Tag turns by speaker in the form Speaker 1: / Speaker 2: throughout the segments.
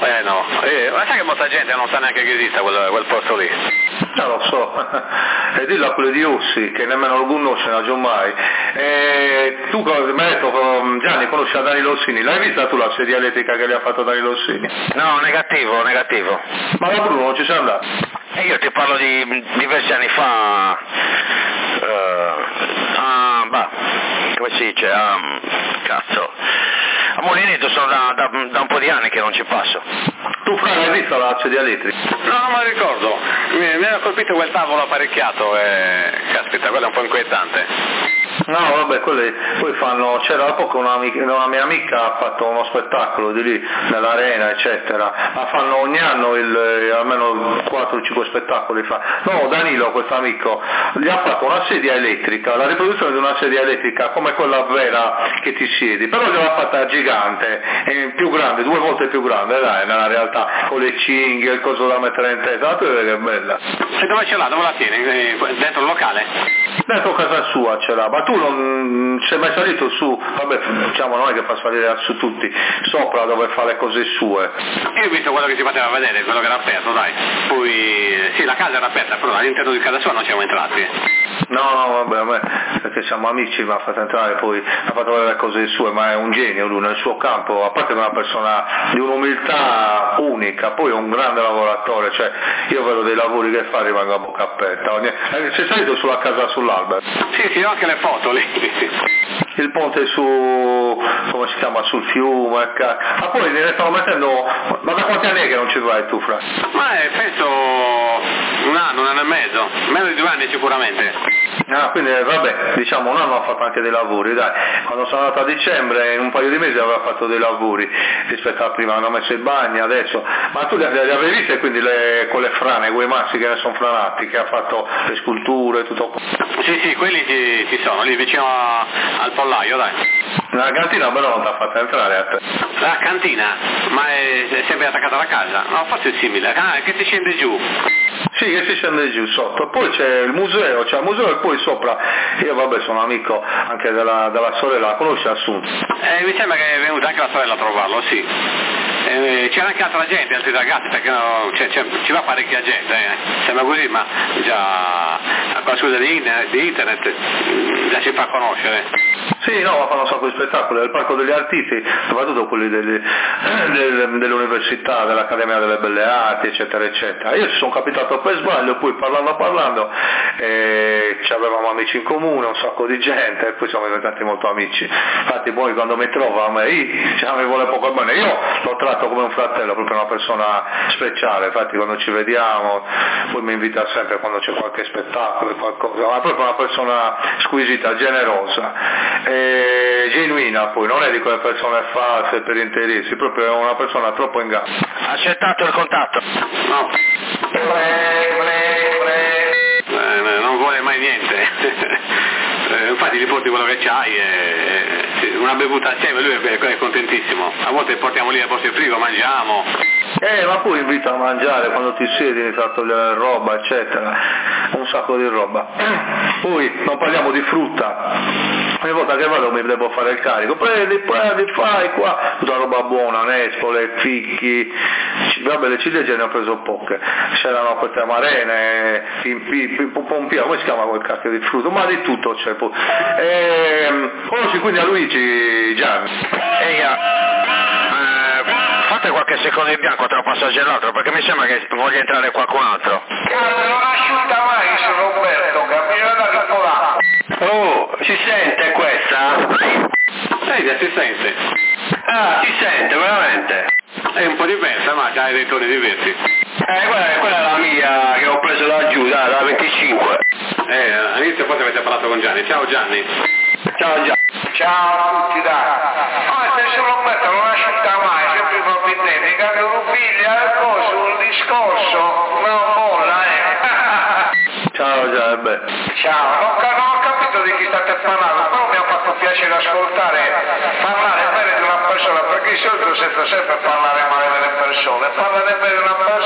Speaker 1: No, ma sai che molta gente non sa neanche che esista quel posto lì?
Speaker 2: Non lo so, e dillo a quelli di Ossi che nemmeno lo conoscono mai. Tu mi hai detto, Gianni, conosci Danilo Ossini, l'hai vista tu la sedia elettrica che gli ha fatto Danilo Ossini?
Speaker 1: No, negativo.
Speaker 2: Ma la Bruno non ci sei andato?
Speaker 1: E io ti parlo di diversi anni fa, come si dice, cazzo, a Molinito sono da un po' di anni che non ci passo.
Speaker 2: Tu Fra l'hai vista la sedia elettrica?
Speaker 1: No, non me la ricordo, mi ha colpito quel tavolo apparecchiato e caspita, quello è un po' inquietante.
Speaker 2: No, vabbè, quelli poi fanno, c'era da poco una mia amica ha fatto uno spettacolo di lì, nell'arena, eccetera, ma fanno ogni anno almeno 4-5 spettacoli fa. No, Danilo, questo amico, gli ha fatto una sedia elettrica, la riproduzione di una sedia elettrica come quella vera che ti siedi, però gliel'ha fatta gigante, più grande, 2 volte più grande, dai, nella realtà, con le cinghie, il coso da mettere in testa, che è bella.
Speaker 1: E dove ce l'ha? Dove la tieni? Dentro il locale?
Speaker 2: Dentro casa sua ce l'ha, ma tu non sei mai salito su, vabbè, diciamo non è che fa salire su tutti, sopra dove fa le cose sue.
Speaker 1: Io ho visto quello che si poteva vedere, quello che era aperto, dai. Poi, sì, la casa era aperta, però all'interno di casa sua non siamo entrati.
Speaker 2: No, vabbè, a me, perché siamo amici, mi ha fatto entrare, poi ha fatto vedere le cose sue, ma è un genio lui nel suo campo, a parte che è una persona di un'umiltà unica, poi è un grande lavoratore, cioè io vedo dei lavori che fa e rimango a bocca aperta. Sei salito sulla casa sull'albero?
Speaker 1: Sì, ho anche le foto lì.
Speaker 2: Il ponte su, come si chiama, sul fiume, ma poi ne stanno mettendo, ma da quanti anni è che non ci vai tu, Fra?
Speaker 1: Ma penso un anno e mezzo, meno di 2 anni sicuramente.
Speaker 2: Ah, quindi vabbè, diciamo un anno ha fatto anche dei lavori, dai, quando sono andato a dicembre in un paio di mesi aveva fatto dei lavori rispetto a prima, hanno messo i bagni adesso, ma tu li avevi viste quindi con le frane, quei massi che ne sono franati, che ha fatto le sculture, tutto qua?
Speaker 1: Sì, quelli ci sono, lì vicino al pollaio, dai.
Speaker 2: La cantina però non ti ha fatto entrare a te.
Speaker 1: La cantina? Ma è sempre attaccata alla casa? No, forse è simile, che si scende giù.
Speaker 2: Sì, che si scende giù sotto, poi c'è il museo e poi sopra, io vabbè sono amico anche della sorella, la conosci Assunto?
Speaker 1: Mi sembra che è venuta anche la sorella a trovarlo, sì. C'era anche altra gente, altri ragazzi, perché ci va parecchia gente, sembra così, ma già con la scusa di internet già si fa conoscere.
Speaker 2: Sì, no, fanno un sacco di spettacoli, del Parco degli Artisti, soprattutto quelli dell'università, dell'Accademia delle Belle Arti, eccetera, eccetera. Io ci sono capitato per sbaglio, poi parlando, ci avevamo amici in comune, un sacco di gente, e poi siamo diventati molto amici. Infatti poi quando mi trova, mi vuole poco bene, io lo tratto come un fratello, proprio una persona speciale, infatti quando ci vediamo, poi mi invita sempre quando c'è qualche spettacolo, qualcosa, ma proprio una persona squisita, generosa. Genuina, poi non è di quelle persone false per interessi, proprio è una persona troppo in gamba.
Speaker 1: Ha accettato il contatto? No. Non vuole mai niente. Infatti gli porti quello che c'hai una bevuta assieme, lui è contentissimo. A volte portiamo lì al posto frigo, mangiamo.
Speaker 2: Ma poi invita a mangiare quando ti siedi, inizi a togliere roba, eccetera, un sacco di roba. Poi non parliamo di frutta. Ogni volta che vado mi devo fare il carico, prendi, fai qua, tutta roba buona, nespole, fichi, vabbè le ciliegie ne ho preso poche, c'erano queste amarene, pompia, come si chiama quel cacchio di frutto, ma di tutto c'è poi. Conosci quindi a Luigi Gianni?
Speaker 1: Fate qualche secondo in bianco tra un passaggio e l'altro, perché mi sembra che voglia entrare qualcun altro.
Speaker 3: Non asciutta mai, sono Roberto, cammino da là.
Speaker 1: Oh, si sente questa? Si sente. Ah, si sente, veramente. È un po' diversa, ma ha dei toni diversi. Quella è la mia che ho preso laggiù, da 25. All'inizio forse avete parlato con Gianni. Ciao Gianni. Ciao Gianni.
Speaker 3: Ciao a tutti, dai. Se sono Roberto non asciutta mai, sempre proprio in te, mi cambio rubiglia, un discorso, una bolla,
Speaker 2: Ciao Gianni.
Speaker 3: Ciao, non ho capito di chi state parlando, però mi ha fatto piacere parlare bene di una persona, perché di solito sento sempre parlare male delle persone, parlare bene di una persona mi fa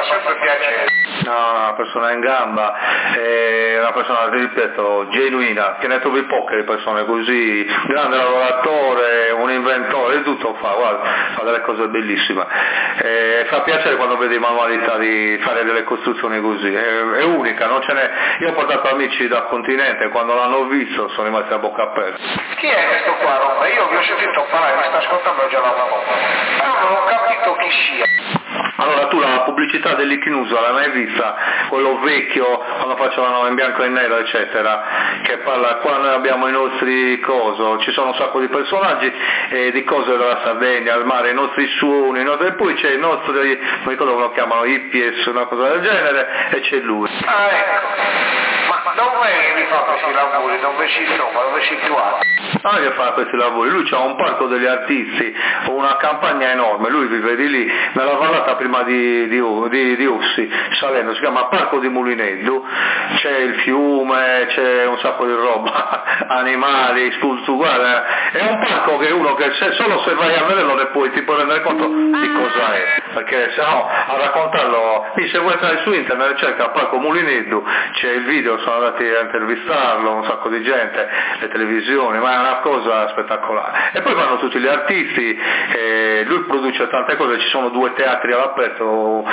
Speaker 3: sempre piacere.
Speaker 2: No, una persona in gamba, una persona, ti ripeto, genuina, che ne trovi poche di persone così, grande lavoratore, un inventore, di tutto guarda, fa delle cose bellissime. Fa piacere quando vedi manualità di fare delle costruzioni così, è unica, non ce n'è. Io ho portato amici dal continente, quando l'hanno visto sono rimasti a bocca aperta.
Speaker 3: Chi è questo qua, Roma? Io vi ho sentito parlare, mi sta ascoltando già da un po', però non ho capito chi sia.
Speaker 2: Allora tu la pubblicità dell'Ichnusa l'hai mai vista? Quello vecchio, quando facevano in bianco e nero eccetera, che parla, qua noi abbiamo i nostri ci sono un sacco di personaggi di cose della Sardegna, al mare, i nostri suoni, e poi c'è il nostro, non ricordo come lo chiamano, Hippies, una cosa del genere, e c'è lui.
Speaker 3: Ah, ecco. Ma dove vi fa questi lavori? Dove si trova? Dove si trova?
Speaker 2: Non è che fa questi lavori, lui c'ha un parco degli artisti, una campagna enorme, lui vive di lì, nella vallata prima di Ussi, salendo, si chiama Parco di Mulineddu, c'è il fiume, c'è un sacco di roba, animali, sculture, guarda, è un parco che uno che solo se vai a vederlo ne puoi, ti puoi rendere conto di cosa è, perché se no a raccontarlo, se vuoi entrare su internet cerca Parco Mulineddu, c'è il video, sono andati a intervistarlo, un sacco di gente, le televisioni, ma è una cosa spettacolare. E poi vanno tutti gli artisti, lui produce tante cose, ci sono 2 teatri all'aperto,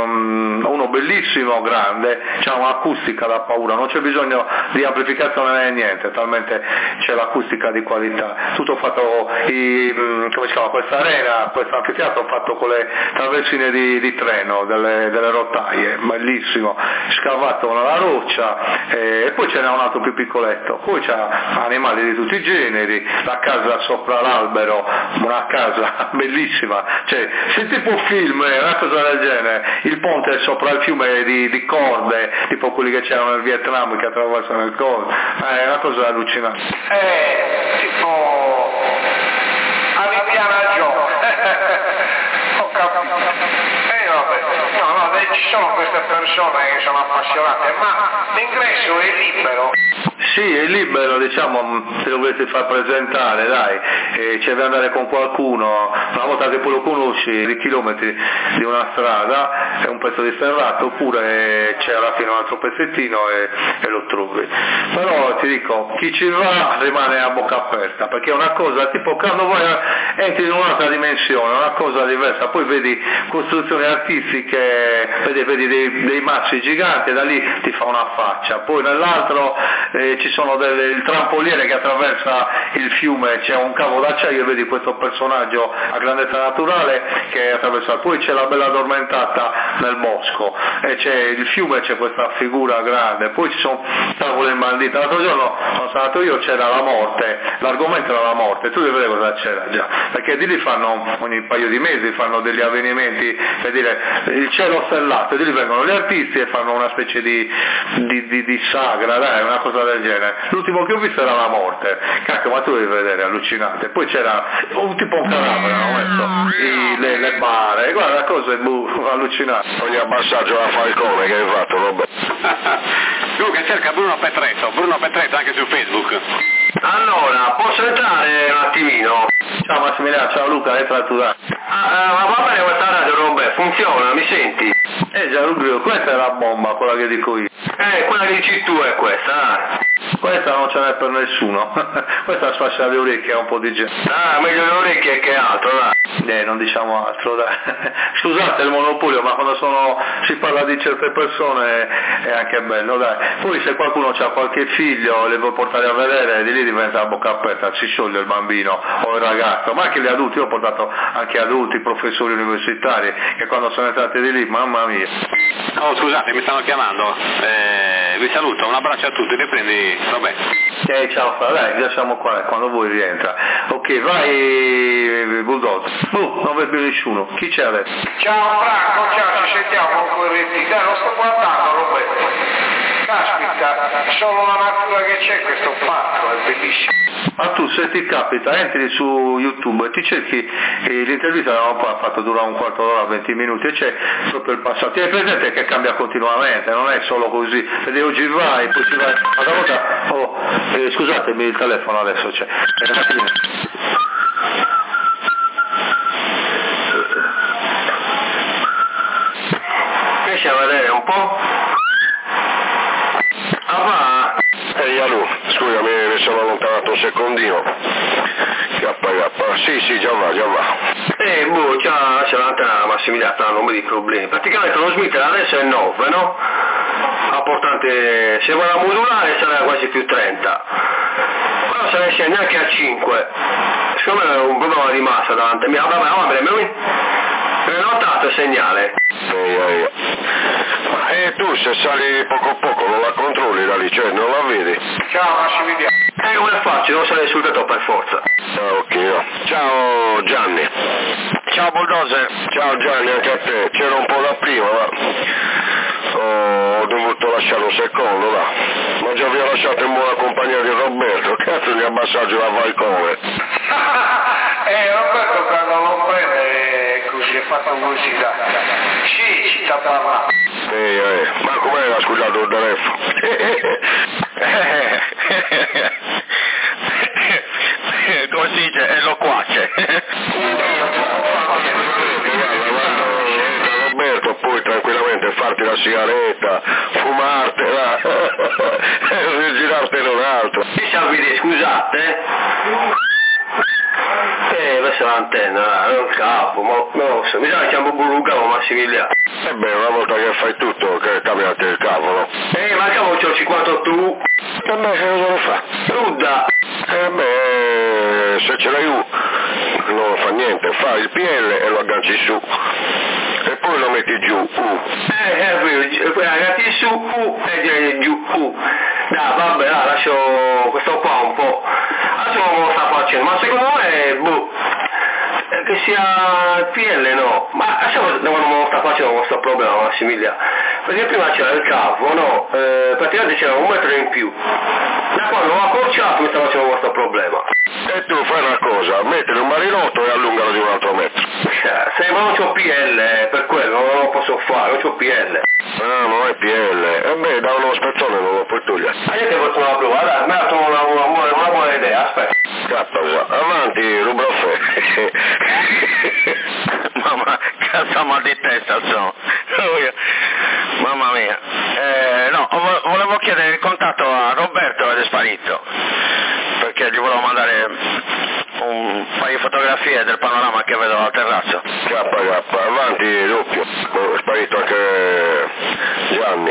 Speaker 2: uno bellissimo, grande, c'è un'acustica da paura, non c'è bisogno di amplificazione né niente, talmente c'è l'acustica di qualità. Tutto fatto, come si chiama, questa arena, questo anfiteatro fatto con le traversine di treno, delle rotaie, bellissimo, scavato nella roccia, e poi ce n'è un altro più piccoletto, poi c'è animali di tutti i generi, la casa sopra l'albero, una casa bellissima, cioè se tipo film, una cosa del genere, il ponte è sopra il fiume di corde, tipo quelli che c'erano nel Vietnam che attraversano il corde, è una cosa allucinante.
Speaker 3: Tipo Indiana Jones. Ho capito. Vabbè. No, ci sono queste persone che sono appassionate, ma l'ingresso è libero.
Speaker 2: Sì, è libero, diciamo, se lo volete far presentare, dai, ci deve andare con qualcuno, una volta che poi lo conosci, di chilometri di una strada, è un pezzo di sterrato, oppure c'è alla fine un altro pezzettino e lo trovi. Però ti dico, chi ci va rimane a bocca aperta, perché è una cosa, tipo quando voi entri in un'altra dimensione, una cosa diversa, poi vedi costruzioni artistiche, vedi dei massi giganti, e da lì ti fa una faccia, poi nell'altro ci sono il trampoliere che attraversa il fiume, c'è un cavo d'acciaio e vedi questo personaggio a grandezza naturale che attraversa, poi c'è la bella addormentata nel bosco, e c'è il fiume, c'è questa figura grande, poi ci sono tavole imbandite. L'altro giorno sono stato io, c'era la morte, l'argomento era la morte, tu devi vedere cosa c'era già, perché di lì fanno ogni paio di mesi fanno degli avvenimenti, per dire il cielo stellato, e di lì vengono gli artisti e fanno una specie di sagra, dai, una cosa del genere. L'ultimo che ho visto era la morte, cacchio, ma tu devi vedere, allucinante. Poi c'era un cadavere, hanno messo le bare, guarda, cose allucinanti.
Speaker 3: Ogni passaggio a Falcone che hai fatto, Roberto.
Speaker 1: Comunque cerca Bruno Petretto anche su Facebook.
Speaker 3: Allora, posso entrare un attimino?
Speaker 2: Ciao Massimiliano, ciao Luca, entra tu, dai.
Speaker 3: Ma va bene questa radio, Roberto, funziona, mi senti?
Speaker 2: Già Rubio, questa è la bomba, quella che dico io.
Speaker 3: Quella che dici tu è questa,
Speaker 2: Questa non ce n'è per nessuno, questa sfascia le orecchie a un po' di gente.
Speaker 3: Meglio le orecchie che altro, dai.
Speaker 2: Non diciamo altro, dai. Scusate il monopolio, ma quando si parla di certe persone è anche bello, dai. Poi se qualcuno ha qualche figlio e le vuoi portare a vedere, di lì diventa la bocca aperta, si scioglie il bambino o il ragazzo, ma anche gli adulti. Io ho portato anche adulti, professori universitari, che quando sono entrati di lì, mamma mia.
Speaker 1: Oh, scusate, mi stanno chiamando. Vi saluto, un abbraccio a tutti, riprendi, vabbè.
Speaker 2: Ciao, dai, già siamo qua, quando vuoi rientra. Ok, vai Bulldog. Non vede più nessuno. Chi c'è adesso?
Speaker 3: Ciao Franco, ciao, ci sentiamo con dai, lo sto guardando, Roberto. Caspita, solo la natura che c'è questo parco, è bellissimo.
Speaker 2: Ma tu se ti capita, entri su YouTube e ti cerchi l'intervista che avevamo fatto, dura un quarto d'ora, 20 minuti, e c'è proprio il passato. Ti hai presente che cambia continuamente, non è solo così, perché oggi vai, poi ci vai, una volta, scusatemi il telefono adesso c'è.
Speaker 3: facciamo vedere un po'.
Speaker 4: Ehi Alu, scusami, mi sono allontanato un secondino. Sì, già va.
Speaker 3: C'è l'antena Massimiliano, stanno un po' di problemi. Praticamente lo Smith adesso è 9, no? Importante, se vuoi la modulare sarà quasi più 30. Però se ne scende neanche a 5. Secondo me è un problema di massa davanti a me. Vabbè, mi hai notato il segnale?
Speaker 4: E tu se sali poco non la controlli da lì, cioè non la vedi?
Speaker 3: Ciao Massimiliano. Come faccio? Devo salire sul tetto per forza.
Speaker 4: Ok. Ciao Gianni.
Speaker 1: Ciao Bulldozer.
Speaker 4: Ciao Gianni, anche a te. C'era un po' da prima, va. Ho dovuto lasciare un secondo, va. Ma già vi ho lasciato in buona compagnia di Roberto. Cazzo di abbassaggio la Valcone.
Speaker 3: Roberto quando lo prende così è fatto così, ci sta parlando.
Speaker 4: Ma com'era, scusate il telefono?
Speaker 1: Come si dice? È loquace.
Speaker 4: Roberto, puoi tranquillamente farti la sigaretta, fumartela e girartene un altro.
Speaker 3: Scusate. Questa è l'antenna, è un capo, non so, mi sa che siamo burrucavo Massimiliano.
Speaker 4: Una volta che fai tutto, che cambiate il cavolo.
Speaker 3: Ma il cavolo c'ho 58.
Speaker 4: Che cosa fa?
Speaker 3: Rudda.
Speaker 4: Se ce l'hai non fa niente, fa il PL e lo agganci su. E poi lo metti giù,
Speaker 3: Poi agganci su, e giù, Dai, vabbè, lascio questo qua un po'. Adesso non lo sta facendo, ma secondo me, che sia il PL no. Ma lasciamo non lo sta facendo questo problema, Massimiliano. Perché prima c'era il cavo, no? Praticamente c'era un metro in più. Da quando l'ho accorciato mi sta facendo questo problema.
Speaker 4: E tu fai una cosa, mettili un marinotto e allungalo di un altro metro.
Speaker 3: Ma non c'ho PL, per quello non lo posso fare, non c'ho PL.
Speaker 4: Non è PL. Da uno spezzone non lo puoi togliere.
Speaker 3: Io ti porto una prova, dai, mi ha dato una buona idea, aspetta.
Speaker 4: Avanti, Rubroffe.
Speaker 1: Mamma, cazzo mal di testa sono. Mamma mia. No, volevo chiedere il contatto a Roberto ed è sparito. Perché gli volevo mandare un paio di fotografie del panorama che vedo al terrazzo.
Speaker 4: Avanti, doppio. È sparito anche Gianni.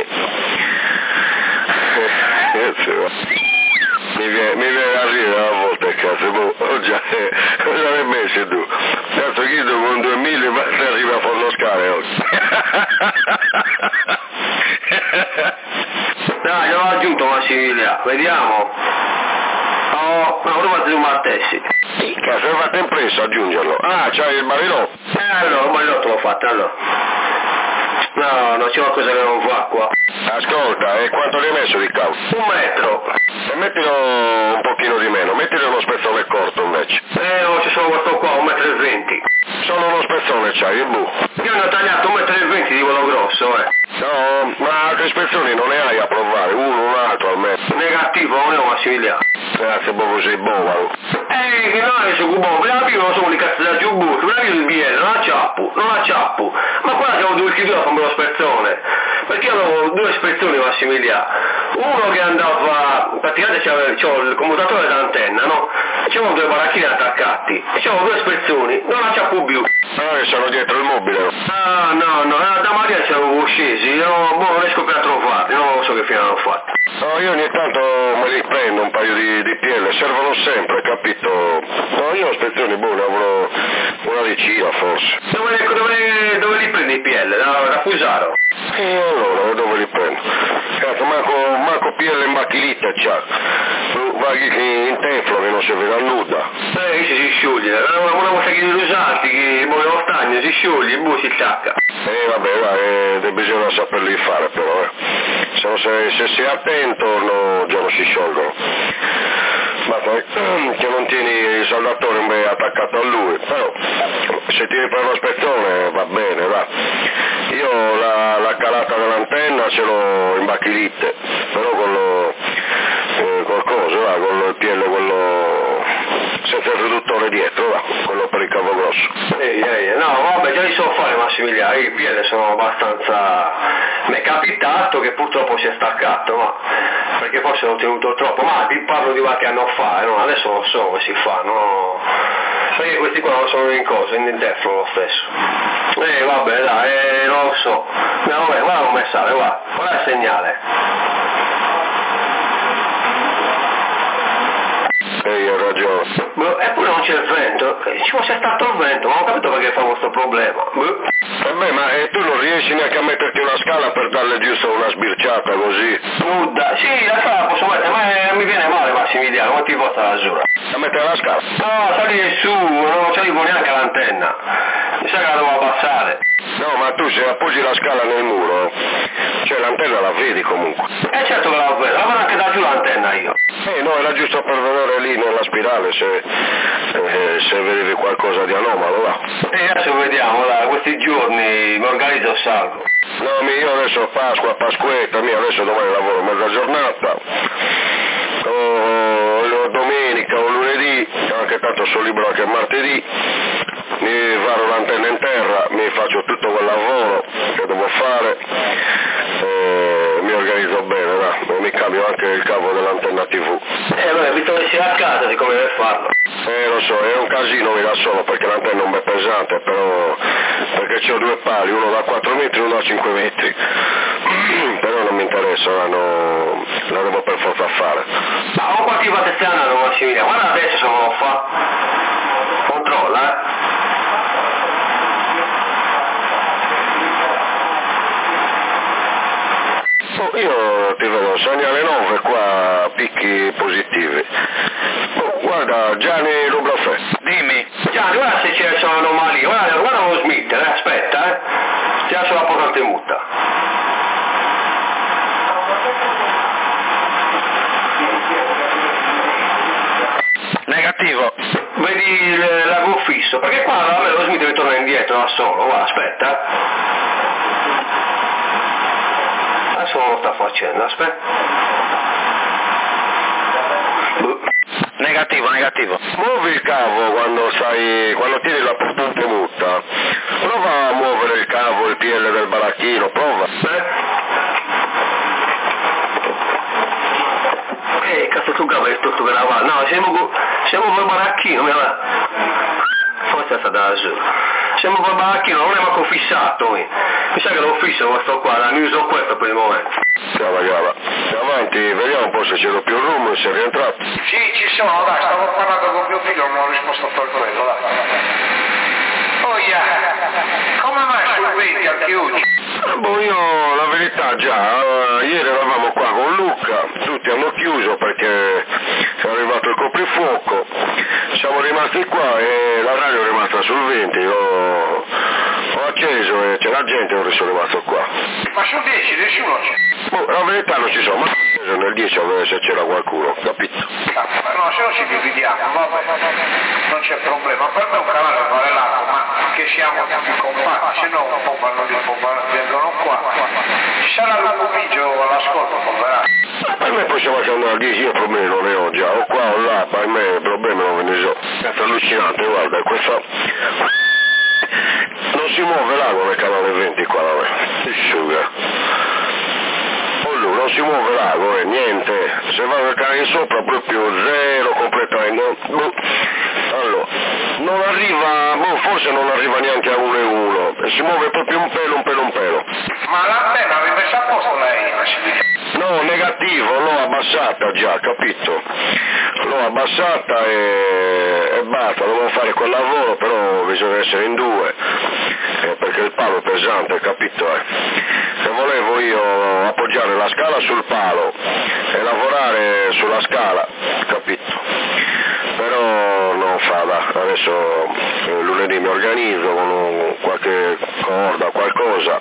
Speaker 4: Mi viene a ridere a volte, cazzo, cosa ne pensi tu? Cazzo, Guido con 2000 ma si arriva a Fornoscale oggi.
Speaker 3: Dai, l'ho aggiunto Massimiliano, vediamo. Ora vado un martessi.
Speaker 4: Cazzo, hai fatto impresso aggiungerlo. C'hai il barilotto.
Speaker 3: Allora, il barilotto l'ho fatto, allora. No, c'è qualcosa che non va qua.
Speaker 4: Ascolta, e quanto ne hai messo di cavo?
Speaker 3: 1 metro.
Speaker 4: E mettilo un pochino di meno, mettilo uno spezzone corto invece.
Speaker 3: No, c'è solo questo qua, 1,20 m.
Speaker 4: Solo uno spezzone c'hai, il bu.
Speaker 3: Io ne ho tagliato 1,20 m di quello grosso,
Speaker 4: No, ma altri spezzoni non ne hai a provare, un altro almeno.
Speaker 3: Negativo, non è Massimiliano.
Speaker 4: Grazie, proprio sei bovaro.
Speaker 3: Che non è su cubo, per la prima non sono di cazzo da giubbu, per la prima il biello, non la ciappo. Ma qua siamo dovuti due a fare lo spezzone. Perché io avevo 2 spezzoni Massimiliano. Uno che andava, praticamente c'ho il commutatore d'antenna, no? C'erano 2 baracchine attaccati, e c'erano 2 spezzoni, non la ciappo più.
Speaker 4: Sono dietro il mobile.
Speaker 3: No, da Maria siamo scesi, non riesco più a trovarli, non so che fine hanno fatto.
Speaker 4: No, io ogni tanto me li prendo un paio di PL, servono sempre, capito? No, io ho spezzoni buone, avrò una decina forse.
Speaker 3: Dove li prendi i PL? Da Fusaro?
Speaker 4: E allora, dove li prendo? Cazzo, manco PL in bachilita c'ha. Vai in teflone non si vede nuda.
Speaker 3: Si scioglie, una volta che li usati, che lo stagno si scioglie, il bu si stacca.
Speaker 4: Vabbè, bisogna saperli fare però, Se sei attento già non si sciolgono. Ma poi che non tieni il saldatore attaccato a lui, però se tieni per lo spezzone va bene, va. Io la calata dell'antenna ce l'ho in bachilite, però con il PL, quello senza il riduttore dietro, va, quello per il cavo grosso. grosso.
Speaker 1: No, vabbè, già li so fare Massimiliano, i piedi sono abbastanza... mi è capitato che purtroppo si è staccato, ma perché forse l'ho tenuto troppo, ma ti parlo di qualche anno fa, no? Adesso non so come si fa, no? Perché questi qua non sono in cosa, in interno lo stesso. Vabbè dai, non lo so. No, vabbè, guarda come sale, guarda il segnale.
Speaker 4: Hai ragione.
Speaker 1: Eppure non c'è il vento, ci fosse stato il vento, ma non ho capito perché fa questo problema.
Speaker 4: Vabbè, ma tu non riesci neanche a metterti una scala per darle giusto una sbirciata così?
Speaker 1: Sì, la scala posso mettere, ma mi viene male Massimiliano, come ti porta la giura?
Speaker 4: A mettere la scala?
Speaker 1: No, salire su, non c'arrivo neanche all'antenna, mi sa che la devo abbassare.
Speaker 4: No, ma tu se appoggi la scala nel muro, cioè l'antenna la vedi comunque.
Speaker 1: Certo che la vedo, la vedo anche da giù l'antenna io.
Speaker 4: No, era giusto per vedere lì nella spirale se vedevi qualcosa di anomalo, là.
Speaker 1: Adesso vediamo, questi giorni mi organizzo e salgo.
Speaker 4: No, io adesso Pasquetta, adesso domani lavoro mezza giornata, o domenica o lunedì, anche tanto sono libero anche martedì, mi varo l'antenna in terra, mi faccio tutto quel lavoro che devo fare, mi organizzo bene, mi cambio anche il cavo dell'antenna TV.
Speaker 1: Vabbè, visto che sei a casa, di come deve farlo.
Speaker 4: Lo so, è un casino mi da solo perché l'antenna non è pesante, però perché c'ho due pali, uno da 4 metri e uno da 5 metri, però non mi interessa, la devo per forza fare.
Speaker 1: Ma ho qualche volta strana non Massimiliano, guarda adesso se non lo fa. Controlla,
Speaker 4: Io ti vedo segnale 9 qua, picchi positivi. Guarda, Gianni Rublafè.
Speaker 1: Dimmi. Gianni, guarda se c'è un'anomalia, guarda lo smitter, aspetta, ti lascio la portata in mutta.
Speaker 4: Negativo.
Speaker 1: Vedi l'ago fisso, perché qua a me lo smitter ritorna indietro da solo, guarda, aspetta. Adesso non lo sta facendo, aspetta.
Speaker 4: Negativo. Muovi il cavo quando tieni la punta mutta. Prova a muovere il cavo, il PL del baracchino, prova.
Speaker 1: Cazzo tu cavo è tutto gravato. No, siamo col baracchino, forse è stata giù. Siamo col baracchino, non è manco fissato. Mi sa che l'ho fisso questo qua, mi uso questo per il momento.
Speaker 4: Cava. Avanti, vediamo un po' se c'è più rumore, se è rientrato.
Speaker 3: Sì, ci sono, dai, stavo parlando con mio figlio, non ho risposto per quello, dai. Oh yeah, come mai sul 20 al chiuso?
Speaker 4: Io la verità già, ieri eravamo qua con Luca, tutti hanno chiuso perché è arrivato il coprifuoco, siamo rimasti qua e la radio è rimasta sul 20, ho acceso e c'è la gente e non sono rimasto qua.
Speaker 3: Ma sul 10 nessuno c'è?
Speaker 4: La verità non ci sono, ma nel 10 a vedere se c'era qualcuno, capito?
Speaker 3: No, se non ci dividiamo, vabbè, non c'è problema, per me un canale vale l'altro, ma che siamo più compatti, se no un po' vengono qua. Ci sarà il pomeriggio all'ascolto, poverà.
Speaker 4: Per me possiamo anche andare al 10, io problemi non ne ho già, o qua o là, per me problemi non ve ne so. È allucinante, guarda, questa... Non si muove l'ago nel canale 20 qua, vabbè, asciuga. Non si muove l'ago, niente, se va nel canale di sopra proprio zero completamente. Allora, non arriva, forse non arriva neanche a 1,1 e si muove proprio un pelo.
Speaker 3: Ma l'antenna l'hai messa a posto lei?
Speaker 4: No, negativo, l'ho abbassata già, capito? L'ho abbassata e basta, devo fare quel lavoro, però bisogna essere in due, perché il palo è pesante, capito? Se volevo io appoggiare la scala sul palo e lavorare sulla scala, capito? Però non fa da, adesso lunedì mi organizzo con qualche corda, qualcosa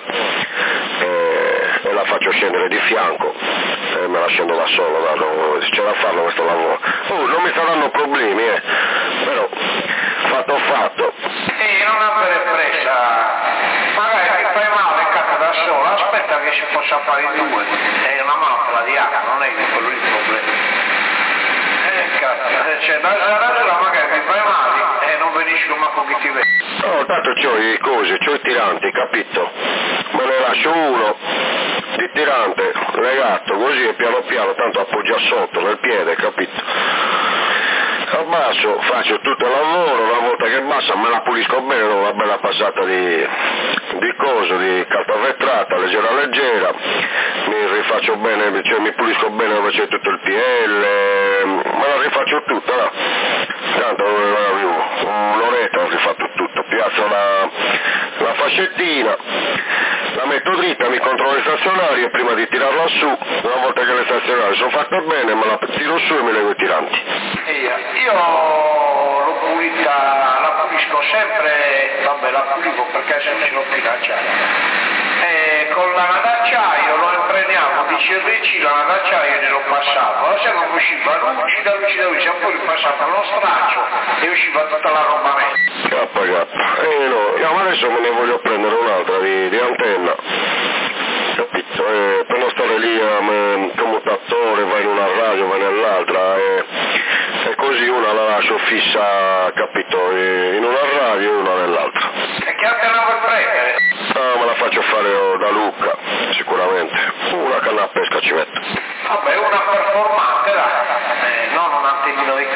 Speaker 4: e la faccio scendere di fianco e me la scendo da solo, c'è da farlo questo lavoro. Non mi saranno problemi, però fatto.
Speaker 3: Non avere pressa, magari ti fai male in casa da solo, aspetta che si possa fare in due, è una mappola di acqua, non è quello il problema. Cioè, dalla natura magari mi fai male e non venisci come chi ti vede.
Speaker 4: No, tanto c'ho i cosi, c'ho i tiranti, capito? Me ne lascio uno di tirante, legato, così e piano piano, tanto appoggia sotto, nel piede, capito? Abbasso, faccio tutto il lavoro, una volta che basta me la pulisco bene, una bella passata di coso, di carta vetrata, leggera, mi rifaccio bene, cioè mi pulisco bene dove c'è tutto il PL, me la rifaccio tutta, no? Tanto un'oretta ho rifatto tutto, piazzo la fascettina, la metto dritta, mi controllo le stazionarie prima di tirarla su, una volta che le stazionarie sono fatte bene me la tiro su e mi leggo i tiranti.
Speaker 3: Io l'ho pulita, la pulisco sempre, vabbè la pulisco perché adesso ce l'ho più d'acciaio. Con la lana d'acciaio lo impregniamo di CRC, la lana d'acciaio e glielo passavo. Allora siamo usciva lucida, poi ripassato allo straccio e usciva tutta la roba nera.
Speaker 4: No, ma adesso me ne voglio prendere un'altra di antenna. Capito? Per non stare lì a commutatore, vai in una radio, vai nell'altra e così una la lascio fissa, capito? In una radio e una nell'altra.
Speaker 3: E che antenna vuoi prendere?
Speaker 4: No, me la faccio fare da Luca, sicuramente. Una canna a pesca ci metto.
Speaker 3: Vabbè, una performante, dai, non un antennino di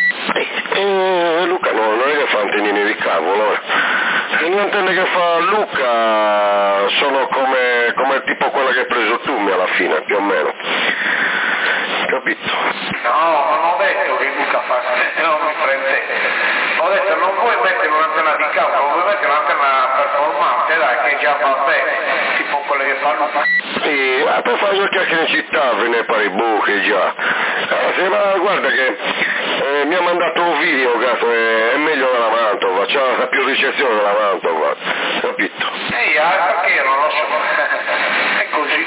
Speaker 3: cavolo.
Speaker 4: Luca no, non è che fa antennini di cavolo, Le antenne che fa Luca sono come tipo quella che hai preso tu alla fine, più o meno. Capito?
Speaker 3: No, non ho detto che Luca fa, non mi prende. Ho detto non puoi mettere un'antenna di cavolo, vuoi mettere un'antenna performante, dai, che già va bene, tipo quelle che fa Luca.
Speaker 4: Sì, per fare gli chiacchiere in città, ve ne pare i buchi già. Ma guarda che mi ha mandato un video, cazzo, è meglio della Mantova, c'ha più ricezione della Mantova, capito?
Speaker 3: Perché io non lo so, è così.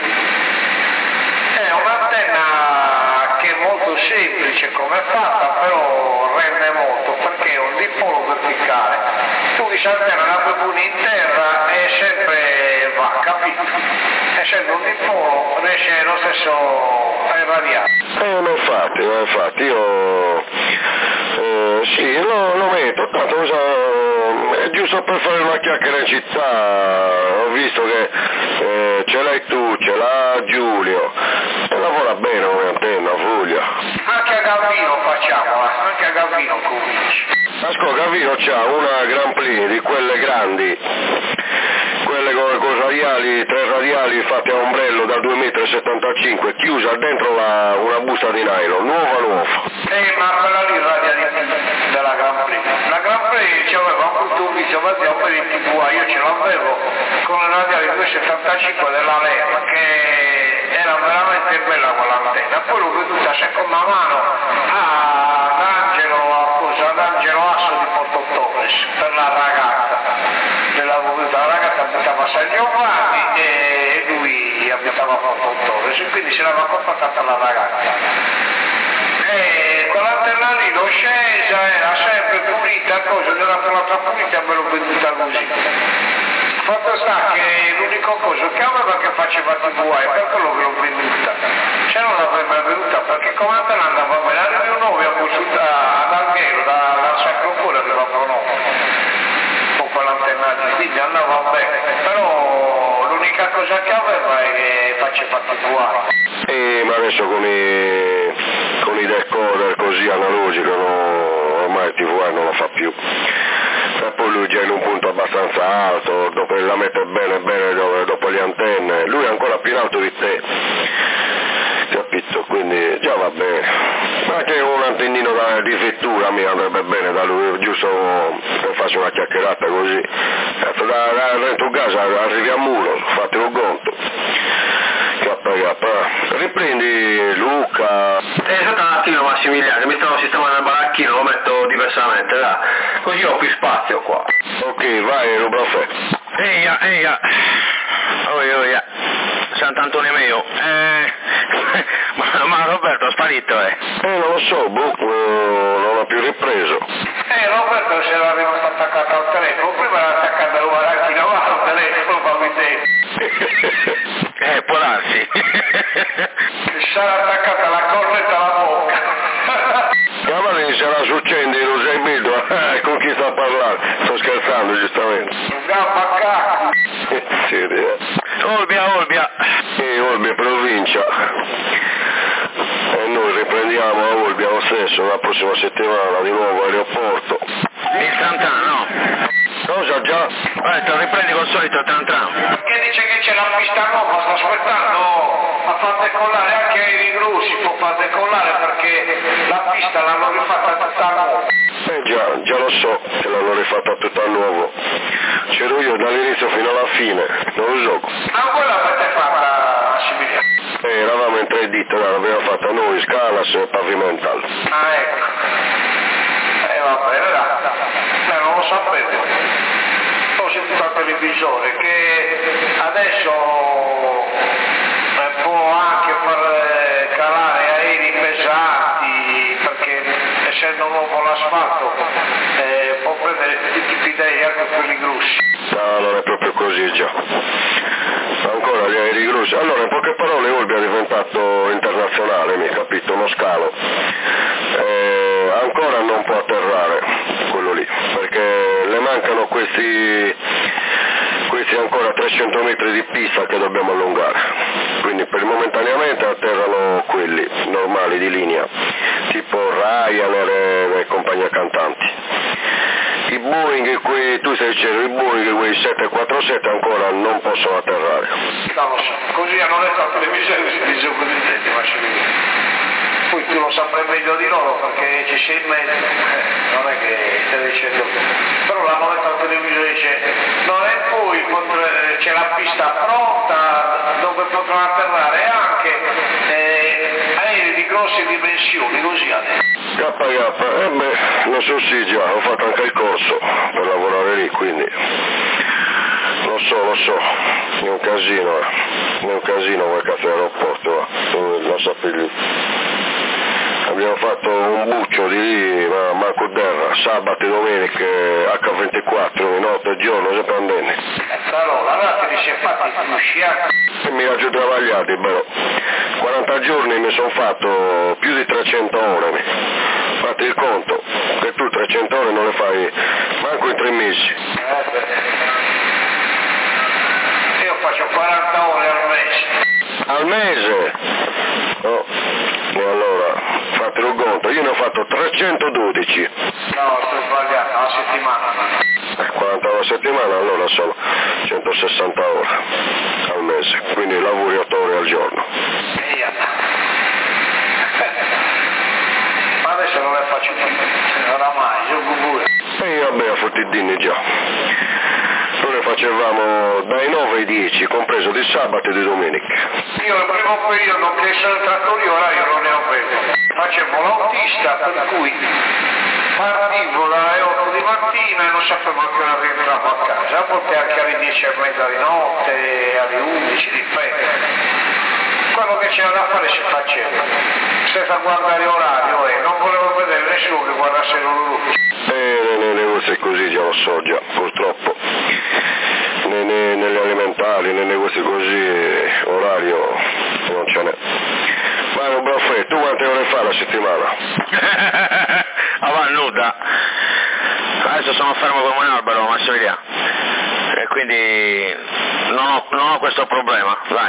Speaker 3: È un'antenna che è molto semplice come è fatta, però rende molto, perché è un dipolo verticale. Tu questa antenna la puoi pure in terra e sempre va, capito? Essendo un dipolo riesce lo stesso a irradiare.
Speaker 4: Infatti, io sì, lo metto, tanto è giusto per fare una chiacchiera in città, ho visto che ce l'hai tu, ce l'ha Giulio, e lavora bene come antenna, voglia.
Speaker 3: Anche a Gavino facciamola, anche a Gavino cominci.
Speaker 4: Ascolta, Gavino c'ha una Grand Prix di quelle grandi, quelle con radiali, 3 radiali fatte a ombrello da 2,75 m, chiusa dentro una busta di nylon, nuova.
Speaker 3: Ma quella lì radia della Grand Prix. La Grand Prix ci aveva avuto un viso vazio per il TV, io ce l'avevo con le radiali 2,75 della Lema, che era veramente bella quell'antenna. Poi l'ho veduta a seconda mano ad Angelo Asso di Porto Torres per la ragazza. La ragazza abitava a San Giovanni e lui abitava a Porto Torres, e quindi se l'aveva comprata per la ragazza. E quell'antenna lì l'ho scesa, era sempre pulita, cosa, era per l'altra pulita e me l'ho venduta così. Fatto sta che l'unico cosa che aveva che faceva TV e per quello che l'ho venduta. Se non l'avrebbe venuta perché come antenna andava bene, arrivo 9 a consulta ad Alghero, dal Sacro Cuore arrivava 9. Con quell'antenna lì, quindi andava bene, però l'unica cosa che aveva è che faceva TV.
Speaker 4: Ma adesso con i decoder così analogico ormai il TV non lo fa più. E poi lui già in un punto abbastanza alto, dopo la mette bene dopo le antenne, lui è ancora più in alto di te, capito? Quindi già va bene. Ma anche un antennino di vettura mi andrebbe bene da lui, giusto per farci una chiacchierata così. Dentro casa arrivi a muro, fate un conto. Riprendi Luca.
Speaker 1: Aspetta un attimo Massimiliano, mi stavo sistemando il baracchino, lo metto diversamente, là. Così ho più spazio qua.
Speaker 4: Ok, vai Rubrafè.
Speaker 1: Eia. Oia. Sant'Antonio mio. Ma Roberto è sparito,
Speaker 4: non lo so, non l'ho più ripreso.
Speaker 3: Roberto si era rimasto attaccato al telefono, prima era attaccato al baracchino, ma al telefono va vedere.
Speaker 1: Può darsi.
Speaker 3: Sarà attaccata la cornetta alla bocca.
Speaker 4: Olbia.
Speaker 1: Olbia.
Speaker 4: Olbia provincia. E noi riprendiamo a Olbia lo stesso la prossima settimana di nuovo all'aeroporto.
Speaker 1: Il Tantran, no?
Speaker 4: Cosa già?
Speaker 1: Te riprendi col solito Tantran.
Speaker 3: Perché dice che c'è la pista nuova, sta aspettando a far decollare anche i grossi, può far decollare perché la pista l'hanno rifatta tutta nuova.
Speaker 4: Già lo so che l'hanno rifatta tutta nuova. C'ero io dall'inizio fino alla fine, non lo so.
Speaker 3: Ma quella avete fatta, Massimiliano?
Speaker 4: Eravamo in 3 ditte, l'abbiamo fatta noi, Scalas e Pavimental.
Speaker 3: Ah, ecco. Va bene, non lo sapevo. Ho sentito al televisore che adesso può anche far calare aerei pesanti perché essendo nuovo l'asfalto può prendere tutti i fidei anche quelli grossi.
Speaker 4: No, non è proprio così già. Ancora gli aerei grossi. Allora, in poche parole, Olbia è diventato internazionale, mi capito, uno scalo. Ancora non può atterrare quello lì, perché le mancano questi ancora 300 metri di pista che dobbiamo allungare. Quindi momentaneamente atterrano quelli normali di linea, tipo Ryanair e compagnia cantanti. I Boeing, tu sai dicendo, i Boeing, quei 747 ancora non possono atterrare.
Speaker 3: Non lo so, così hanno detto al televisore si dice così, Massimiliano. Poi tu lo saprai meglio di loro perché ci sei in mezzo, non è che stai dicendo, però l'hanno detto al televisore, dice, non è poi c'è la pista pronta dove potranno atterrare anche aerei di grosse dimensioni, così ha detto.
Speaker 4: Lo so sì già, ho fatto anche il corso per lavorare lì, quindi lo so, è un casino quel cazzo d'aeroporto, lo sapete. Abbiamo fatto un buccio di lì, ma manco terra, sabato e domeniche, H24, notte e giorno, sempre andando.
Speaker 3: Allora ti si è fatti uscire.
Speaker 4: E mi ha giù travagliati, però. 40 giorni mi sono fatto più di 300 ore. Fate il conto, che tu 300 ore non le fai manco in 3 mesi.
Speaker 3: Io faccio 40 ore al mese.
Speaker 4: Al mese? Oh, e allora, fatelo conto, io ne ho fatto 312.
Speaker 3: No, sto sbagliando, una settimana.
Speaker 4: 40 ore a settimana, allora sono 160 ore al mese, quindi lavori 8 ore al giorno.
Speaker 3: Ma adesso non le faccio più, oramai, gioco pure.
Speaker 4: E vabbè, a fottidini già. Noi le facevamo dai 9 ai 10, compreso di sabato e di domenica.
Speaker 3: Io nel primo periodo che sono entrato lì, ora io non ne avevo. Facevo l'autista, per cui partivo dalle 8 di mattina e non sapevo a che ora rientravo a casa, a volte anche alle 10:30 di notte, alle 11, dipende. Quello che c'era da fare si faceva, senza guardare l'orario e non volevo vedere nessuno che guardasse l'orologio.
Speaker 4: Nei negozi è così, già lo so già, purtroppo. Nelle alimentari, nei negozi così, orario non ce n'è. Ma non Braffè, tu quante ore fai la settimana?
Speaker 1: Nuda. Adesso sono fermo come un albero, Massimiliano. E quindi non ho questo problema, dai.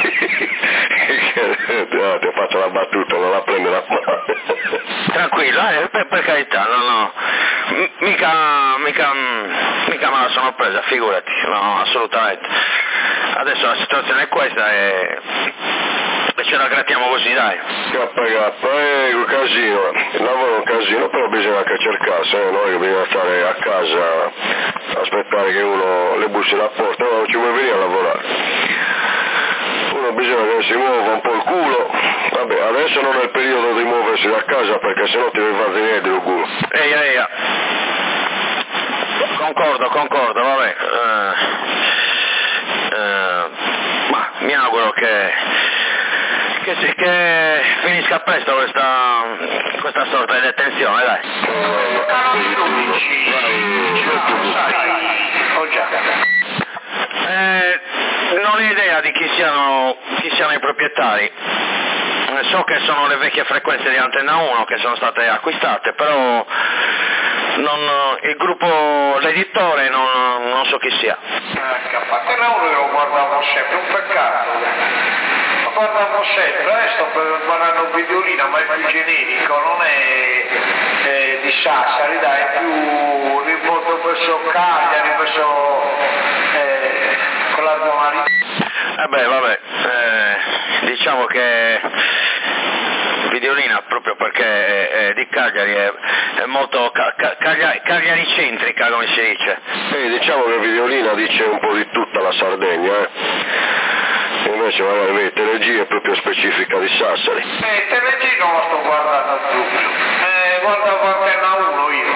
Speaker 4: Ti faccio la battuta, non la prendo la mano.
Speaker 1: Tranquillo, per carità, no. Mica me la sono presa, figurati, no, assolutamente. Adesso la situazione è questa e ce la grattiamo così, dai.
Speaker 4: Un casino, il lavoro è un casino, però bisogna anche cercarsi, noi bisogna stare a casa, aspettare che uno le bussi la porta, no, non ci vuoi venire a lavorare. Uno bisogna che si muova un po' il culo, vabbè, adesso non è il periodo di muoversi da casa perché sennò ti devi fare niente il culo.
Speaker 1: Eia. Concordo, vabbè. Ma mi auguro che finisca presto questa sorta di detenzione, dai. Non ho idea di chi siano i proprietari. So che sono le vecchie frequenze di Antenna 1 che sono state acquistate, però
Speaker 5: il gruppo, l'editore non so chi sia.
Speaker 3: Te lavoro io lo guardavo sempre, un peccato. Lo guardavo sempre, sto guardando Videolina, ma è più generico, non è di Sassari, dai, è più rivolto verso Cagliari, verso quella zona lì.
Speaker 5: Vabbè, diciamo che Videolina, proprio perché è di Cagliari, è molto Cagliari centrica, come si dice.
Speaker 4: Diciamo che Videolina dice un po' di tutta la Sardegna, invece magari TLG è proprio specifica di Sassari.
Speaker 3: TLG non lo sto guardando proprio, guardavo Antenna 1 io,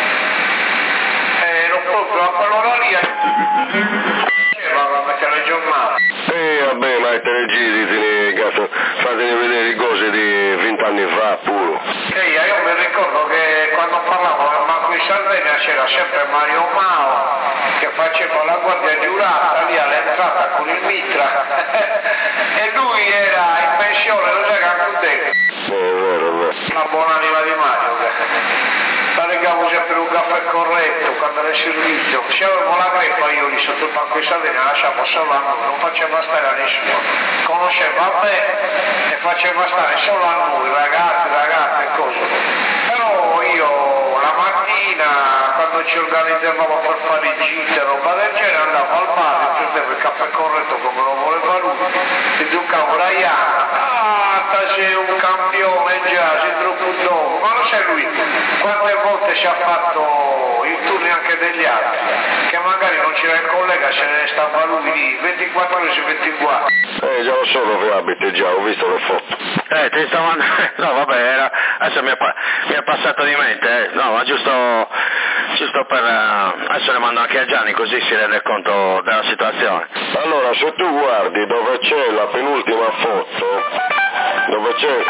Speaker 3: non proprio a quell'ora lì a mettere le giornate.
Speaker 4: Vabbè, ma TLG fatemi vedere le cose di 20 anni fa pure.
Speaker 3: Io mi ricordo che quando parlavo del Marco in Sardegna c'era sempre Mario Mao che faceva la guardia giurata lì all'entrata con il mitra e lui era in pensione, lo sai che anche detto.
Speaker 4: Vero.
Speaker 3: Una buona anima di Mario. La legavo sempre un caffè corretto quando era in servizio. Se avevo la greppa io lì sotto il banco in Sardegna lasciavo solo a noi, non faceva stare a nessuno. Conosceva me e faceva stare solo a noi, ragazze e cose. Però io la mattina quando ci organizzavamo per fare i gite e roba del genere andavo al bar, prendevo il caffè corretto come lo voleva lui, ti giocavo la Iana, sei un campione già, sei troppo dopo, ma non sei lui, quante volte ci ha fatto i turni anche degli altri, che magari non c'era il collega, se ne stava lui lì, 24 ore su 24.
Speaker 4: Già lo so dove abiti, già, ho visto le foto.
Speaker 5: Ti stavo no vabbè, adesso mi è passato di mente, no, ma giusto per adesso le mando anche a Gianni così si rende conto della situazione.
Speaker 4: Allora, se tu guardi dove c'è la penultima foto, dove c'è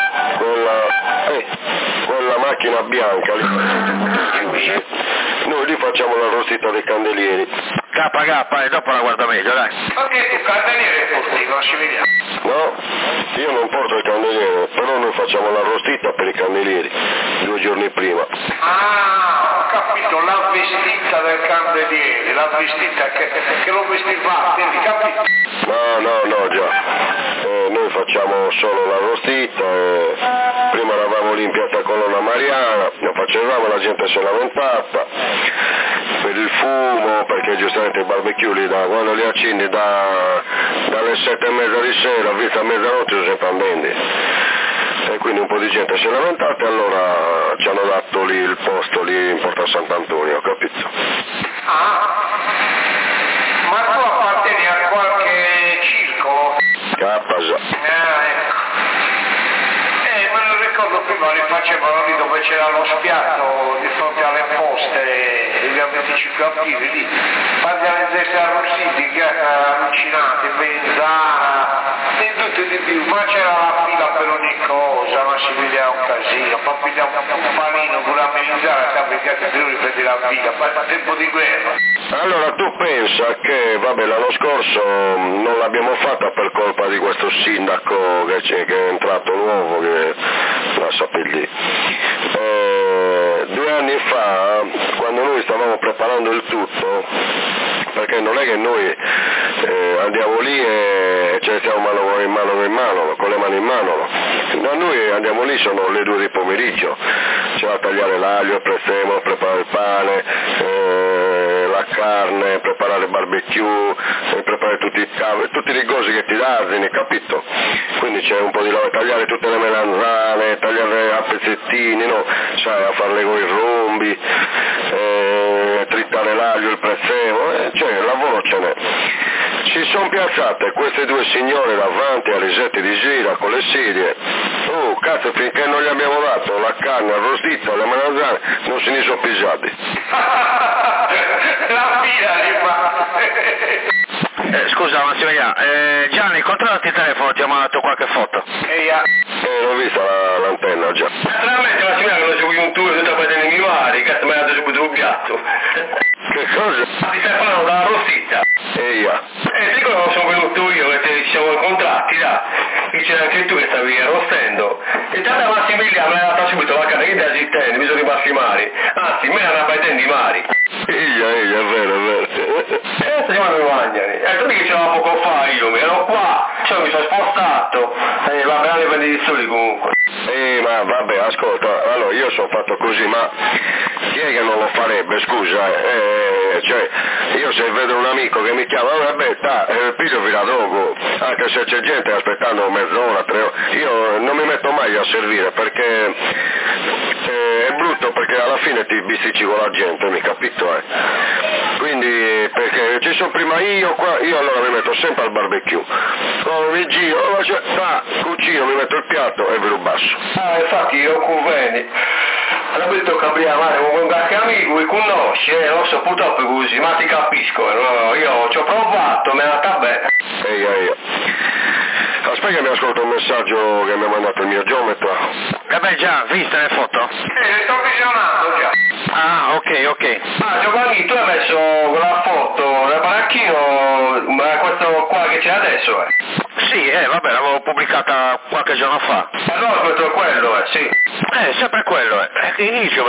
Speaker 4: quella macchina bianca lì, noi lì facciamo l'arrostita dei candelieri.
Speaker 5: K, e dopo la guarda meglio, dai.
Speaker 3: Ok, tu candeliere porti, non ci vediamo.
Speaker 4: No, io non porto il candeliere, però noi facciamo l'arrostita per i candelieri 2 giorni prima.
Speaker 3: Ho capito, la vestita del candeliere, la vestita che lo vestiva, quindi capito?
Speaker 4: No, già. Noi facciamo solo l'arrostita, prima eravamo lì in piazza Colonna Mariana, lo facevamo, la gente si è lamentata per il fumo, perché giustamente i barbecue lì quando li accendi dalle 7:30 di sera fino a mezzanotte sono sempre andenti. E quindi un po' di gente si è lamentata e allora ci hanno dato lì il posto lì in Porta Sant'Antonio, capito?
Speaker 3: Ma tu appartieni a qualche circolo?
Speaker 4: Capasa.
Speaker 3: Ecco. Me lo ricordo prima li facevano lì dove c'era lo spiazzo di fronte alle poste il 25 aprile lì, fatti alle zeste arrossiti, allucinati, Benzana, e tutto di più, ma c'era la fila per ogni cosa, ma si vedeva un casino, poi pigliava un panino pure a Melinzara, sempre che ti ripeti la fila, poi a tempo di guerra.
Speaker 4: Allora tu pensa che, vabbè, l'anno scorso non l'abbiamo fatta per colpa di questo sindaco che è entrato nuovo, che la sapete. 2 anni fa, quando noi stavamo preparando il tutto, perché non è che noi andiamo lì e ce ne stiamo con le mani in mano, no, noi andiamo lì, sono le 2 di pomeriggio, c'è da tagliare l'aglio, il prezzemolo, preparare il pane, la carne, preparare il barbecue, preparare tutti le cose che ti dà, capito? Quindi c'è un po' di lavoro, tagliare tutte le melanzane, tagliare a pezzettini, no? Sai, a farle con i rombi, trittare l'aglio, il prezzemolo, cioè il lavoro ce n'è. Si sono piazzate queste 2 signore davanti alle sette di gira con le sedie. Oh cazzo, finché non gli abbiamo dato la carne arrostita, le melanzane, non se ne sono pisati.
Speaker 3: La fila li fa.
Speaker 5: Scusa, ma si vediamo. Gianni, controllati il telefono, ti ho mandato qualche foto.
Speaker 4: L'ho vista l'antenna già.
Speaker 1: Naturalmente ma si vede che non segui un tour tutta questa animali, cazzo mi ha dato subito un piatto.
Speaker 4: Che cosa?
Speaker 1: Ti stai parlando della rostita? Dico che non sono venuto io, che ci siamo incontrati là, e c'era anche tu che stavi arrostendo. E tanto Massimo
Speaker 4: famiglia me l'ha data subito la casa, che da esistente, mi sono rimasti mari. Anzi, me l'hanno battendo i mari. Ehi, è vero. Adesso io mi mangiano. Tu che ce l'avevo poco fa io, mi ero qua, cioè mi sono spostato. Va bene per i soli comunque. Ma vabbè, ascolta, allora io sono fatto così, ma chi è che non lo farebbe, scusa? Cioè, io se vedo un amico che mi chiama, vabbè, piglio fino a dopo, anche se c'è gente aspettando mezz'ora, 3 ore, io non mi metto mai a servire perché è brutto, perché alla fine ti bisticci con la gente, mi capito? Quindi, perché ci sono prima io qua, io allora mi metto sempre al barbecue, mi giro, cucino, mi metto il piatto e ve lo basso. Infatti io conveni. Allora mi tocca chiamare un qualche amico che conosci, non so purtroppo così, ma ti capisco, no? Io ci ho provato, mi è andata bene. Aspetta che mi ascolto un messaggio che mi ha mandato il mio geometra.
Speaker 5: Già, viste le foto?
Speaker 3: Sto visionando già.
Speaker 5: Ah, ok.
Speaker 4: Giovanni, tu hai messo quella foto del baracchino, ma questo qua che c'è adesso,
Speaker 5: Sì, vabbè, l'avevo pubblicata qualche giorno fa.
Speaker 4: Allora questo è quello, sì.
Speaker 5: Sempre quello, Che inizio,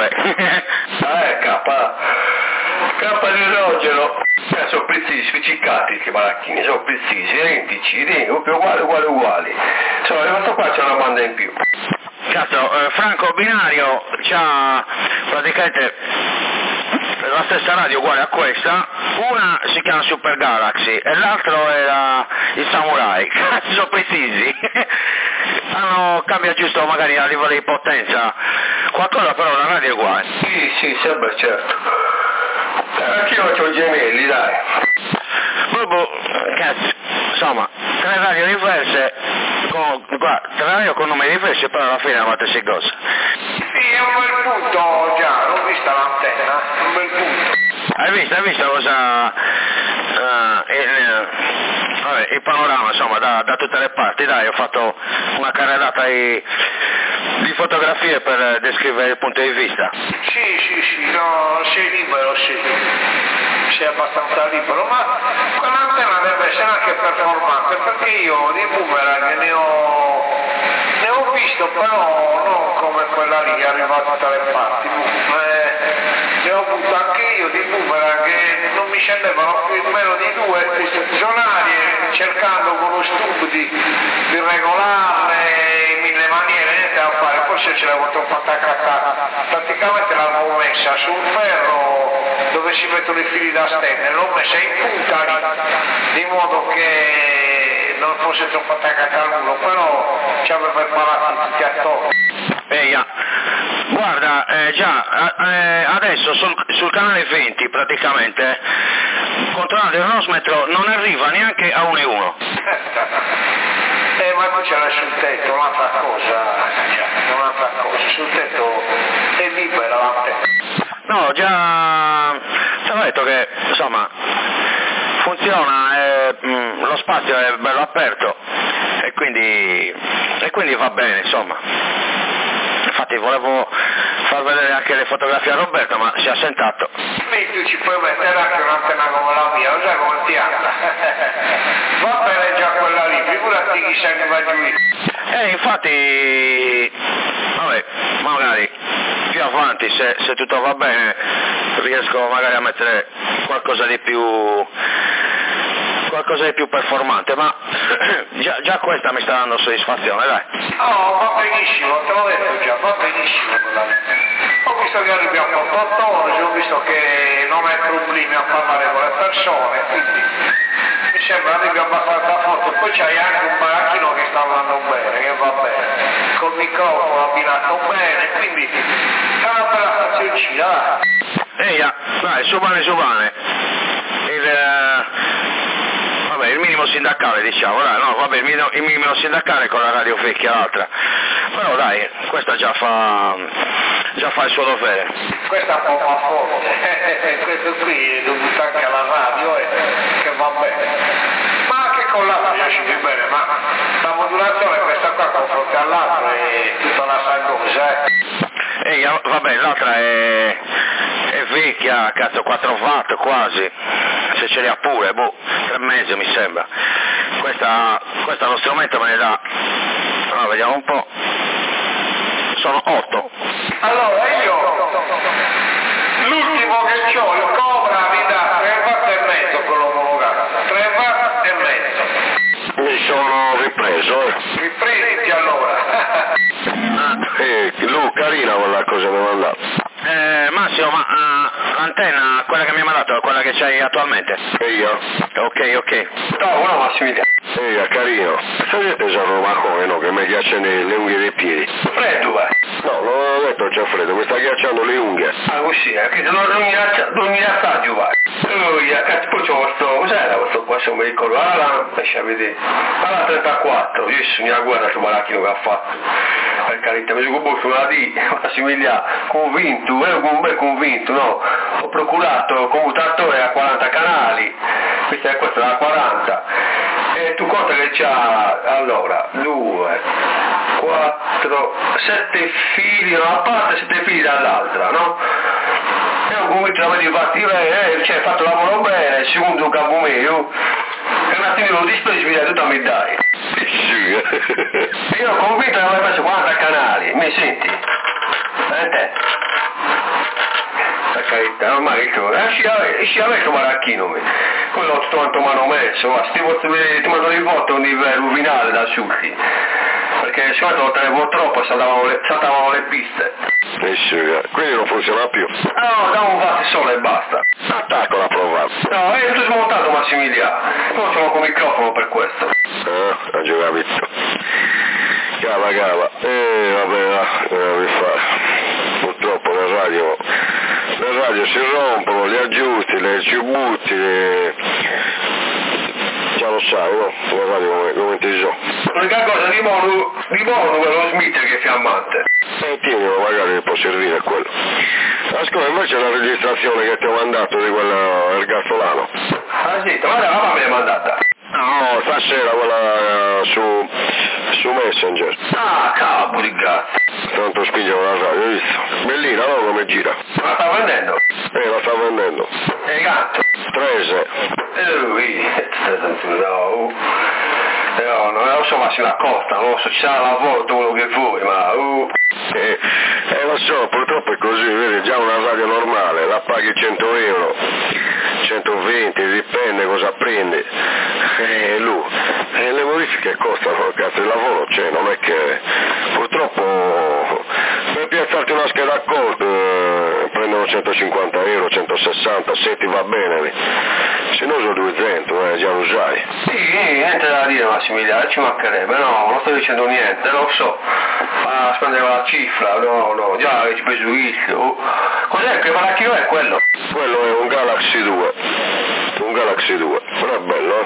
Speaker 4: Campa di rogero. Sono precisi, spiccicati che baracchini, sono precisi, identici, uguali. Insomma, questo qua c'è una banda in più.
Speaker 5: Cazzo, Franco Binario c'ha praticamente la stessa radio uguale a questa, una si chiama Super Galaxy e l'altro era il Samurai, cazzo sono precisi, cambia giusto magari a livello di potenza, qualcosa però la radio è uguale.
Speaker 4: Sì, sempre certo. Anch'io ho i gemelli, dai.
Speaker 5: Cazzo, insomma, 3 radio diverse, tre radio con numeri diversi, però alla fine avete si cosa.
Speaker 3: Sì, è un bel punto già, l'ho vista l'antenna, un bel punto.
Speaker 5: Hai visto cosa il panorama, insomma, da tutte le parti, dai, ho fatto una carrellata di fotografie per descrivere il punto di vista.
Speaker 3: Sì, no, sei libero, sì. Sei abbastanza libero, ma quell'antenna deve essere anche performante, perché io di boomerang ne ho visto, però non come quella lì che arriva da tutte le parti. Ne ho avuto anche io di boomerang che non mi scendevano più in meno di 2 stazionari, cercando con lo stupido di regolarle in 1000 maniere, niente da fare, forse ce l'avevo troppo attaccata. Praticamente l'avevo messa sul ferro dove si mettono i fili da stenne, l'ho messa in punta lì, di modo che non fosse troppo attaccata al muro, però ci aveva imparato tutti attorno.
Speaker 5: Guarda, adesso sul canale 20 praticamente, controllando il rosmetro, non arriva neanche a 1:1.
Speaker 3: Ma tu ce l'hai sul tetto, un'altra cosa, sul tetto è libera l'antenna.
Speaker 5: No, già ti ho detto che, insomma, funziona, lo spazio è bello aperto e quindi va bene, insomma. Infatti volevo far vedere anche le fotografie a Roberto, ma si è assentato.
Speaker 3: Tu ci puoi mettere anche un'antenna come la mia, lo sai come ti anda? Va bene già quella lì, figurati chi sei che va giù.
Speaker 5: Infatti, vabbè, magari più avanti, se tutto va bene, riesco magari a mettere qualcosa di più performante, ma già questa mi sta dando soddisfazione, dai.
Speaker 3: Oh, va benissimo, te l'ho detto già, va benissimo quella lì. Ho visto che arrivi a Portotone, ho visto che non hai problemi a parlare con le persone, quindi mi sembra arrivi abbastanza forte. Poi c'hai anche un baracchino che sta andando bene, che va bene, col microfono abbinato bene, quindi è una bella stazioncina,
Speaker 5: dai, su bene. Il minimo sindacale, diciamo, dai, no, vabbè, il minimo sindacale con la radio vecchia l'altra, però dai, questa già fa il suo dovere.
Speaker 3: Questa è un po' forte, questo qui è dovuto anche alla radio che va bene, ma anche con l'altra ci viene bene, ma la modulazione questa qua confronto all'altra è tutta una sangosa,
Speaker 5: vabbè, l'altra è vecchia, cazzo, 4 watt quasi, se ce li ha pure, 3 mesi mi sembra. Questo lo strumento me ne dà, allora, vediamo un po', sono 8.
Speaker 3: Allora io, l'ultimo che ho, il Cobra mi dà 3 watt e mezzo quello omologato, 3 watt e mezzo.
Speaker 4: Mi sono ripreso,
Speaker 3: Riprenditi allora.
Speaker 4: Lu, carina quella cosa mi ha mandato.
Speaker 5: Massimo, ma l'antenna, quella che mi ha mandato, è quella che c'hai attualmente?
Speaker 4: E io?
Speaker 5: Ok.
Speaker 3: No, no, Massimiliano.
Speaker 4: Carino. Sapete se Romacone, no, che mi ghiacciano le unghie dei piedi?
Speaker 3: Freddo, vai.
Speaker 4: No, non ho detto c'è freddo, mi sta ghiacciando le unghie.
Speaker 3: Ah, così, che non mi assaggio, vai. Poi c'ho questo, cos'era questo qua, se non mi ricordo, lascia vedere. Alla 34, io sono in guerra su Maracchino che ha fatto. Per carità, mi sono composto una di Massimiliano, convinto, no? Ho procurato commutatore a 40 canali, questa è la 40. E tu conta che c'ha, allora, 2, 4, 7 fili da una parte e 7 fili dall'altra, no? E ho convinto la vedi fatti bene, cioè fatto lavoro bene, secondo un capo mio, e un attimino lo display mi dai tutto a me dai. E io ho convinto che avevo messo 40 canali, mi senti? Te? Per carità, ormai ci ha messo Maracchino, quello tutto quanto mi hanno messo, ti mando le foto a un livello finale da asciutti, perché secondo me lo tenevo troppo, saltavano le piste.
Speaker 4: Quindi non funziona più.
Speaker 3: No, davo fatti solo e basta.
Speaker 4: Attacco la prova.
Speaker 3: No, è tutto smontato Massimiliano, non siamo con microfono per questo.
Speaker 4: Non ci capito. Cava. Vabbè, purtroppo le radio si rompono, gli aggiusti, le cibutti, già lo sai, no? Le radio come ti so.
Speaker 3: L'unica cosa di buono quello Smith che è fiammante.
Speaker 4: Tienilo, magari può servire quello. Ascolta, invece la registrazione che ti ho mandato di quella ergastolano.
Speaker 3: Ah sì, guarda, la mamma me l'ha mandata.
Speaker 4: No, stasera quella su Messenger.
Speaker 3: Ah, cavolo di gatto.
Speaker 4: Tanto spinge la radio, hai visto? Bellina, no? Come gira?
Speaker 3: La sta vendendo?
Speaker 4: La sta vendendo.
Speaker 3: E il gatto?
Speaker 4: 13.
Speaker 3: No, non lo so, ma si l'accosta, non lo so, ci sarà la foto, quello che vuoi, ma...
Speaker 4: Lo so, purtroppo è così, vedi, già una radio normale, la paghi 100 euro, 120, dipende cosa prendi, le modifiche costano, cazzo, il lavoro c'è, non è che, purtroppo, per piazzarti una scheda accordo prendono 150 euro, 160, se ti va bene, se no sono 200, già lo sai.
Speaker 3: Sì, niente da dire Massimiliano, ci mancherebbe, no, non sto dicendo niente, lo so, ma spendere la cifra, no, già ci preso visto. Cos'è, che Maracchino è quello?
Speaker 4: Quello è un Galaxy 2, però è bello,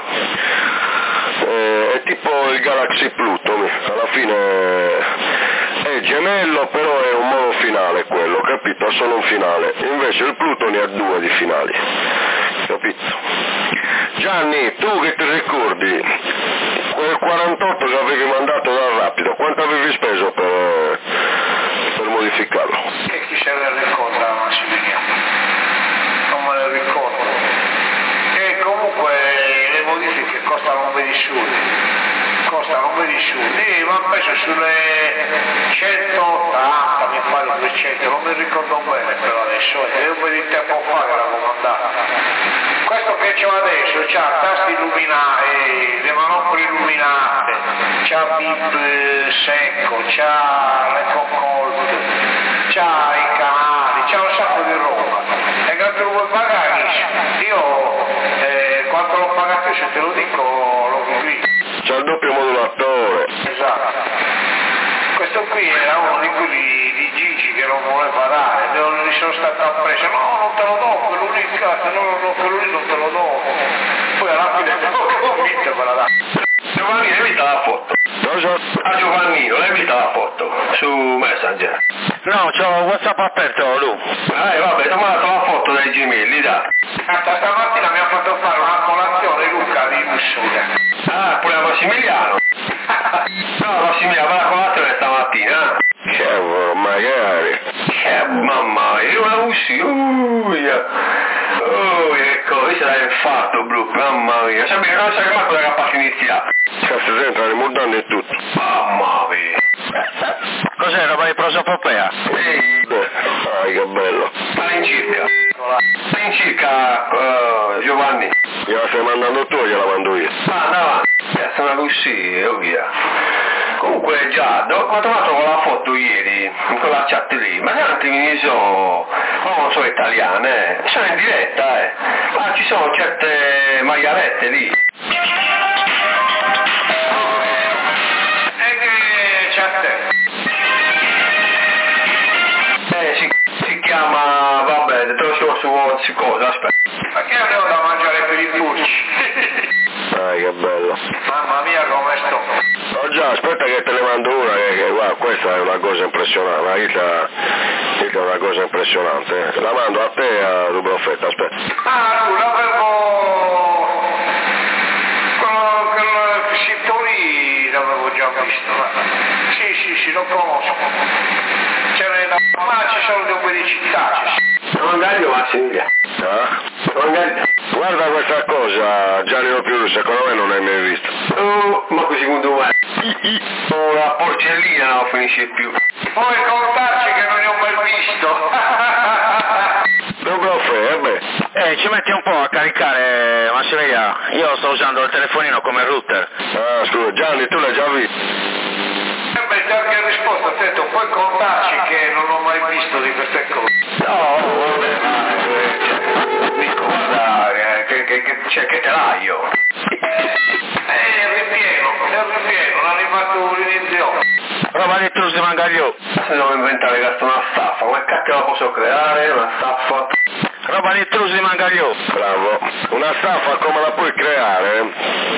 Speaker 4: è tipo il Galaxy Pluton, alla fine è gemello, però è un modo finale quello, capito? Ha solo un finale, invece il Pluton ne ha 2 di finali, capito? Gianni, tu che ti ricordi, quel 48 che avevi mandato da Rapido, quanto avevi speso per modificarlo?
Speaker 3: E chi se ne ricorda Massimiliano? Non me ne ricordo. E comunque le modifiche costano un bel soldi, ma penso sulle 180, mi pare 200, non mi ricordo bene però adesso, è un po' di tempo fa che l'avevo mandato. Questo che c'ho adesso c'ha tasti illuminati, le manopole illuminate, c'ha bip secco, c'ha l'eco cold, c'ha i canali, c'ha un sacco di roba. E quanto lo vuoi pagare? Io quanto l'ho pagato, se te lo dico, lo qui.
Speaker 4: C'ha il doppio modulatore.
Speaker 3: Esatto. Questo qui era uno di quelli di Gigi che non voleva dare, non gli sono stato appreso, no, non te lo do, quello lì non te lo do. Poi alla fine ho vinto quella là. Giovannino, hai visto la foto? A Giovannino, l'hai vista la foto? Su Messenger?
Speaker 5: No, c'ho WhatsApp aperto, Lu.
Speaker 3: Vabbè, ti ho mandato la foto dai gemelli, dai. Stamattina mi ha fatto fare una colazione Luca di Bussuga. Ah, pure a Massimiliano. No, Massimiliano, la colazione stamattina.
Speaker 4: Magari.
Speaker 3: Mamma mia, io la usi. Ecco, questo è il fatto, Bru, mamma mia. Sapete, non so che manco da capace iniziare.
Speaker 4: Cazzo, entra, rimordando e tutto.
Speaker 3: Mamma mia.
Speaker 5: Cos'è, roba di prosopopea?
Speaker 4: Che bello.
Speaker 3: All'incirca, Giovanni.
Speaker 4: Gliela stai mandando tu o gliela mando io?
Speaker 3: No, sono così e via. Comunque già, ho trovato quella foto ieri, in quella chat lì, ma gli altri mi non so italiane, sono in diretta, ma ci sono certe maialette lì. E che chat si chiama, vabbè, te lo so su cosa, aspetta. Ma che avevo da mangiare per i pulci?
Speaker 4: Che bello.
Speaker 3: Mamma mia come sto.
Speaker 4: Oh già, aspetta che te ne mando una, che guarda, questa è una cosa impressionante, questa è una cosa impressionante. La mando a te e a Dubroffetta, aspetta.
Speaker 3: Quel sito lì l'avevo già visto. Sì, lo conosco. Ma ci sono due di città. Non gaglio Massimiliano.
Speaker 4: Guarda questa cosa, Gianni Più, secondo me non l'hai mai visto.
Speaker 3: Ma così secondo me. La porcellina non finisce più. Puoi contarci che non ne ho mai visto.
Speaker 5: Ci metti un po' a caricare, Massimiliano. Io sto usando il telefonino come router.
Speaker 4: Scusa, Gianni, tu l'hai già visto?
Speaker 3: Già che hai risposto, attento, puoi contarci che non ho mai visto di queste cose. No, vabbè, dico, guarda, che telaio. Ripieno, l'ha arrivato l'inizio.
Speaker 5: Roba di Trus di Mangagliò.
Speaker 3: Se devo inventare che una staffa, come cacchio la posso creare, una staffa?
Speaker 5: Roba di Trus di Mangagliò.
Speaker 4: Bravo. Una staffa come la puoi creare?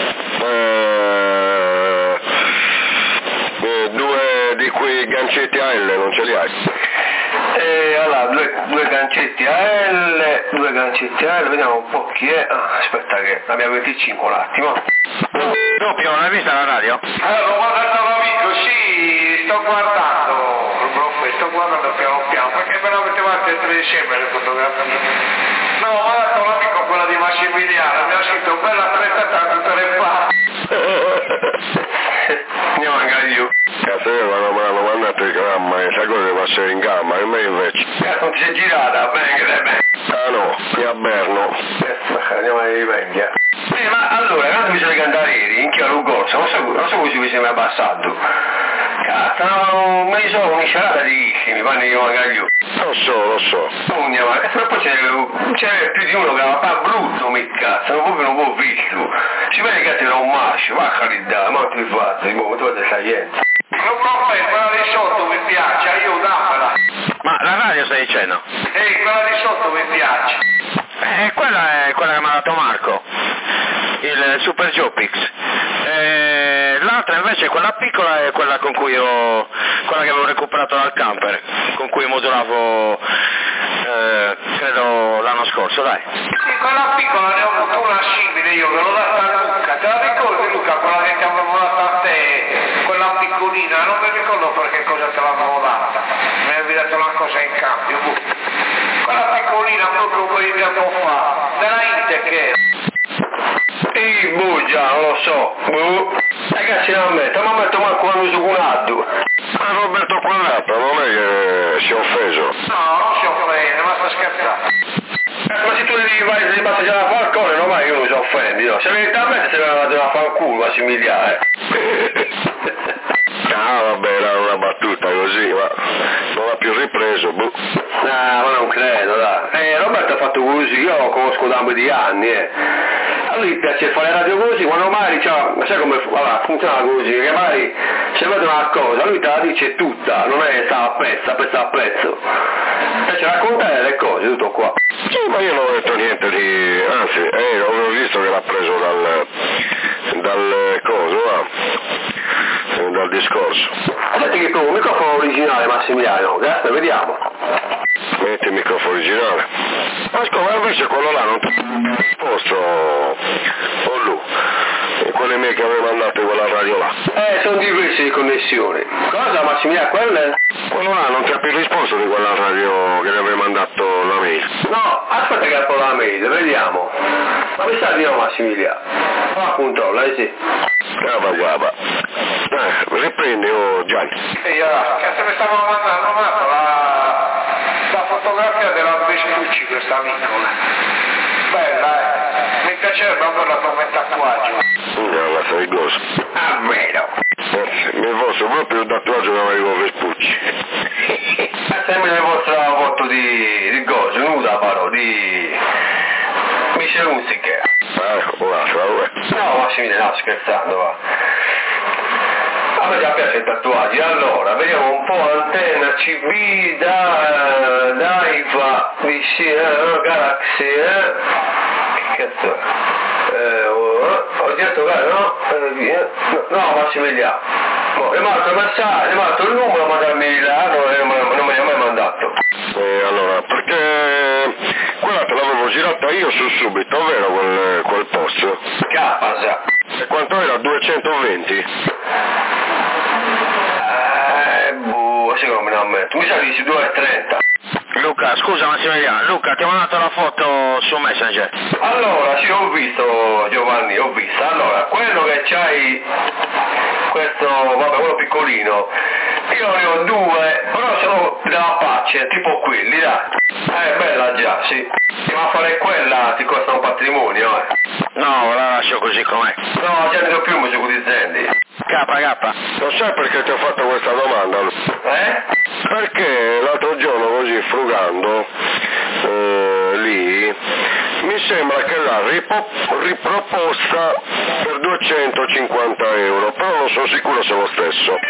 Speaker 4: Due di quei gancetti a L, non ce li hai?
Speaker 3: Allora, due gancetti a L, vediamo un po' chi è. Aspetta che abbiamo 25 un attimo.
Speaker 5: Doppio, non hai visto la radio?
Speaker 3: Allora, l'ho guardato l'amico, sì, sto guardando piano piano, perché me l'avete fatte tutte insieme le fotografie. No, ho guardato l'amico quella di Massimiliano, mi ha scritto bella attrezzata tutte le parti. Andiamo a Gagliù.
Speaker 4: Cazzo, io quando me l'hanno mandato il gramma, sai cosa passare in gamma, e me invece.
Speaker 3: Non ti sei girata, bene.
Speaker 4: No, qui a Berno.
Speaker 3: Andiamo a Venghia. Ma allora, quando bisogna andare ieri, in chiaro corso, non so come ci siamo abbassato. Cazzo, me ne sono un'insalata di isci, mi fanno io a Gagliù.
Speaker 4: Lo so.
Speaker 3: Ma poi c'è più di uno che va brutto, mi cazzo, non può visto. Si vede che era un mascio, va a carità, ma ti fate, tu fate scienza. Non può quella di sotto mi piace, io dammela.
Speaker 5: Ma la radio stai dicendo?
Speaker 3: Quella di sotto mi piace.
Speaker 5: Quella è quella che mi ha dato Marco, il Super Jopix. L'altra invece, quella piccola, è quella con cui quella che avevo recuperato dal camper, con cui modulavo credo l'anno scorso, dai.
Speaker 3: Sì, quella piccola ne ho avuto una simile io, che l'ho data a Luca. Te la ricordi Luca, quella che ti avevo data a te, quella piccolina? Non mi ricordo perché cosa te l'avevo data. Mi avevi dato una cosa in cambio. Quella piccolina proprio quelli tempo fa, della Inte che già, non lo so. Ragazzi, non metto, ma metto manco quando su Quadrato.
Speaker 4: Ma Roberto Quadrato, non è che si è offeso?
Speaker 3: No, non si offende, ma sta scherzando. Ma se tu devi passare a Falcone, non vai che uno si offendi, no? Se veramente se ne va a fare un culo, Massimiliano.
Speaker 4: Vabbè, era una battuta così, ma non l'ha più ripreso, boh.
Speaker 3: No, ma non credo, dai. Roberto ha fatto così, io lo conosco da un po' di anni, A lui piace fare radio così, quando magari, sai come funziona così, che magari se vede una cosa, lui te la dice tutta, non è sta a pezzo. Piace raccontare le cose, tutto qua.
Speaker 4: Sì, ma io non ho detto niente di... anzi, ho visto che l'ha preso dal coso, dal discorso.
Speaker 3: Senti che proprio un microfono originale, Massimiliano, grazie, vediamo.
Speaker 4: Metti il microfono originale. Ma scusa, invece quello là non ti ha risposto, o lui, quelle mie che avevo mandato quella radio là.
Speaker 3: Sono diverse di connessioni. Cosa, Massimiliano, quelle?
Speaker 4: Quello là non ti ha più risposto di quella radio che gli avevo mandato la mail.
Speaker 3: No, aspetta che apro la mail, vediamo. Ma mi sa di no, Massimiliano. Fa controlla, sì.
Speaker 4: Guarda. Riprendi, Gianni.
Speaker 3: E io, cazzo mi stavo mandando la fotografia della Vespucci, questa amicola. Bella, mi piacerebbe averla come tatuaggio.
Speaker 4: No, sei gozo.
Speaker 3: Almeno.
Speaker 4: Mi fosse proprio il tatuaggio che avevo Vespucci.
Speaker 1: Sembra il vostro voto di gozo, nuda parò, di Michel Musiche. No, Massimiliano, no, scherzando, va. A me già piace i tatuaggi, allora, vediamo un po' Antenna, CB, Daiva, Galaxy, che cazzo è? Ho detto, no, Massimiliano, è matto il messaggio, è matto il numero, ma da Milano non me ne ha mai mandato.
Speaker 4: Allora, perché quella te l'avevo girata io su subito, vero, quel post?
Speaker 1: Capasa.
Speaker 4: E quanto era? 220?
Speaker 1: Secondo me non metto, mi sa di 2,30.
Speaker 5: Luca, scusa Massimiliano, Luca, ti ho mandato la foto su Messenger.
Speaker 1: Allora, sì, ho visto Giovanni, ho visto. Allora, quello che c'hai, questo, vabbè, quello piccolino, io ne ho due, però sono della pace, tipo quelli, dai. Bella già, sì. Ma fare quella ti costa un patrimonio,
Speaker 5: No, la lascio così com'è.
Speaker 1: No, già ne do più un gioco di zendi.
Speaker 5: K.
Speaker 4: Non sai perché ti ho fatto questa domanda? Perché l'altro giorno così frugando lì mi sembra che l'ha riproposta per 250 euro, però non sono sicuro se è lo stesso.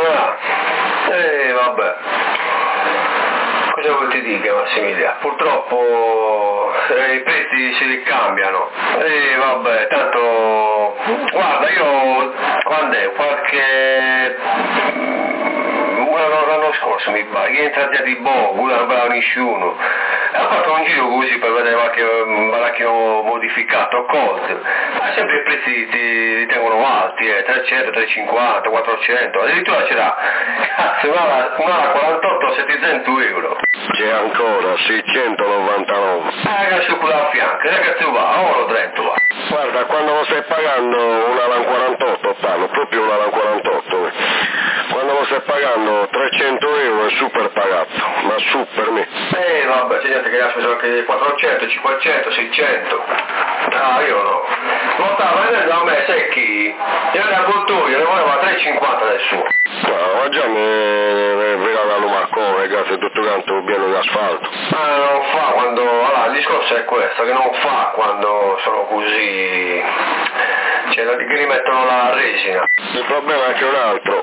Speaker 1: Vabbè. Cosa vuoi ti dica Massimiliano? Purtroppo i prezzi si ricambiano. Vabbè, tanto guarda, io quando è? L'anno scorso mi pare, che è entrato di Bogu, non aveva nessuno. Ha fatto un giro così per vedere qualche baracchino modificato, Colt. Ma sempre i prezzi ti tengono alti, 300, 350, 400, addirittura c'era un'ala 48 700 euro.
Speaker 4: C'è ancora 699.
Speaker 1: Ragazzi, quella a fianco, ragazzi va, ora Trento va.
Speaker 4: Guarda, quando lo stai pagando un Alan 48, parlo proprio un Alan 48, quando lo stai pagando 300 euro è super pagato, ma super me.
Speaker 1: Vabbè, c'è gente che ha speso anche 400, 500, 600. Io no. Lo stava vendendo a me, sai chi? Io era cultura, ne voleva 3,50 del suo.
Speaker 4: No, ma già mi veniva da Lumacone, grazie a tutto quanto pieno di asfalto.
Speaker 1: Non fa quando, allora il discorso è questo, che non fa quando sono così, cioè che rimettono la resina.
Speaker 4: Il problema è che un altro,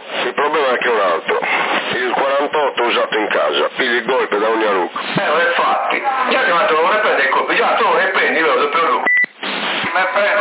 Speaker 4: il 48 usato in casa, pigli il golpe da ogni rucco.
Speaker 1: Infatti, già che tu non ne prendi il colpo, già tu non ne prendi, io lo do più rucco. Ne prendo.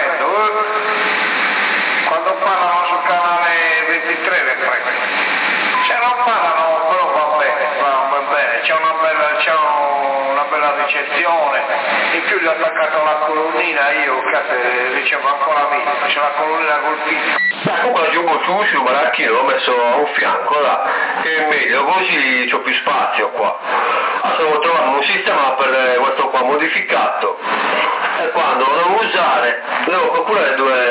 Speaker 1: Quando parlano sul canale 23 ne prendo. Se non parlano, però va bene, c'è una bella ricezione, in più gli ho attaccato la colonnina, io cazzo ricevo ancora meno, c'è la colonnina col pizzo. Comunque la giubo sul baracchino, l'ho messo a un fianco là, che è meglio, così c'ho più spazio qua. Adesso devo trovare un sistema per questo qua modificato, e quando lo devo usare devo calcolare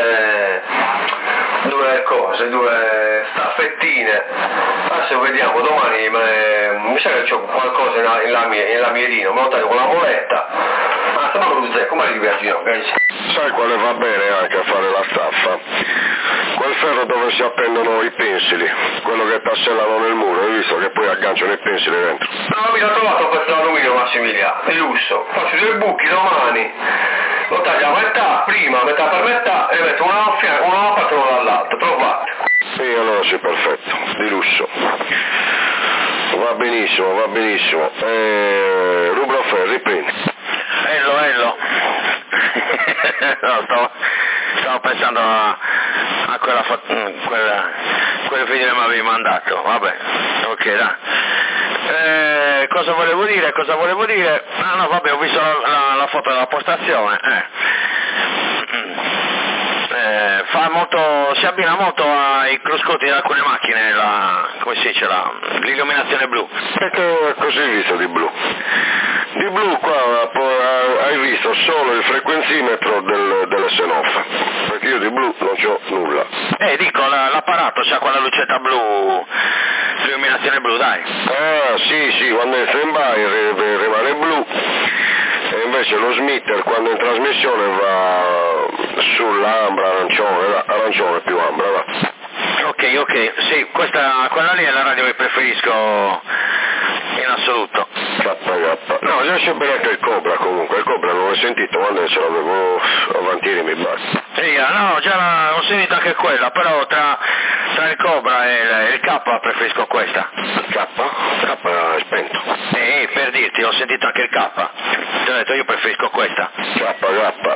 Speaker 1: due staffettine. Adesso vediamo domani, mi sa che c'ho qualcosa nella mierina, me lo taglio con la moletta. Ma lo usa, come li viaggio?
Speaker 4: Sai quale va bene anche a fare la staffa? Quel ferro dove si appendono i pensili, quello che tassellano nel muro, hai visto che poi agganciano i pensili dentro?
Speaker 1: No, mi ha trovato questo alluminio Massimiliano, di lusso. Faccio due buchi domani, lo taglio a metà, prima, metà per metà, e metto uno a fianco, uno a parte e uno dall'altro, provate.
Speaker 4: Sì, allora sì, perfetto, di lusso. Va benissimo. Rubro Ferri, prendi.
Speaker 5: Ello. No, stavo pensando a quel video che mi avevi mandato, vabbè, ok, dai. Cosa volevo dire? Ah no, vabbè, ho visto la foto della postazione, si abbina molto ai cruscotti di alcune macchine, come si dice, l'illuminazione blu.
Speaker 4: Perché così visto di blu? Di blu qua hai visto solo il frequenzimetro delle Senoff, perché io io di blu non c'ho nulla.
Speaker 5: Dico, l'apparato c'ha quella lucetta blu, illuminazione blu, dai.
Speaker 4: Ah, sì, quando entra in by rimane blu, e invece lo smitter quando è in trasmissione va sull'ambra, arancione più ambra, va.
Speaker 5: Ok, sì, quella lì è la radio che preferisco in assoluto.
Speaker 4: KK. No, riesce bene anche il Cobra comunque, il Cobra non l'ho sentito, quando ce l'avevo avanti mi basta.
Speaker 5: Sì, no, già ho sentito anche quella, però tra il Cobra e il K preferisco questa.
Speaker 4: K è spento.
Speaker 5: Per dirti, ho sentito anche il K. Ti ho detto, io preferisco questa.
Speaker 4: KK.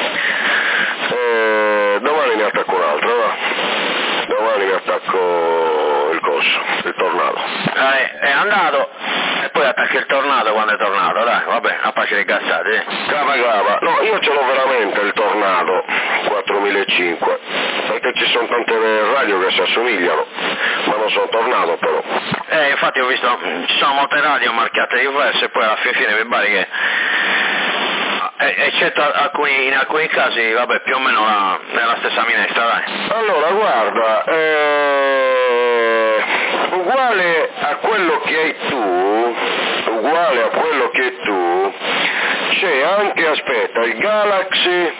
Speaker 4: Domani ne attacco un'altra, va? Domani mi attacco il corso, il tornado.
Speaker 5: È andato, e poi attacca il tornado quando è tornato, dai, vabbè, a pace di cazzate.
Speaker 4: Grava. No, io ce l'ho veramente il tornado 4005, perché ci sono tante radio che si assomigliano, ma non sono tornado però.
Speaker 5: Infatti ho visto, ci sono molte radio marchiate diverse, e poi alla fine mi pare che, eccetto in alcuni casi, vabbè, più o meno nella stessa minestra, dai.
Speaker 4: Allora, guarda, uguale a quello che hai tu, c'è anche, aspetta, il Galaxy,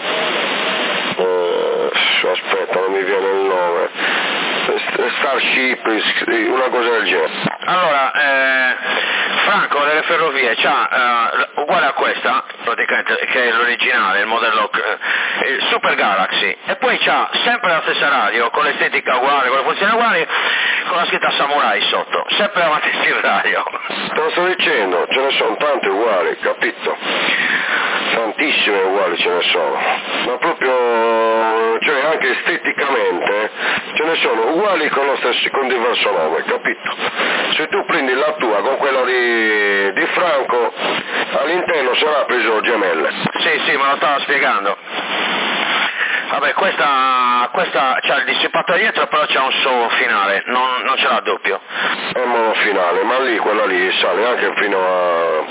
Speaker 4: aspetta, non mi viene il nome, Starship, una cosa del genere.
Speaker 5: Allora, Franco delle ferrovie c'ha uguale a questa, praticamente, che è l'originale, il modello, il Super Galaxy, e poi c'ha sempre la stessa radio, con l'estetica uguale, con le funzioni uguali, con la scritta Samurai sotto, sempre la stessa radio.
Speaker 4: Te lo sto dicendo, ce ne sono tante uguali, capito? Tantissime uguali ce ne sono, ma proprio, cioè anche esteticamente ce ne sono uguali con diverso nome, capito? Se tu prendi la tua con quella di Franco, all'interno sarà preso gemelle.
Speaker 5: Sì, me lo stava spiegando. Vabbè, questa c'ha il dissipatore dietro, però c'ha un suo finale, non ce l'ha doppio.
Speaker 4: È monofinale, ma quella lì sale anche fino a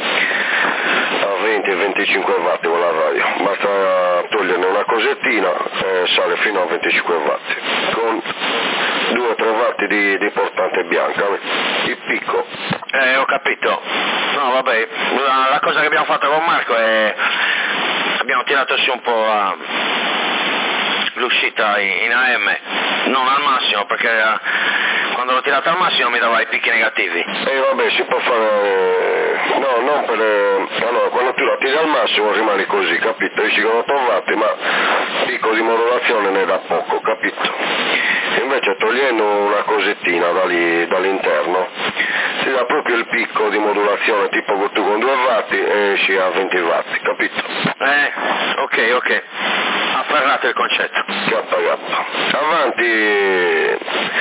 Speaker 4: 20-25 watt con la radio. Basta toglierne una cosettina e sale fino a 25 watt, con 2-3 watt di portante bianca, il picco.
Speaker 5: Ho capito. No, vabbè, la cosa che abbiamo fatto con Marco è abbiamo tirato su un po' l'uscita in AM, non al massimo, perché quando l'ho tirata al massimo mi dava i picchi negativi.
Speaker 4: Vabbè, si può fare, no, non per, allora quando tu la tiri al massimo rimani così, capito? Esci con 8 watt, ma picco di modulazione ne dà poco, capito? Invece togliendo una cosettina dall'interno ti dà proprio il picco di modulazione, tipo che tu con 2 watt esci a 20 watt, capito?
Speaker 5: Ok, afferrato il concetto.
Speaker 4: Avanti,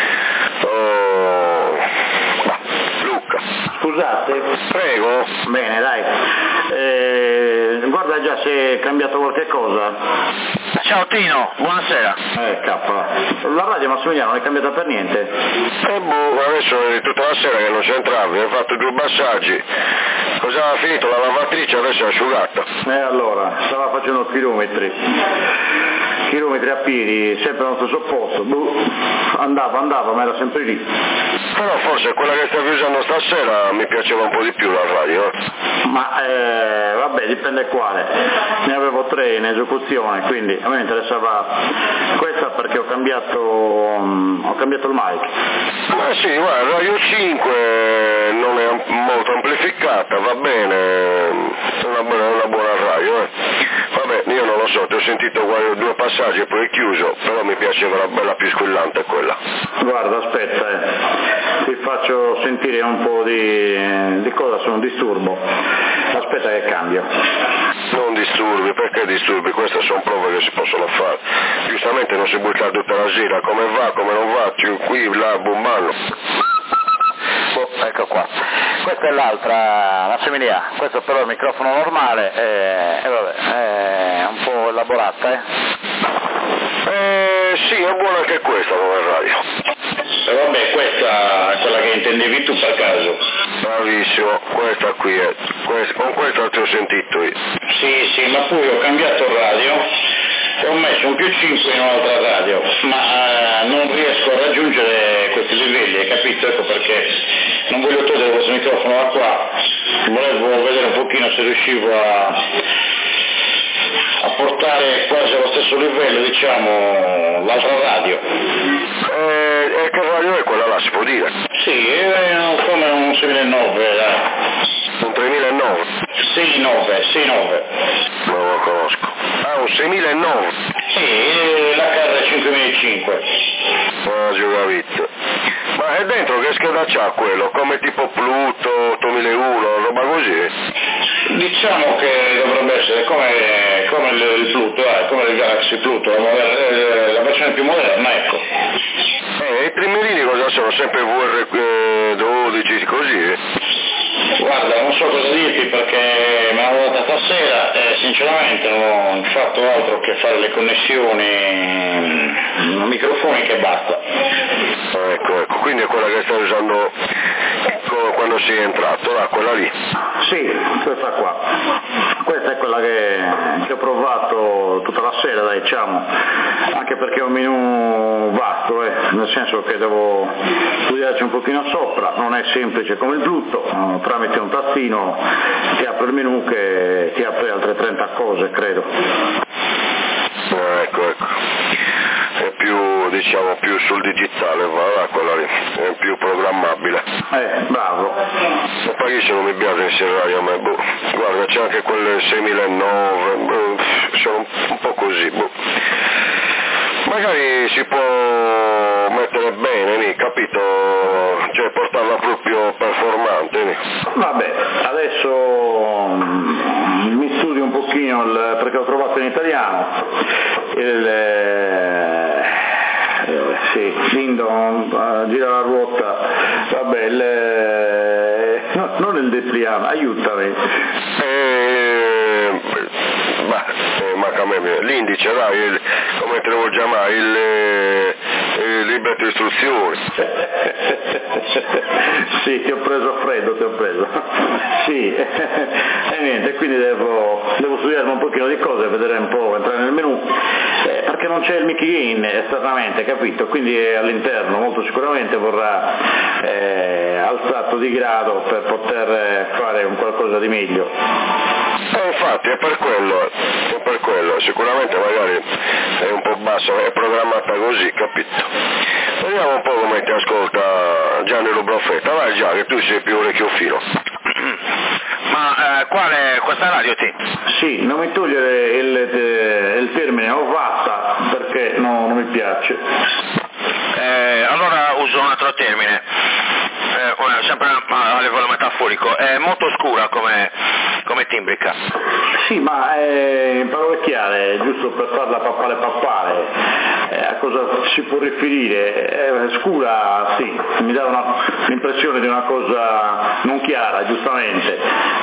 Speaker 4: Luca.
Speaker 6: Scusate.
Speaker 4: Prego.
Speaker 6: Bene, dai. Guarda già se è cambiato qualche cosa.
Speaker 5: Ciao Tino, buonasera.
Speaker 6: La radio Massimiliano non è cambiata per niente.
Speaker 4: Adesso è tutta la sera che non c'entravi, hai fatto 2 passaggi. Cosa ha finito la lavatrice, adesso è asciugata.
Speaker 6: Allora, stava facendo chilometri a piedi, sempre allo stesso posto, andava, ma era sempre lì.
Speaker 4: Però forse quella che stavi usando stasera mi piaceva un po' di più la radio.
Speaker 6: Ma vabbè, dipende quale. Ne avevo 3 in esecuzione, quindi a me interessava questa perché ho cambiato il mic.
Speaker 4: Ma sì, guarda, Radio 5 non è molto amplificata, va bene, è una buona radio. Vabbè, io non lo so, ti ho sentito 2 passaggi e poi è chiuso, però mi piaceva la bella più squillante quella.
Speaker 6: Guarda, aspetta, ti faccio sentire un po' di cosa, sono un disturbo. Aspetta che cambio.
Speaker 4: Non disturbi, perché disturbi? Queste sono prove che si possono fare. Giustamente non si butta tutta la sera, come va, come non va, qui, là, bomballo.
Speaker 6: Ecco qua. Questa è l'altra, Massimiliano. Questo però è il microfono normale e vabbè, è un po' elaborata,
Speaker 4: Sì, è buona anche questa come radio.
Speaker 6: Vabbè, questa è quella che intendevi tu per caso.
Speaker 4: Bravissimo, questa qui è. Con questa ti ho sentito io.
Speaker 6: Sì, ma poi ho cambiato radio e ho messo un +5 in un'altra radio, ma non riesco a raggiungere questi livelli, hai capito? Ecco perché non voglio togliere questo microfono da qua, volevo vedere un pochino se riuscivo a portare quasi allo stesso livello, diciamo, l'altra radio.
Speaker 4: E che radio è quella là, si può dire?
Speaker 6: Sì, è come un 6009,
Speaker 4: Un 3009?
Speaker 6: 69.
Speaker 4: Non lo conosco. Ah, un 6009?
Speaker 6: Sì, l'HR 5005.
Speaker 4: Ah, giù capito. Ma è dentro che scheda c'ha quello? Come tipo Pluto, 8001, roba così?
Speaker 6: Diciamo che dovrebbe essere come il Pluto, come il Galaxy Pluto, la versione più moderna, ecco.
Speaker 4: I primerini cosa sono? Sempre VR12 così?
Speaker 6: Guarda, non so cosa dirti perché me l'hanno data stasera e sinceramente non ho fatto altro che fare le connessioni microfoniche e basta.
Speaker 4: Ecco, quindi è quella che stai usando quando sei entrato, quella lì?
Speaker 6: Sì, questa qua. Questa è quella che ho provato tutta la sera, diciamo, anche perché è un menu vasto, nel senso che devo studiarci un pochino sopra, non è semplice come il Pluto, tramite un tastino ti apre il menu che ti apre altre 30 cose, credo.
Speaker 4: Ecco. È più, diciamo, più sul digitale, va, quella lì, è più programmabile.
Speaker 6: Bravo.
Speaker 4: E poi se non mi piace in radio a me, guarda, c'è anche quelle 6009, sono un po' così, Magari si può mettere bene, capito? Cioè portarla proprio performante.
Speaker 6: Vabbè, adesso mi studio un pochino perché l'ho trovato in italiano. Sì, Lindon gira la ruota, vabbè, no, non il depliano, aiutami.
Speaker 4: Manca a me, l'indice, dai, come te devo chiamare, il libretto di istruzioni.
Speaker 6: Sì, ti ho preso freddo, Sì, e niente, quindi devo studiarmi un pochino di cose, vedere un po', entrare nel menu, perché non c'è il Mickey Gain esternamente, capito? Quindi all'interno molto sicuramente vorrà alzato di grado per poter fare un qualcosa di meglio.
Speaker 4: Infatti è per quello, sicuramente magari è un po' basso, è programmata così, capito? Vediamo un po' come ti ascolta Gianni Lubrofetta, vai già che tu sei più orecchio filo.
Speaker 5: Ma quale questa radio ti?
Speaker 6: Sì, non mi togliere il termine ovata perché non mi piace.
Speaker 5: Allora uso un altro termine, sempre a livello metaforico, è molto scura come timbrica.
Speaker 6: Sì, ma in parole chiare, giusto per farla pappale, a cosa si può riferire? Scura, sì, mi dà l'impressione di una cosa non chiara, giustamente,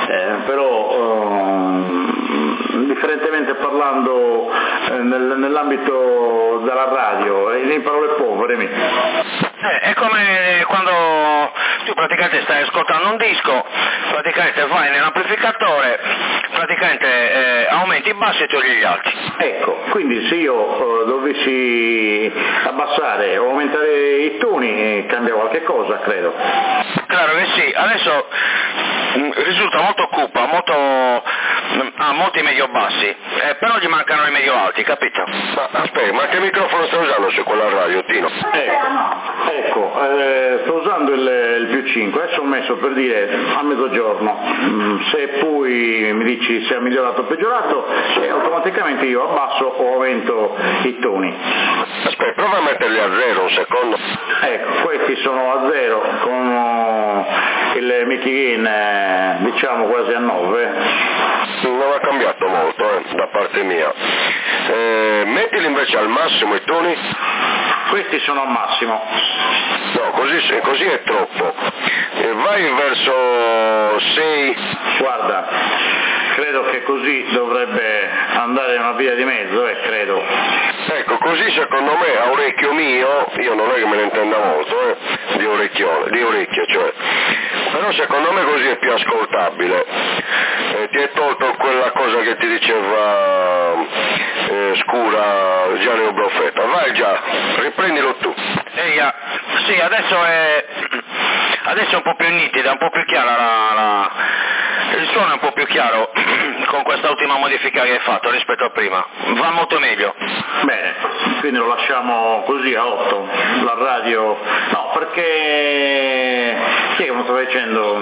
Speaker 6: però differentemente parlando nell'ambito della radio, in parole povere.
Speaker 5: È come quando tu praticamente stai ascoltando un disco, praticamente vai nell'amplificatore, praticamente aumenti i bassi e togli gli alti.
Speaker 6: Ecco, quindi se io dovessi abbassare o aumentare i toni cambia qualche cosa, credo.
Speaker 5: Claro che sì, adesso risulta molto cupa, ha molti medio bassi, però gli mancano i medio alti, capito?
Speaker 4: Ma aspetta, ma che microfono stai usando su quella radio, Tino?
Speaker 6: Ecco, sto usando il +5, adesso ho messo per dire a mezzogiorno, se poi mi dici se ha migliorato o peggiorato, automaticamente io abbasso o aumento i toni.
Speaker 4: Aspetta, prova a metterli a 0 un secondo.
Speaker 6: Ecco, questi sono a 0 con il Mickey Gain diciamo quasi a 9.
Speaker 4: Non ha cambiato molto da parte mia. Mettili invece al massimo i toni.
Speaker 6: Questi sono al massimo.
Speaker 4: No, così è troppo. Vai verso 6.
Speaker 6: Guarda, credo che così dovrebbe andare una via di mezzo, credo.
Speaker 4: Ecco, così secondo me a orecchio mio, io non è che me ne intenda molto, di orecchio, cioè. Però secondo me così è più ascoltabile. Ti è tolto quella cosa che ti diceva scura Gianni Brofetta. Vai già, riprendilo tu.
Speaker 5: Sì, adesso è un po' più nitida, un po' più chiara il suono è un po' più chiaro con questa ultima modifica che hai fatto rispetto a prima, va molto meglio.
Speaker 6: Bene, quindi lo lasciamo così a 8, la radio, no, perché chi è che mi stava dicendo,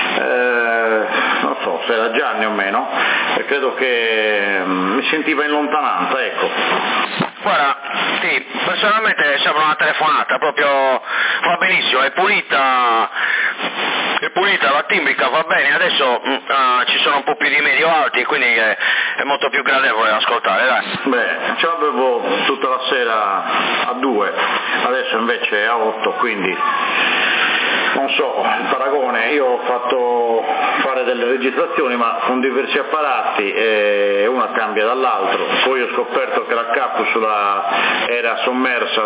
Speaker 6: non so se era Gianni o meno, e credo che mi sentiva in lontananza, ecco.
Speaker 5: Guarda, sì, personalmente sembra una telefonata, proprio va benissimo, è pulita, la timbrica va bene, adesso ci sono un po' più di medio alti, quindi è molto più gradevole ascoltare, dai.
Speaker 6: Beh, ce l'avevo tutta la sera a 2, adesso invece è a 8, quindi non so, il paragone, io ho fatto fare delle registrazioni ma con diversi apparati e una cambia dall'altro, poi ho scoperto che la capsula era sommersa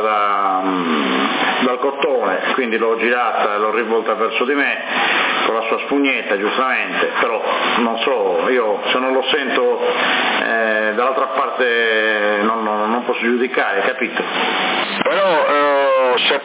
Speaker 6: dal cottone, quindi l'ho girata e l'ho rivolta verso di me con la sua spugnetta giustamente, però non so, io se non lo sento dall'altra parte non posso giudicare, capito?
Speaker 4: Però se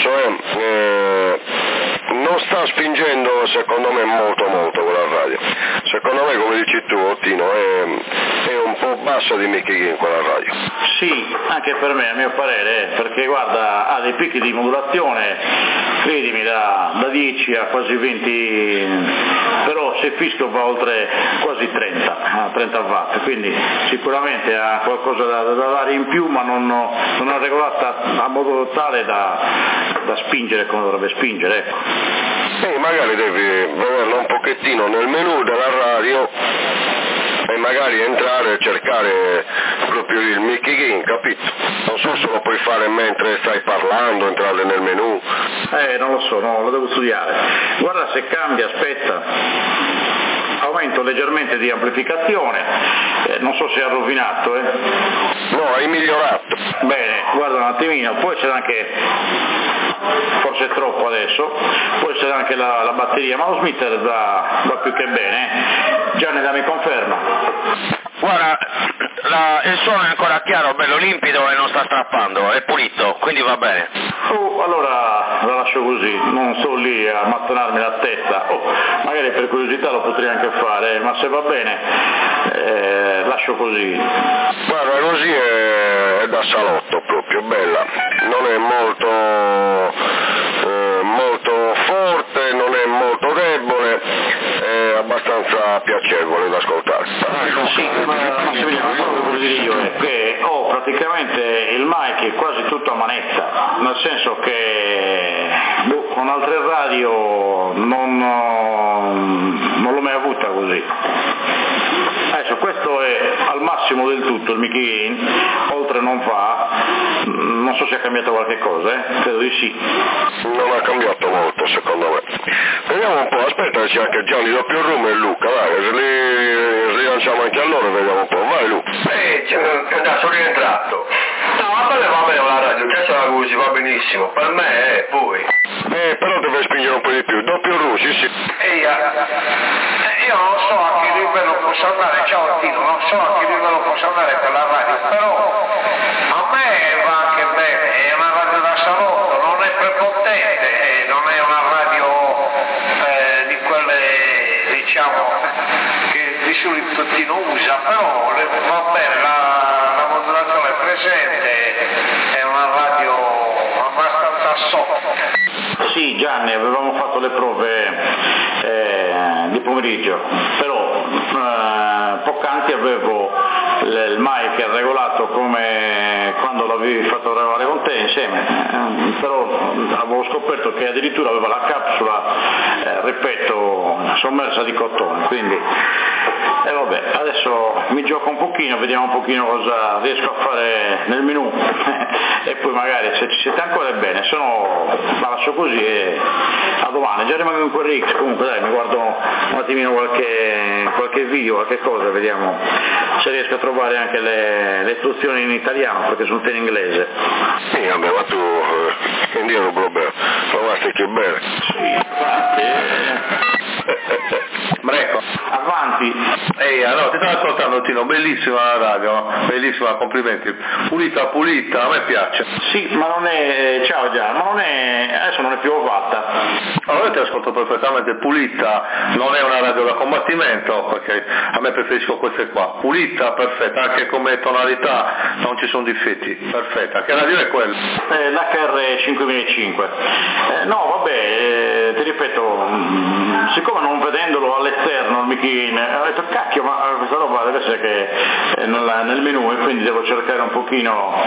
Speaker 4: posso, non sta spingendo secondo me molto quella radio, secondo me come dici tu Ottino è un po' bassa di Mickey Ginn quella radio.
Speaker 6: Sì, anche per me, a mio parere, perché guarda, ha dei picchi di modulazione, credimi, da 10 a quasi 20, però se il fischio va oltre quasi 30 watt, quindi sicuramente ha qualcosa da dare in più, ma non è regolata a modo tale da spingere come dovrebbe spingere, ecco.
Speaker 4: Magari devi vederlo un pochettino nel menu della radio e magari entrare e cercare proprio il Mickey Ginn, capito? Non so se lo puoi fare mentre stai parlando, entrare nel menu.
Speaker 6: Non lo so, no, lo devo studiare. Guarda se cambia, aspetta. Aumento leggermente di amplificazione, non so se è rovinato,
Speaker 4: No, hai migliorato.
Speaker 6: Bene, guarda un attimino, poi c'è anche, forse è troppo adesso, poi c'è anche la batteria, ma lo Smitter va più che bene, Gianni dammi conferma.
Speaker 5: Guarda, il suono è ancora chiaro, bello limpido e non sta strappando, è pulito, quindi va bene.
Speaker 6: Allora la lascio così, non sto lì a mattonarmi la testa, magari per curiosità lo potrei anche fare, ma se va bene lascio così.
Speaker 4: Guarda, così è da salotto proprio, bella, non è molto forte, non è molto debole, è abbastanza piacevole da ascoltare.
Speaker 6: Sì, ma Massimiliano, quello che voglio dire io è che ho praticamente il mic è quasi tutto a manetta, nel senso che con altre radio non l'ho mai avuta così. Adesso questo è al massimo del tutto il Mickey Ginn, oltre non fa, non so se ha cambiato qualche cosa, credo di sì.
Speaker 4: Non ha cambiato molto secondo me. Vediamo un po', aspetta che c'è anche Gianni doppio room e Luca, vai, rilanciamo anche a loro, vediamo un po', vai Luca.
Speaker 3: Sono rientrato. No, va bene la radio, che la così va benissimo, per me poi.
Speaker 4: Però deve spingere un po' di più, doppio room, sì.
Speaker 3: Io non so a che livello posso andare, ciao Tino, non so a che livello posso andare per la radio, però a me va anche bene, è una radio da salotto, non è prepotente, non è una radio di quelle diciamo che di solito Tino usa, però va bene, la modulazione è presente, è una radio abbastanza soft.
Speaker 6: Sì Gianni, avevamo fatto le prove di pomeriggio, però poc'anzi avevo il mic regolato come quando l'avevi fatto regolare con te insieme, però avevo scoperto che addirittura aveva la capsula, ripeto, sommersa di cottone, quindi vabbè, adesso mi gioco un pochino, vediamo un pochino cosa riesco a fare nel menu e poi magari se ci siete ancora è bene, se no la lascio così e a domani, già rimango in quel X, comunque dai, mi guardo un attimino qualche video, qualche cosa, vediamo se riesco a trovare anche le istruzioni in italiano perché sono tutte in inglese.
Speaker 4: Sì, vabbè, ma tu indietro problema, provaste che bene.
Speaker 6: Sì, infatti.
Speaker 2: Brecco.
Speaker 6: Avanti.
Speaker 2: No, ti stavo ascoltando Tino, bellissima la radio, bellissima, complimenti. Pulita, a me piace.
Speaker 6: Sì, ma non è, ciao già, ma non è, adesso non è più fatta.
Speaker 2: Allora io ti ascolto perfettamente, pulita, non è una radio da combattimento, perché a me preferisco queste qua. Pulita, perfetta, anche come tonalità non ci sono difetti, perfetta. Che radio è quella?
Speaker 6: L'HR 5005. No, vabbè, ti ripeto, siccome non vedendolo all'esterno il Michin, ho detto cacchio, ma questa roba deve essere che è nel menu e quindi devo cercare un pochino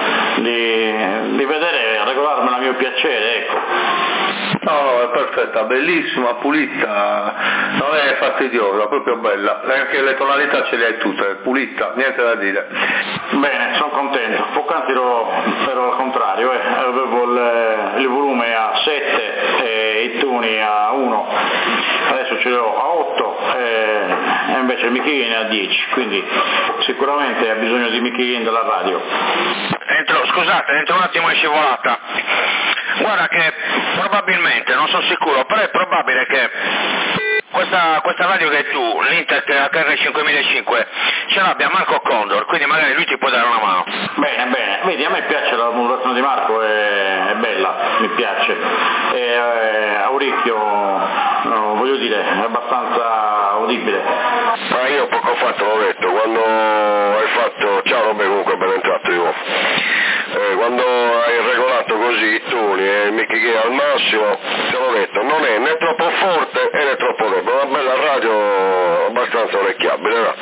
Speaker 6: di vedere, regolarmela a mio piacere, ecco.
Speaker 2: No, è perfetta, bellissima, pulita, non è fastidiosa, proprio bella, anche le tonalità ce le hai tutte, pulita, niente da dire.
Speaker 6: Bene, sono contento, poc'anzi ero al contrario, avevo il volume a 7 e i toni a 1, adesso ce l'ho a 8 e invece il Michin è a 10, quindi sicuramente ha bisogno di Michin della radio.
Speaker 5: Scusate, entro un attimo in scivolata. Guarda che probabilmente, non sono sicuro, però è probabile che questa radio che hai tu, l'Intec HR 5005, ce l'abbia Marco Condor, quindi magari lui ti può dare una mano.
Speaker 6: Bene, vedi, a me piace la modulazione di Marco, è bella, mi piace. Auricchio, voglio dire, è abbastanza udibile.
Speaker 4: Ma io poco fa te l'ho detto, quando hai fatto, ciao Robbe, comunque ben entrato io. Quando hai regolato così i toni e il Mickey al massimo, te l'ho detto, non è né troppo forte né troppo debole, una bella radio abbastanza orecchiabile, no?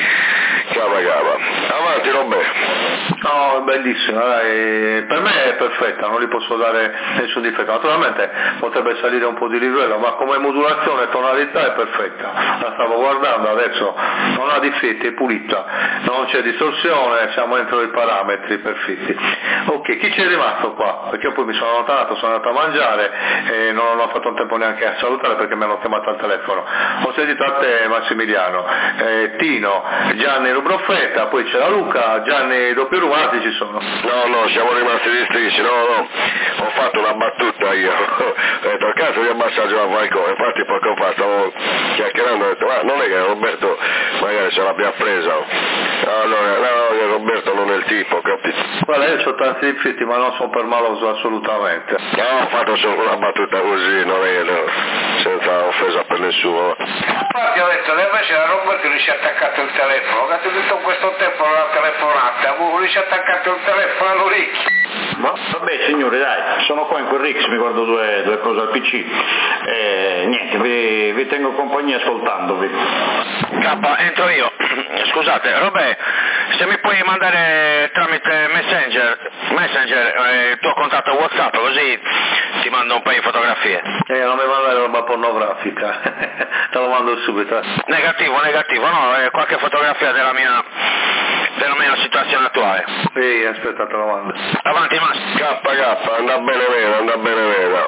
Speaker 4: Cava. Avanti Robbe.
Speaker 2: No, è bellissima, dai. Per me è perfetta, non gli posso dare nessun difetto. Naturalmente potrebbe salire un po' di livello, ma come modulazione e tonalità è perfetta. La stavo guardando adesso, non ha difetti, è pulita, non c'è distorsione, siamo entro i parametri perfetti. Ok, chi c'è rimasto qua? Perché io poi mi sono allontanato, sono andato a mangiare e non ho fatto un tempo neanche a salutare perché mi hanno chiamato al telefono. Ho sentito a te Massimiliano, Tino, Gianni Rubrofetta, poi c'era Luca, Gianni Doppio Rumati ci sono.
Speaker 4: No, siamo rimasti distesi, no, ho fatto una battuta io, ho detto al caso di abbassare la Falcone, infatti poco fa stavo chiacchierando, ho detto ma non è che Roberto magari ce l'abbia presa, allora no, Roberto non è il tipo, capito?
Speaker 2: Guarda, io ho tanti difetti ma non sono permaloso assolutamente.
Speaker 4: No, ho fatto solo una battuta così, non è, no, senza offesa per nessuno.
Speaker 3: Infatti ho detto, invece da Roberto gli si è attaccato il telefono, che tutto questo tempo non ha telefonato, gli si è attaccato il telefono all'orecchio.
Speaker 6: Vabbè signori, dai, sono qua in quel Rix, mi guardo due cose al PC, niente, vi tengo compagnia ascoltandovi.
Speaker 5: Entro io. Scusate, Robè, se mi puoi mandare tramite Messenger il tuo contatto WhatsApp, così ti mando un paio di fotografie.
Speaker 2: Non mi mandare roba pornografica, te lo mando subito.
Speaker 5: Negativo, no, qualche fotografia della mia situazione attuale.
Speaker 2: Sì, aspetta, te lo mando.
Speaker 5: Avanti Massimo.
Speaker 4: K, anda bene vera.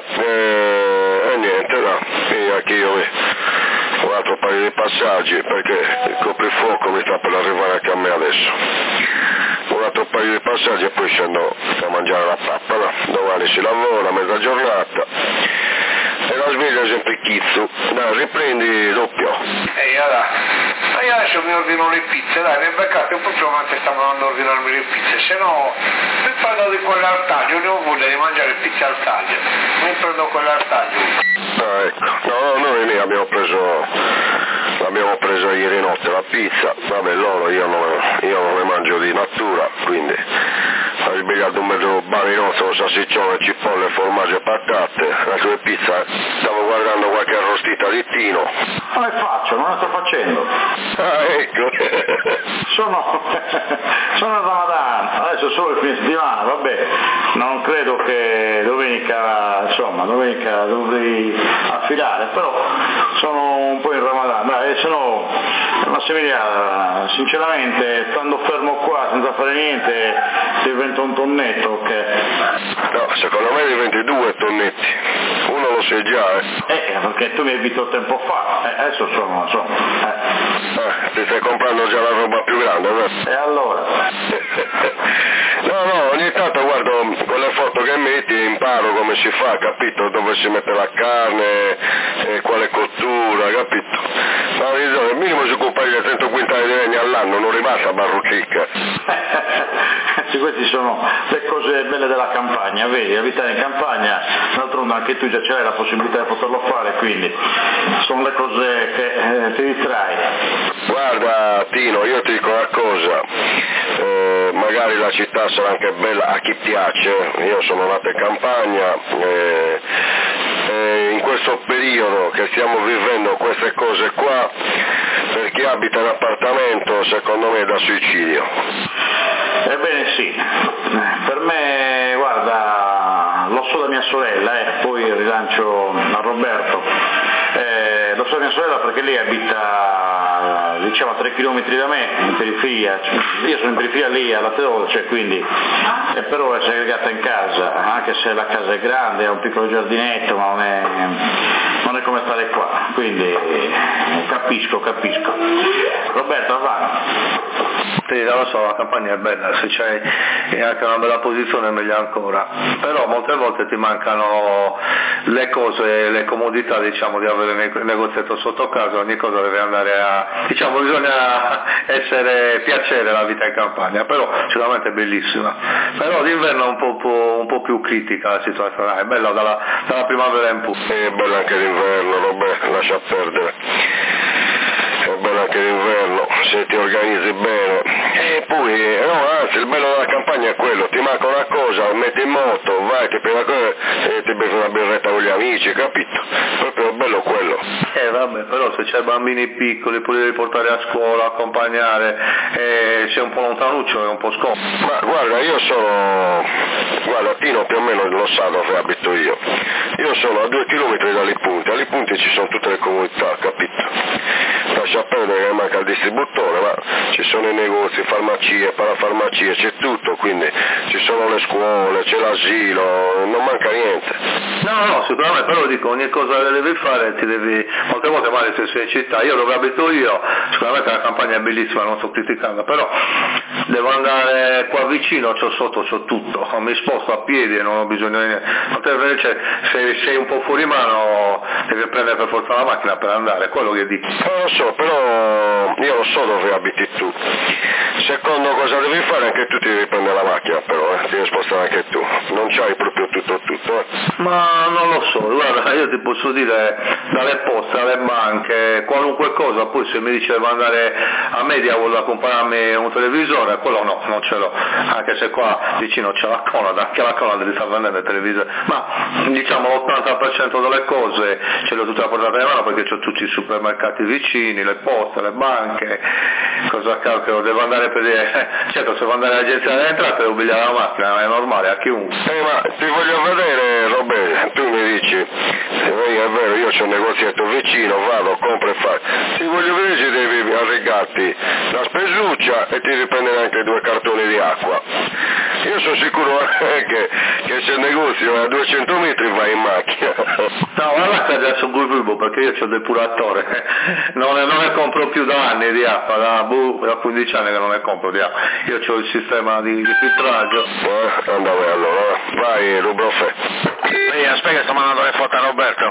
Speaker 4: E niente, no, anche io un altro paio di passaggi perché il coprifuoco mi sta per arrivare anche a me adesso. Un altro paio di passaggi e poi scendo a mangiare la pappa, no? Domani si lavora, mezza giornata e la sveglia è sempre chizzo, dai, riprendi doppio.
Speaker 3: Ma io adesso mi ordino le pizze, dai, nel mercato ultimamente stanno andando a ordinarmi le pizze, se no mi prendo di quelle al taglio, ne ho voglia di mangiare pizze al taglio, mi prendo quelle al taglio.
Speaker 4: Ecco, no, noi lì abbiamo preso ieri notte la pizza, vabbè loro io non ne mangio di natura, quindi ho svegliato un mezzo barinotto, salsiccione, cipolle, formaggio e patate, la tua pizza, stavo guardando qualche arrostita di Tino.
Speaker 6: Come faccio? Non la sto facendo.
Speaker 4: Ecco.
Speaker 6: Sono a Ramadan, adesso solo il fine settimana, vabbè, non credo che domenica dovrei affilare, però sono un po' in Ramadan, dai, se no Massimiliano, sinceramente, stando fermo qua senza fare niente, diventa un tonnetto, ok?
Speaker 4: No, secondo me diventi 2 tonnetti, uno lo sei già,
Speaker 6: perché tu mi hai visto tempo fa, adesso sono.
Speaker 4: Ti stai comprando già la roba più grande, vero?
Speaker 6: E allora?
Speaker 4: No, ogni tanto guardo quelle le foto che metti e imparo come si fa, capito? Dove si mette la carne, quale cottura, capito? Ma al minimo si occupa di 100 quintali di legna all'anno, non rimasta barrucicca.
Speaker 6: Sì, queste sono le cose belle della campagna, vedi, abitare in campagna, d'altronde anche tu già ce l'hai la possibilità di poterlo fare, quindi sono le cose che ti distrai.
Speaker 4: Guarda Tino, io ti dico una cosa, magari la città sarà anche bella a chi piace, io sono nato in campagna, in questo periodo che stiamo vivendo queste cose qua, per chi abita in appartamento secondo me è da suicidio.
Speaker 6: Ebbene sì, per me, guarda, lo so da mia sorella, poi rilancio a Roberto, lo so da mia sorella perché lei abita, diciamo, a 3 km da me, in periferia, io sono in periferia, lì a Latte Dolce, quindi però è segregata in casa, anche se la casa è grande, ha un piccolo giardinetto, ma non è come stare qua, quindi capisco. Roberto, avanti.
Speaker 2: Sì, lo so, la campagna è bella, se c'hai anche una bella posizione è meglio ancora, però molte volte ti mancano le cose, le comodità, diciamo, di avere il negozietto sotto casa, ogni cosa deve andare a, diciamo, bisogna piacere la vita in campagna, però sicuramente è bellissima, però d'inverno è un po' più critica la situazione, è bella dalla primavera in poi.
Speaker 4: È bella anche l'inverno, vabbè, lascia perdere. È bello anche l'inverno, se ti organizzi bene. E poi, no, anzi, il bello della campagna è quello, ti manca una cosa, metti in moto, vai, ti prendi una cosa e ti bevi una birretta con gli amici, capito? Proprio bello quello.
Speaker 2: Vabbè, però se c'hai bambini piccoli, poi li devi portare a scuola, accompagnare, sei un po' lontanuccio, è un po' scomodo.
Speaker 4: Ma guarda, Tino più o meno lo sa dove abito io. Io sono a 2 chilometri da Lipunti, a Lipunti ci sono tutte le comunità, capito? Lascia perdere che manca il distributore, ma ci sono i negozi, farmacie, parafarmacie, c'è tutto, quindi ci sono le scuole, c'è l'asilo, non manca niente.
Speaker 2: No, sicuramente, però dico, ogni cosa che devi fare molte volte magari se sei in città, io dove abito io, sicuramente la campagna è bellissima, non sto criticando, però devo andare qua vicino, c'ho sotto, c'ho tutto, mi sposto a piedi e non ho bisogno di niente, invece se sei un po' fuori mano devi prendere per forza la macchina per andare, quello che dico.
Speaker 4: Lo so, però io lo so dove abiti tu. Secondo cosa devi fare, anche tu ti devi prendere la macchina, però ti devi spostare anche tu, non c'hai proprio tutto.
Speaker 2: Ma non lo so, guarda, io ti posso dire dalle poste alle banche, qualunque cosa, poi se mi dice devo andare a Media vuole accompagnarmi un televisore, quello no, non ce l'ho, anche se qua vicino c'è la Conad, anche la Conad li sta vendendo il televisore, ma diciamo l'80% delle cose ce le ho tutte a portata di mano perché c'ho tutti i supermercati vicini, le poste, le banche, cosa cavolo, devo andare per dire, certo se devo andare all'agenzia delle entrate devo bigliare la macchina, è normale, a chiunque.
Speaker 4: Ma ti voglio vedere, Roberto, tu mi dici, è vero, io c'ho un negozietto vicino, vado, compro e faccio, ti voglio vedere se devi arrigarti la spesuccia e ti riprendere anche 2 cartoni di acqua. Io sono sicuro che se il negozio è a 200 metri vai in macchina.
Speaker 2: No, guarda che adesso vivo perché io c'ho il depuratore, non ne compro più da anni di acqua, da 15 anni che non ne compro di acqua, io c'ho il sistema di filtraggio.
Speaker 4: Andavo allora, vai Rubrofè.
Speaker 5: Ehi, aspetta che sto mandando le foto a Roberto.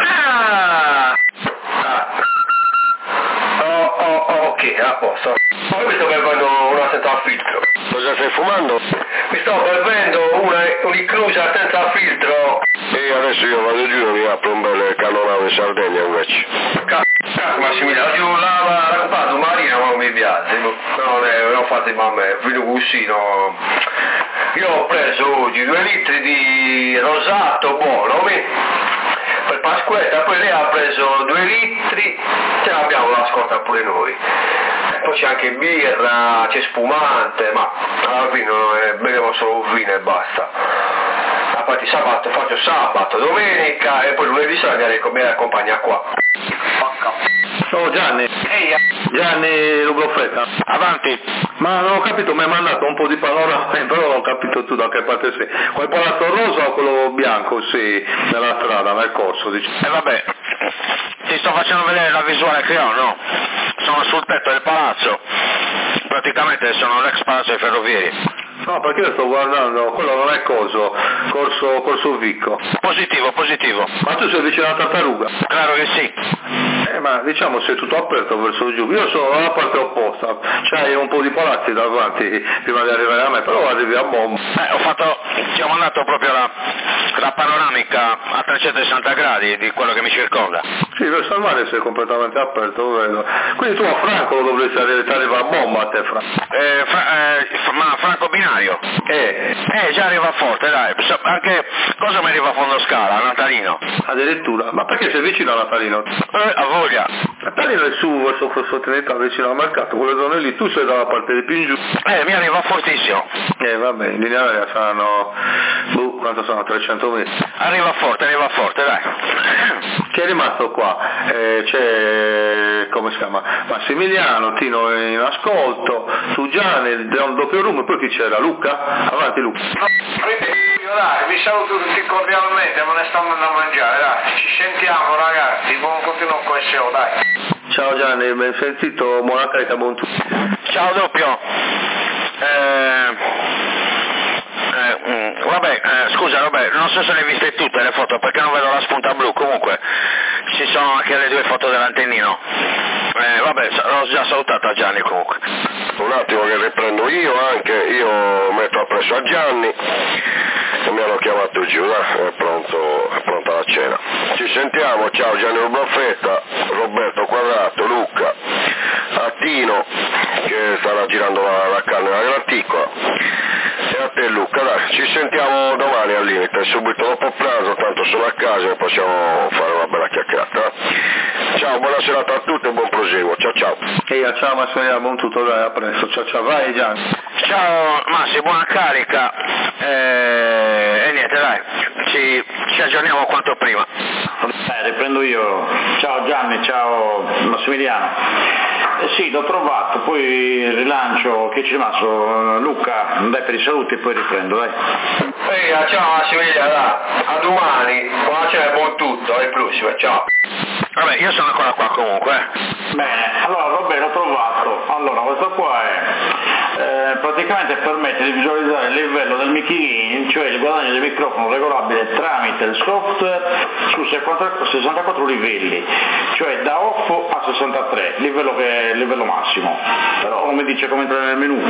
Speaker 3: Ok, a posto. Poi mi sto bevendo una senza filtro.
Speaker 4: Cosa stai fumando?
Speaker 3: Mi sto bevendo un'inclusa senza filtro.
Speaker 4: E adesso io vado giù e mi apro un bel cannonado in Sardegna invece.
Speaker 3: Massimiliano, io la comprato marina ma non mi piace, non ho fatto a me, fino cuscino. Io ho preso oggi 2 litri di rosato buono, per Pasquetta, poi lei ha preso 2 litri, ce l'abbiamo la scorta pure noi. E poi c'è anche birra, c'è spumante, ma alla fine beviamo solo vino e basta. Infatti sabato faccio sabato, domenica e poi lunedì sera mi accompagna qua.
Speaker 2: Oh Gianni, Gianni Rubrofetta,
Speaker 5: Avanti.
Speaker 2: ma non ho capito, mi hai mandato un po' di panorama, però non ho capito tu da che parte sei. Quel palazzo rosa o quello bianco, sì, nella strada, nel corso, diciamo.
Speaker 5: Vabbè, ti sto facendo vedere la visuale che ho, no? Sono sul tetto del palazzo, praticamente sono l'ex palazzo dei ferrovieri.
Speaker 2: No, perché io sto guardando, quello non è Corso Vicco.
Speaker 5: Positivo.
Speaker 2: Ma tu sei vicino alla tartaruga?
Speaker 5: Claro che sì.
Speaker 2: Ma diciamo sei tutto aperto verso giù, io sono dalla parte opposta, c'hai un po' di palazzi davanti prima di arrivare a me, però arrivi a bomba.
Speaker 5: Ci ho mandato proprio la panoramica a 360 gradi di quello che mi circonda.
Speaker 2: Sì, verso il mare sei completamente aperto, vedo. Quindi tu a Franco lo dovresti arrivare a bomba a te, Franco.
Speaker 5: Ma Franco Binario? Già arriva forte, dai. Anche cosa mi arriva a fondo scala? A Natalino?
Speaker 2: Addirittura? Ma perché sei vicino a Natalino?
Speaker 5: A voglia.
Speaker 2: Natalino è su verso Corso Trinità, vicino al mercato, quelle zone lì, tu sei dalla parte di più in giù.
Speaker 5: Mi arriva fortissimo.
Speaker 2: Vabbè, in linea aerea saranno, quanto sono? 300 metri.
Speaker 5: Arriva forte, dai.
Speaker 2: Chi è rimasto qua? C'è, come si chiama? Massimiliano, Tino in ascolto, su Gianni, un doppio room, poi chi c'era? Luca? Avanti Luca.
Speaker 3: Dai, vi saluto tutti cordialmente, me ne sto andando a mangiare, dai. Ci sentiamo ragazzi, buon continuo con SEO, dai.
Speaker 2: Ciao Gianni, ben sentito, buona carica, buon tutto.
Speaker 5: Ciao doppio. Scusa Roberto, non so se le hai viste tutte le foto perché non vedo la spunta blu, comunque ci sono anche le 2 foto dell'antennino. L'ho già salutato a Gianni comunque.
Speaker 4: Un attimo che riprendo io metto appresso a Gianni e mi hanno chiamato giù, è pronta la cena. Ci sentiamo, ciao Gianni Urbaffetta, Roberto Quadrato, Luca, Attino che starà girando la carne alla graticola e a te Luca, dai, ci sentiamo domani al limite, subito dopo pranzo, tanto sono a casa e possiamo fare una bella chiacchierata. Ciao, buona serata a tutti e buon proseguo, ciao.
Speaker 2: Ciao Massimiliano, buon tutto, dai, a presto, ciao, vai Gianni.
Speaker 5: Ciao Massi, buona carica e niente dai, ci aggiorniamo quanto prima.
Speaker 6: Riprendo io. Ciao Gianni, ciao Massimiliano. Sì, l'ho trovato, poi rilancio, che ci è rimasto? Luca, dai per i saluti e poi riprendo, dai.
Speaker 3: Ciao Massimiliano, dai, a domani, buona cena e buon tutto, alle prossime, ciao.
Speaker 5: Vabbè, io sono ancora qua comunque.
Speaker 6: Bene, allora vabbè, l'ho trovato. Allora, questo qua praticamente permette di visualizzare il livello del mic gain, cioè il guadagno del microfono regolabile tramite il software su 64 livelli, cioè da off a 63, livello massimo. Però non mi dice come entrare nel menu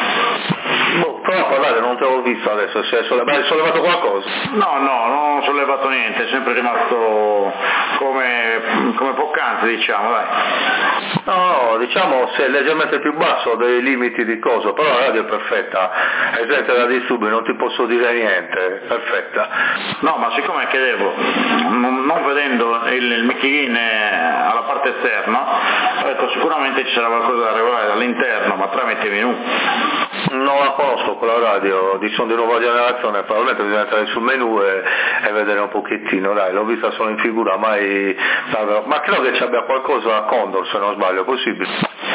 Speaker 2: Prova a parlare, non te l'ho visto adesso, hai sollevato qualcosa?
Speaker 6: No, non ho sollevato niente, è sempre rimasto come poc'anzi, diciamo, dai.
Speaker 2: No, diciamo se è leggermente più basso dei limiti di coso, però la radio è perfetta, è esente da disturbi, non ti posso dire niente, perfetta.
Speaker 6: No, ma siccome chiedevo, non vedendo il mic gain alla parte esterna, ho detto sicuramente ci sarà qualcosa da regolare dall'interno, ma tramite menu.
Speaker 2: Non la conosco quella radio, sono di nuova generazione, probabilmente bisogna entrare sul menu e vedere un pochettino, dai, l'ho vista solo in figura, ma credo che ci abbia qualcosa a Condor, se non sbaglio, è possibile?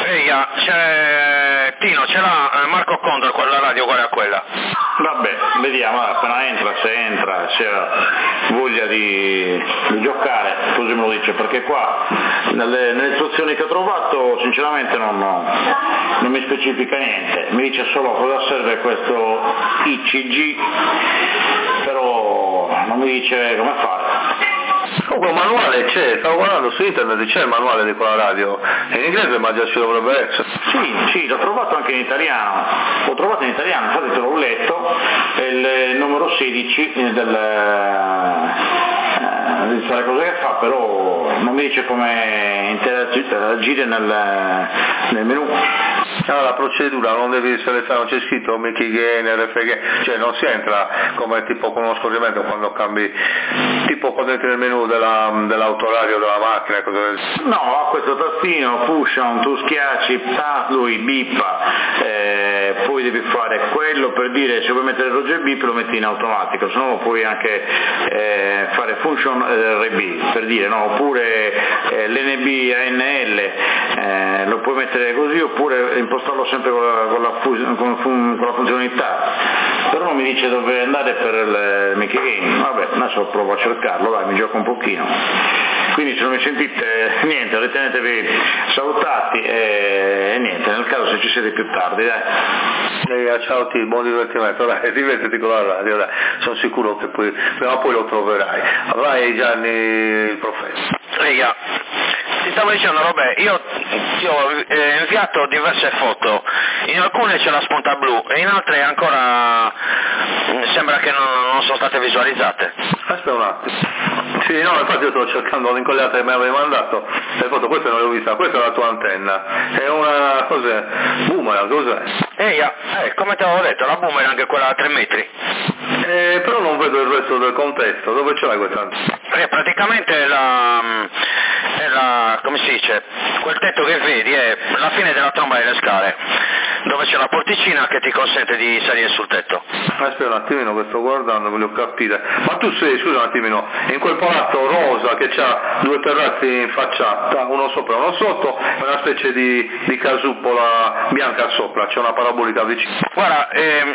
Speaker 5: C'è Tino, ce l'ha Marco Condor, la radio uguale a quella.
Speaker 6: Vabbè, vediamo, appena se ha voglia di giocare, così me lo dice, perché qua nelle istruzioni che ho trovato sinceramente non mi specifica niente, mi dice solo cosa serve questo ICG, però non mi dice come fare.
Speaker 2: Comunque il manuale c'è, stavo guardando su internet, c'è il manuale di quella radio, in inglese ma già ci dovrebbe essere.
Speaker 6: Sì, l'ho trovato anche in italiano, infatti te l'ho letto, è il numero 16 di fare cose che fa, però non mi dice come interagire nel menu.
Speaker 2: La procedura non devi selezionare, non c'è scritto mic gain, RFG, cioè non si entra come tipo con uno scorrimento quando cambi, tipo quando entri nel menu dell'autoradio della macchina, cose del...
Speaker 6: No, ha questo tastino, push on, tu schiacci, lui bippa, poi devi fare quello per dire se vuoi mettere RG bip lo metti in automatico, se no lo puoi anche fare function RB per dire, no, oppure l'NB ANL lo puoi mettere così, oppure impostarlo sempre con la funzionalità, però non mi dice dove andare per il mic gain. Vabbè, adesso provo a cercarlo, dai, mi gioco un pochino. Quindi se non mi sentite niente, ritenetevi salutati e niente, nel caso se ci siete più tardi, dai.
Speaker 2: Ciao T, buon divertimento, dai, divertiti con la radio, dai. Sono sicuro che poi, prima o poi lo troverai. Vai Gianni il profeta.
Speaker 5: Ti stavo dicendo, vabbè, io ti ho inviato diverse foto, in alcune c'è la spunta blu e in altre ancora sembra che non sono state visualizzate.
Speaker 2: Aspetta un attimo. Sì, no, infatti io sto cercando l'incollata che mi avevi mandato, le foto, questa non l'ho vista, questa è la tua antenna, è una, cos'è? Boomerang, cos'è?
Speaker 5: Come ti avevo detto, la boomerang è quella a 3 metri.
Speaker 2: Però non vedo il resto del contesto, dove ce l'hai questa antenna?
Speaker 5: Praticamente come si dice, quel tetto che vedi è la fine della tromba delle scale, dove c'è la porticina che ti consente di salire sul tetto.
Speaker 2: Aspetta un attimino che sto guardando, voglio capire. Ma tu sei, scusa un attimino, in quel palazzo rosa che c'ha 2 terrazzi in facciata, uno sopra e uno sotto, e una specie di casupola bianca sopra, c'è una parabolica vicino.
Speaker 5: Guarda,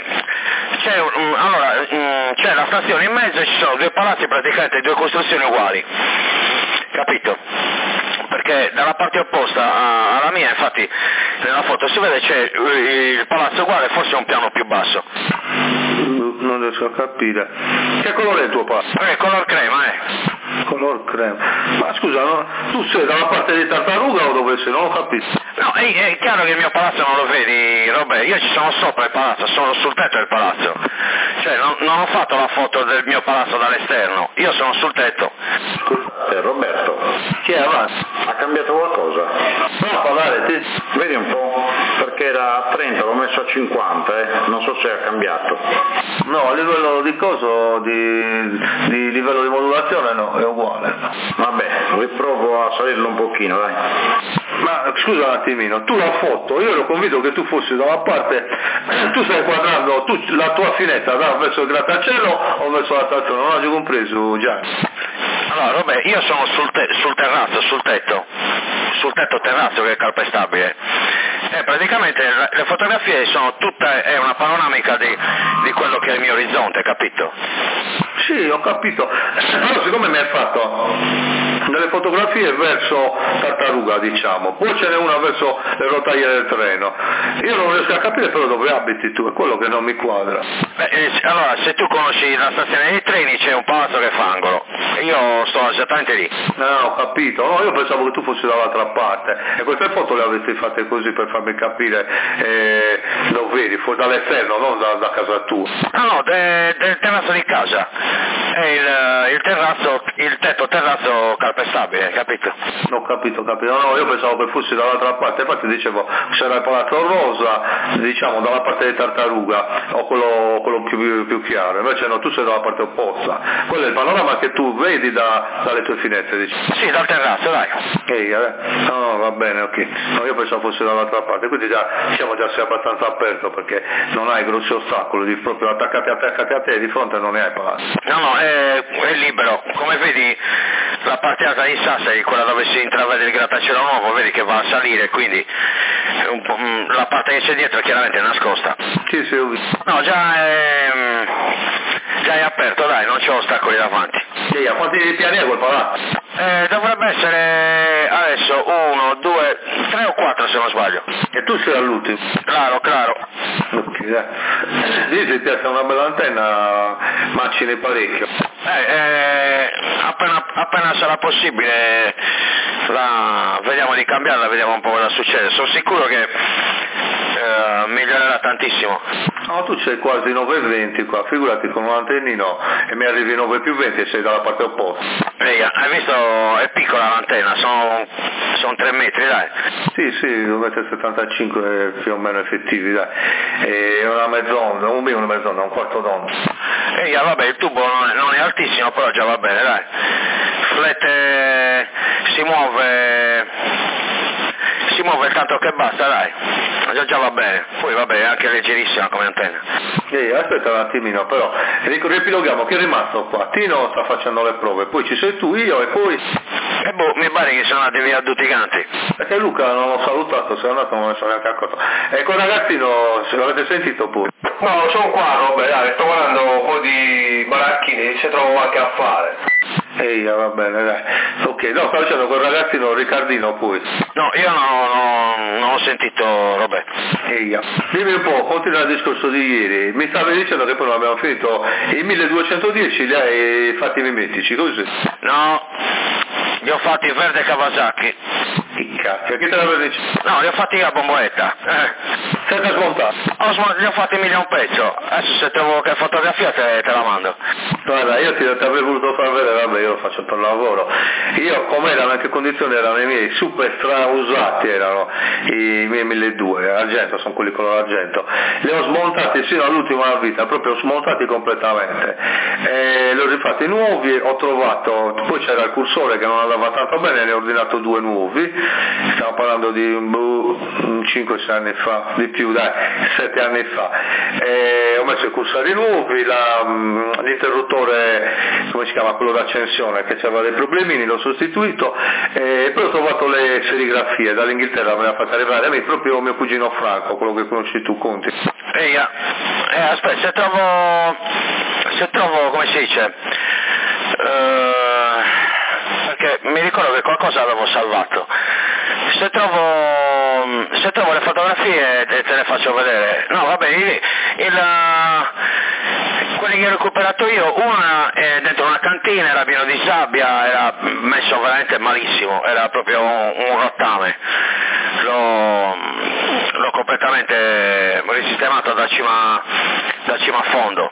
Speaker 5: c'è la stazione in mezzo e ci sono 2 palazzi, praticamente 2 costruzioni uguali, capito? Perché dalla parte opposta alla mia, infatti nella foto si vede c'è il palazzo uguale, forse un piano più basso.
Speaker 2: Non riesco a capire. Che colore è il tuo palazzo?
Speaker 5: Color crema,
Speaker 2: Color crema. Ma scusa, no, tu sei dalla parte di Tartaruga o dove sei? Non ho capito.
Speaker 5: No, è chiaro che il mio palazzo non lo vedi, Robè, io ci sono sopra il palazzo, sono sul tetto del palazzo. Cioè non ho fatto la foto del mio palazzo dall'esterno, io sono sul tetto.
Speaker 6: Roberto,
Speaker 2: Chi è avanti?
Speaker 6: ha cambiato qualcosa?
Speaker 2: Prova a parlare, te.
Speaker 6: Vedi un po', perché era a 30, l'ho messo a 50, non so se ha cambiato.
Speaker 2: No, a livello di coso, di livello di modulazione no, è uguale.
Speaker 6: Vabbè, riprovo a salirlo un pochino, dai.
Speaker 2: Ma scusa un attimino, tu la foto, io ero convinto che tu fossi da una parte, tu stai inquadrando la tua finestra verso il grattacielo o verso la stazione, non ho compreso già.
Speaker 5: Allora, vabbè, io sono sul terrazzo, sul tetto terrazzo che è calpestabile. Praticamente le fotografie sono tutte, è una panoramica di quello che è il mio orizzonte, capito?
Speaker 2: Sì, ho capito, però siccome mi hai fatto delle fotografie verso Tartaruga, diciamo, poi ce n'è una verso le rotaie del treno, io non riesco a capire però dove abiti tu, è quello che non mi quadra.
Speaker 5: Allora, se tu conosci la stazione dei treni c'è un palazzo che fa angolo, io sto esattamente lì.
Speaker 2: No, ho capito, no, io pensavo che tu fossi dall'altra parte e queste foto le avessi fatte così per farmi capire dove vedi, fuori dall'esterno, non da casa tua.
Speaker 5: No, del terrazzo di casa, è il tetto terrazzo calpestabile, capito?
Speaker 2: Ho capito, no, io pensavo che fossi dall'altra parte, infatti dicevo c'era il palazzo rosa, diciamo dalla parte di Tartaruga, o quello più chiaro, invece no, tu sei dalla parte opposta, quello è il panorama che tu vedi dalle tue finestre, diciamo.
Speaker 5: Sì, dal terrazzo, dai.
Speaker 2: No, va bene, ok, no, io pensavo fossi dall'altra parte, quindi diciamo già sei abbastanza aperto perché non hai grossi ostacoli, proprio attaccati a te di fronte non ne hai palazzo.
Speaker 5: No, è libero, come vedi la parte alta di Sassari, quella dove si intravede il grattacielo nuovo, vedi che va a salire, quindi la parte che c'è dietro è chiaramente nascosta.
Speaker 2: Sì, ho visto.
Speaker 5: No, già è aperto, dai, non c'è ostacoli davanti.
Speaker 2: Sì, a quanti piani è quel palazzo?
Speaker 5: Dovrebbe essere adesso 1, 2, 3 o 4 se non sbaglio.
Speaker 2: E tu sei all'ultimo?
Speaker 5: Claro.
Speaker 2: Ok, dai. Lì si piazza una bella antenna, macine parecchio.
Speaker 5: Appena sarà possibile vediamo di cambiarla, vediamo un po' cosa succede. Sono sicuro che migliorerà tantissimo.
Speaker 2: No, tu c'hai quasi 9,20 qua, figurati con un antennino e mi arrivi 9 più 20 e sei dalla parte opposta.
Speaker 5: Hai visto? È piccola l'antenna, sono 3 metri, dai.
Speaker 2: Sì, 1,75 m più o meno effettivi, dai. È una mezz'onda, un quarto d'onda.
Speaker 5: Vabbè, il tubo non è altissimo, però già va bene, dai. Flette, si muove tanto che basta, dai. Già va bene, poi vabbè è anche leggerissima come antenna.
Speaker 2: Aspetta un attimino, però riepiloghiamo, che è rimasto qua? Tino sta facendo le prove, poi ci sei tu, io e poi...
Speaker 5: mi pare che sono andati via tutti i canti.
Speaker 2: Perché Luca non l'ho salutato, se è andato non me ne sono neanche accorto. E quel ragazzino, se l'avete sentito pure?
Speaker 3: No, sono qua, Robert, dai, sto guardando un po' di baracchini, se trovo qualche affare.
Speaker 2: Ehi, va bene, dai. Ok, no, stavo dicendo col ragazzino Riccardino poi.
Speaker 5: No, io non ho sentito Roberto.
Speaker 2: Ehi, dimmi un po', continua il discorso di ieri. Mi stavi dicendo che poi non abbiamo finito i 1210, li hai fatti mimetici, così?
Speaker 5: No, li ho fatti verde Kawasaki.
Speaker 2: Che cacchio, che te l'avevo detto?
Speaker 5: No, li ho fatti a bomboletta.
Speaker 2: Senza smontare?
Speaker 5: Li ho fatti mille a un pezzo. Adesso se trovo che fotografia te la mando.
Speaker 2: Guarda, io ti avrei voluto far vedere, vabbè, io lo faccio per lavoro. Io com'erano, in che condizioni erano i miei super strausati, erano i miei 1200, argento, sono quelli color argento. Li ho smontati sino all'ultima vita, proprio smontati completamente. Li ho rifatti nuovi, ho trovato, poi c'era il cursore che non andava tanto bene, ne ho ordinato 2 nuovi. Stiamo parlando di 5-6 anni fa, di più dai, 7 anni fa. Ho messo i cursori nuovi, l'interruttore, come si chiama, quello d'accensione che aveva dei problemini, l'ho sostituito, e poi ho trovato le serigrafie, dall'Inghilterra me le ha fatte arrivare a me proprio mio cugino Franco, quello che conosci tu, Conti.
Speaker 5: Aspetta, se trovo, come si dice, perché mi ricordo che qualcosa avevo salvato. Se trovo le fotografie te le faccio vedere. No, vabbè, quelli che ho recuperato io, una è dentro una cantina, era pieno di sabbia, era messo veramente malissimo, era proprio un rottame. L'ho completamente risistemato da cima a fondo.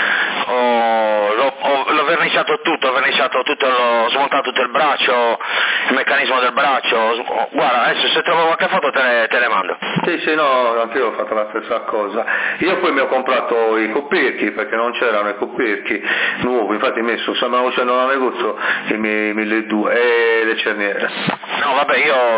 Speaker 5: L'ho verniciato tutto, l'ho smontato tutto il braccio, il meccanismo del braccio. Guarda, adesso se trovo qualche foto te le mando.
Speaker 2: Sì, no, anche io ho fatto la stessa cosa. Io poi mi ho comprato i coperchi, perché non c'erano i coperchi nuovi, infatti stavano uscendo dal negozio i miei 1200 e le cerniere.
Speaker 5: No, vabbè, io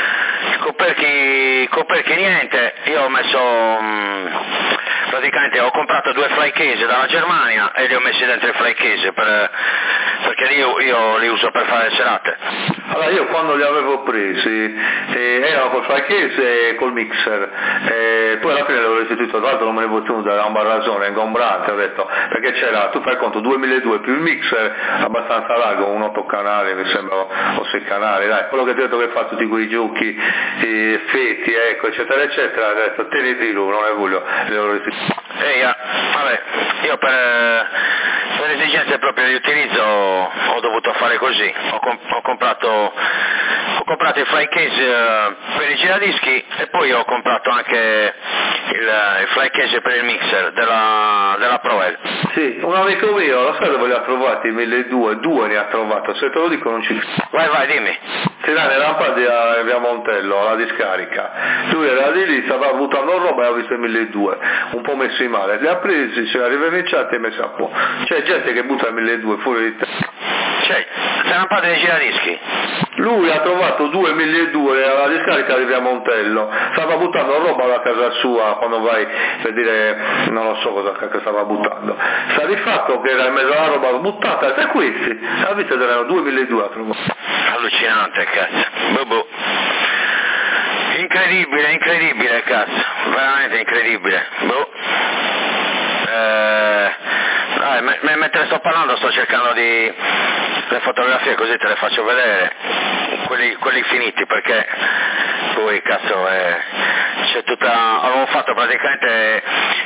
Speaker 5: coperchi niente, io ho messo praticamente ho comprato 2 fly case dalla Germania e li ho messi dentro i fly case perché io li uso per fare serate.
Speaker 2: Allora io quando li avevo presi erano col fly case e col mixer, poi alla fine l'avevo restituito, tra l'altro non me ne potevo dare un barrazone ingombrante, ho detto, perché c'era, tu fai conto, 2200 più il mixer abbastanza largo, un 8 canali mi sembra, o 6 canali, dai, quello che ti ho detto che fa tutti quei giochi, effetti, ecco, eccetera eccetera, ho detto teniti lui, non ne voglio, li avevo restituito.
Speaker 5: Vabbè, io per esigenze proprio di utilizzo ho dovuto fare così, ho comprato i fly case per i giradischi e poi ho comprato anche il fly case per il mixer della Proel.
Speaker 2: Sì, un amico mio, lo sai dove li ha trovati? 1200, 2 ne ha trovato, se te lo dico non ci...
Speaker 5: Vai, dimmi.
Speaker 2: Sì, nelle lampade a via Montello, alla discarica. Lui era di lì, stava buttando roba e ha visto i 1200, un po' messi male, li ha presi, se li ha riverniciati e messi a po'. C'è gente che butta i 1200 fuori di te.
Speaker 5: C'è le lampade dei giradischi.
Speaker 2: Lui ha trovato 2 1200 alla discarica di via Montello, stava buttando roba da casa sua quando vai per dire, non lo so cosa che stava buttando. Sta di fatto che era in mezzo alla roba buttata, e questi, ha visto che erano 2 1200 a trovare.
Speaker 5: Allucinante, cazzo. Boh. Incredibile, cazzo. Veramente incredibile. Boh. Mentre sto parlando sto cercando le fotografie, così te le faccio vedere, quelli finiti, perché poi cazzo c'è tutta, avevo fatto praticamente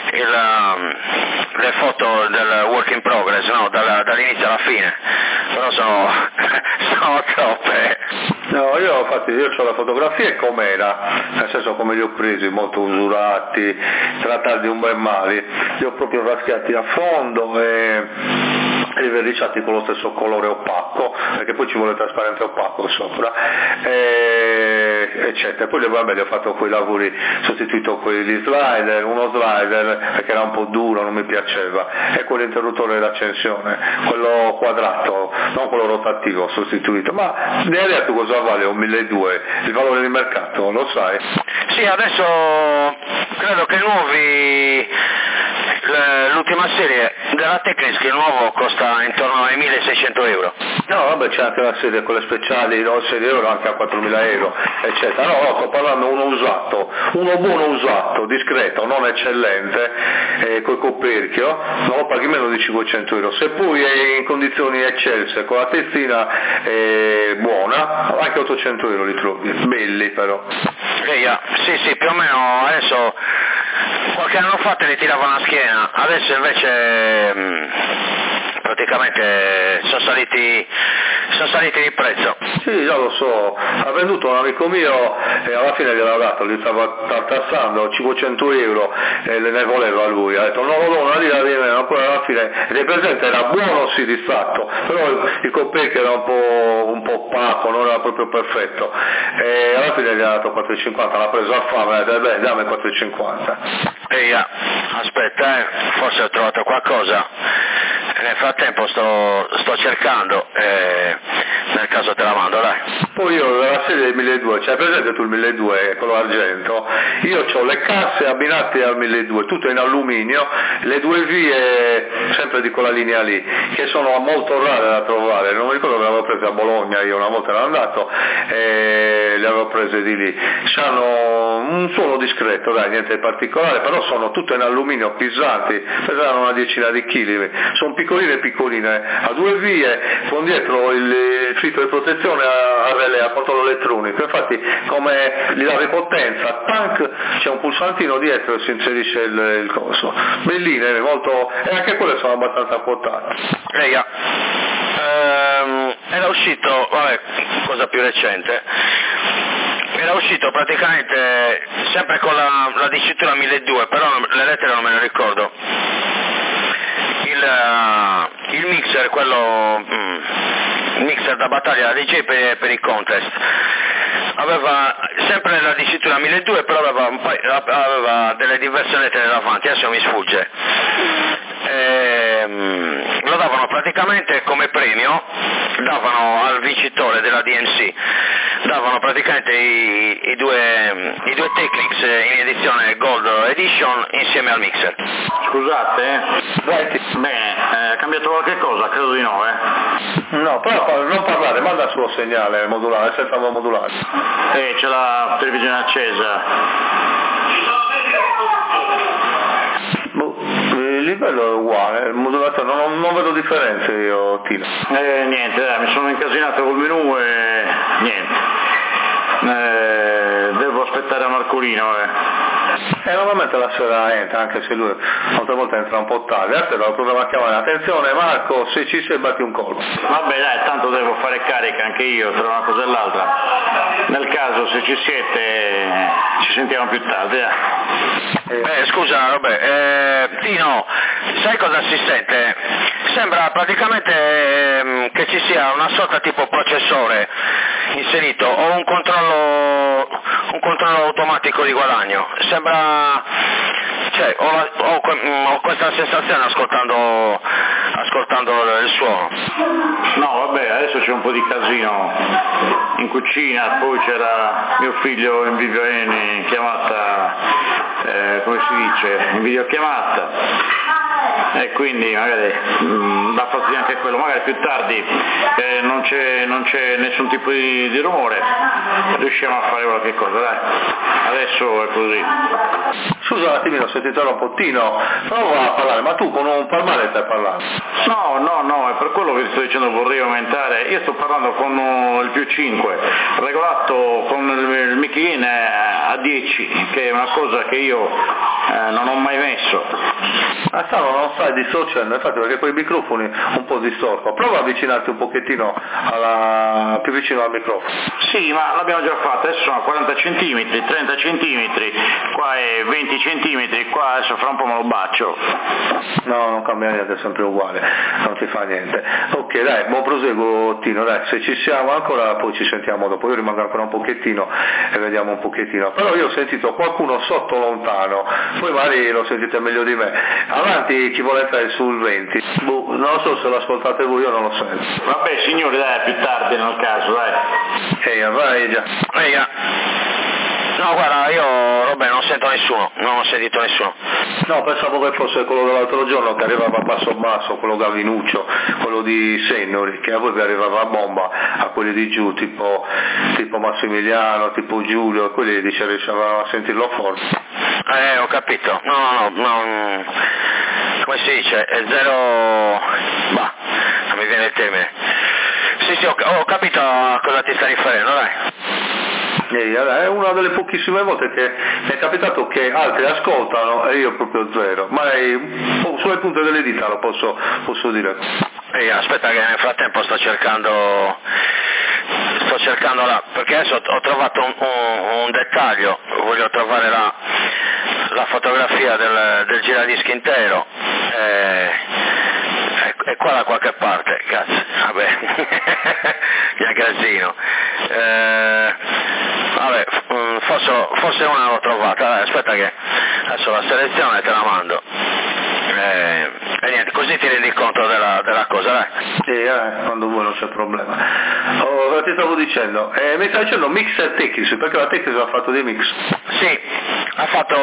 Speaker 5: le foto del work in progress, no, dall'inizio alla fine, però sono troppe.
Speaker 2: No, io ho la fotografia com'era, nel senso come li ho presi, molto usurati, trattati un bel male, li ho proprio raschiati a fondo e riverniciati con lo stesso colore opaco, perché poi ci vuole trasparente opaco sopra, eccetera. Poi li ho fatto quei lavori, sostituito quegli slider, uno slider perché era un po' duro, non mi piaceva, e quell'interruttore d'accensione, quello quadrato, non quello rotativo, ho sostituito. Ma in realtà tu cosa vale un 1200? Il valore di mercato, lo sai?
Speaker 5: Sì, adesso credo che nuovi l'ultima serie della Tecnics il nuovo costa intorno ai 1.600 euro.
Speaker 2: No, vabbè, c'è anche la serie, quelle speciali, no, 6 euro anche a 4.000 euro, eccetera. No, sto parlando uno usato, uno buono usato, discreto, non eccellente, col coperchio, non lo paghi meno di 500 euro. Se poi è in condizioni eccelse, con la testina buona, anche 800 euro li trovi, belli però.
Speaker 5: Sì, più o meno adesso, qualche anno fa te li tiravano a schiena, adesso invece praticamente sono saliti di prezzo.
Speaker 2: Sì, già lo so, ha venduto un amico mio e alla fine gliel'ha dato, gli stava tassando 500 euro e ne voleva lui, ha detto non lo do una lira di meno, poi alla fine, ed è presente, era buono sì distratto, però il coperchio era un po' opaco, non era proprio perfetto, e alla fine gli ha dato 4,50, l'ha preso a fame, ha detto beh dammi 4,50.
Speaker 5: Aspetta, forse ho trovato qualcosa, nel frattempo sto cercando, nel caso te la mando, dai.
Speaker 2: Poi io la serie del 1200, cioè presente tu il 1200, quello argento, io ho le casse abbinate al 1200, tutto in alluminio, le due vie sempre di quella linea lì, che sono molto rare da trovare, non mi ricordo che le avevo prese a Bologna, io una volta ero andato e le avevo prese di lì, hanno un suono discreto, dai, niente di particolare, però sono tutte in alluminio, pesanti, pesano una decina di chili, sono piccoline, a due vie, con dietro il filtro di protezione a relè, a controllo elettronico, infatti come gli dà potenza, tank, c'è un pulsantino dietro e si inserisce il coso, belline, molto, e anche quelle sono abbastanza quotate.
Speaker 5: Era uscito, cosa più recente, era uscito praticamente sempre con la dicitura 1200, però le lettere non me le ricordo, il mixer, quello mixer da battaglia DJ per i contest, aveva sempre la dicitura 1200, però aveva delle diverse lettere davanti, adesso mi sfugge. Lo davano praticamente come premio, davano al vincitore della DMC, davano praticamente i due Technics in edizione Gold Edition insieme al mixer.
Speaker 6: Scusate, bene, ha cambiato qualche cosa? Credo di no,
Speaker 2: No, però non parlare, manda il suo segnale modulare, senza modulare.
Speaker 6: C'è la televisione accesa.
Speaker 2: Il livello è uguale, il modulatore, non vedo differenze io, Tino.
Speaker 6: Niente, dai, mi sono incasinato col menù e niente. Devo aspettare a Marcolino,
Speaker 2: Normalmente la sera entra, anche se lui molte volte entra un po' tardi, adesso devo provare a chiamare, attenzione Marco, se ci sei batti un colpo.
Speaker 6: Vabbè dai, tanto devo fare carica anche io tra una cosa e l'altra. Nel caso se ci siete ci sentiamo più tardi.
Speaker 5: Scusa Tino, sai cosa si sente? Sembra praticamente che ci sia una sorta tipo processore inserito o un controllo automatico di guadagno, sembra, cioè ho questa sensazione ascoltando il suono.
Speaker 6: No vabbè, adesso c'è un po' di casino in cucina, poi c'era mio figlio in chiamata, come si dice, in videochiamata, e quindi magari dà fastidio anche quello, magari più tardi non c'è nessun tipo di rumore, riusciamo a fare qualche cosa, dai, adesso è così.
Speaker 2: Scusa un attimino se ti interrompo, Tino, prova a parlare, ma tu con un palmare stai parlando?
Speaker 6: No, è per quello che ti sto dicendo, vorrei aumentare, io sto parlando con il più 5, regolato con il mic in a 10, che è una cosa che io non ho mai messo.
Speaker 2: Non stai distorcendo, infatti, perché quei microfoni un po' distorcono. Prova a avvicinarti un pochettino più vicino al microfono.
Speaker 6: Sì, ma l'abbiamo già fatto, adesso sono 40 cm, 30 cm, qua è 20 cm, qua adesso fra un po' me lo bacio.
Speaker 2: No, non cambia niente, è sempre uguale, non ti fa niente. Ok, dai, buon proseguo Tino, dai, se ci siamo ancora poi ci sentiamo dopo, io rimango ancora un pochettino e vediamo un pochettino. Però io ho sentito qualcuno sotto lontano, poi magari lo sentite meglio di me. Avanti chi vuole entrare sul 20, non lo so se lo ascoltate voi, io non lo sento.
Speaker 6: Vabbè signori, dai, più tardi nel caso, dai.
Speaker 2: Vai già.
Speaker 5: No, guarda, io Robè non sento nessuno, non ho sentito nessuno.
Speaker 2: No, pensavo che fosse quello dell'altro giorno che arrivava basso basso, quello Gavinuccio, quello di Sennori, che a voi vi arrivava a bomba, a quelli di giù, tipo Massimiliano, tipo Giulio, e quelli dice riuscivano a sentirlo forte.
Speaker 5: Ho capito, no, come si dice, è zero, bah, non mi viene il termine. Sì, ho capito a cosa ti stai riferendo, dai.
Speaker 2: È una delle pochissime volte che mi è capitato che altri ascoltano e io proprio zero, ma sulle punte delle dita lo posso dire.
Speaker 5: Aspetta che nel frattempo sto cercando là, perché adesso ho trovato un dettaglio, voglio trovare la fotografia del giradischi intero, è qua da qualche parte, cazzo, vabbè, che casino. Vabbè, forse una l'ho trovata, aspetta che adesso la selezione te la mando. E niente, così ti rendi conto della cosa, dai.
Speaker 2: Sì, quando vuoi non c'è problema. Ti stavo dicendo, mi stai dicendo mixer Techis, perché la Techis ha fatto dei mix?
Speaker 5: Sì, ha fatto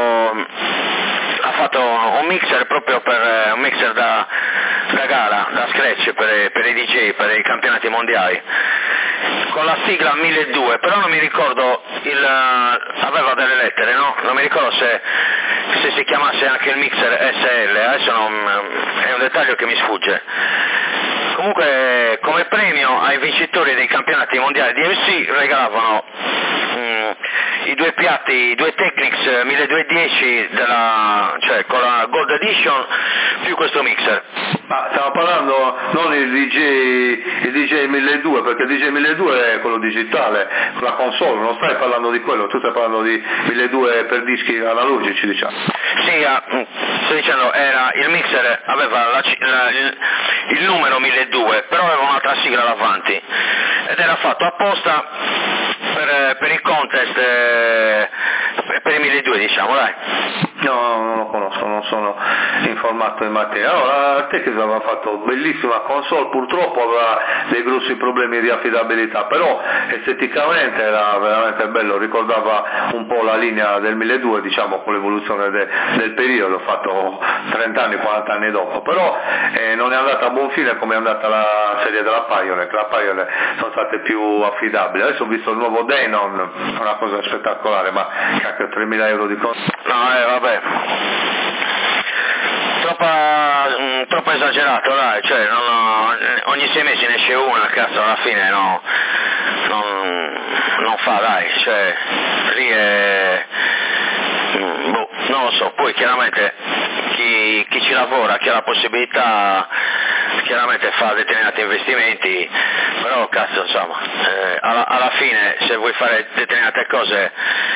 Speaker 5: un mixer proprio per un mixer da gara, da scratch per i DJ, per i campionati mondiali, con la sigla 1200, però non mi ricordo aveva delle lettere, no? Non mi ricordo se si chiamasse anche il mixer SL, adesso è un dettaglio che mi sfugge. Comunque come premio ai vincitori dei campionati mondiali di MC regalavano i due piatti, i due Technics 1210 cioè con la Gold Edition più questo mixer.
Speaker 2: Ma stiamo parlando non il DJ 1200, perché il DJ 1200 è quello digitale, la console, non stai parlando di quello, tu stai parlando di 1200 per dischi analogici, diciamo.
Speaker 5: Sì, sto dicendo, il mixer aveva il numero 1200, però aveva un'altra sigla davanti ed era fatto apposta per il contest, per i 1200, diciamo, dai.
Speaker 2: No, non lo conosco, non sono informato in materia. Allora, Techis aveva fatto bellissima console, purtroppo aveva dei grossi problemi di affidabilità, però esteticamente era veramente bello, ricordava un po' la linea del 1200, diciamo, con l'evoluzione del periodo, fatto 30 anni, 40 anni dopo, però non è andata a buon fine come è andata la serie della Pioneer, che la Pioneer sono state più affidabili. Adesso ho visto il nuovo Denon, una cosa spettacolare, ma cacchio, 3.000 euro di console.
Speaker 5: No, vabbè. Troppo esagerato, dai, cioè ogni 6 mesi ne esce una, cazzo, alla fine non fa, dai, cioè lì è non lo so, poi chiaramente chi ci lavora, chi ha la possibilità, chiaramente fa determinati investimenti, però cazzo, insomma, alla fine se vuoi fare determinate cose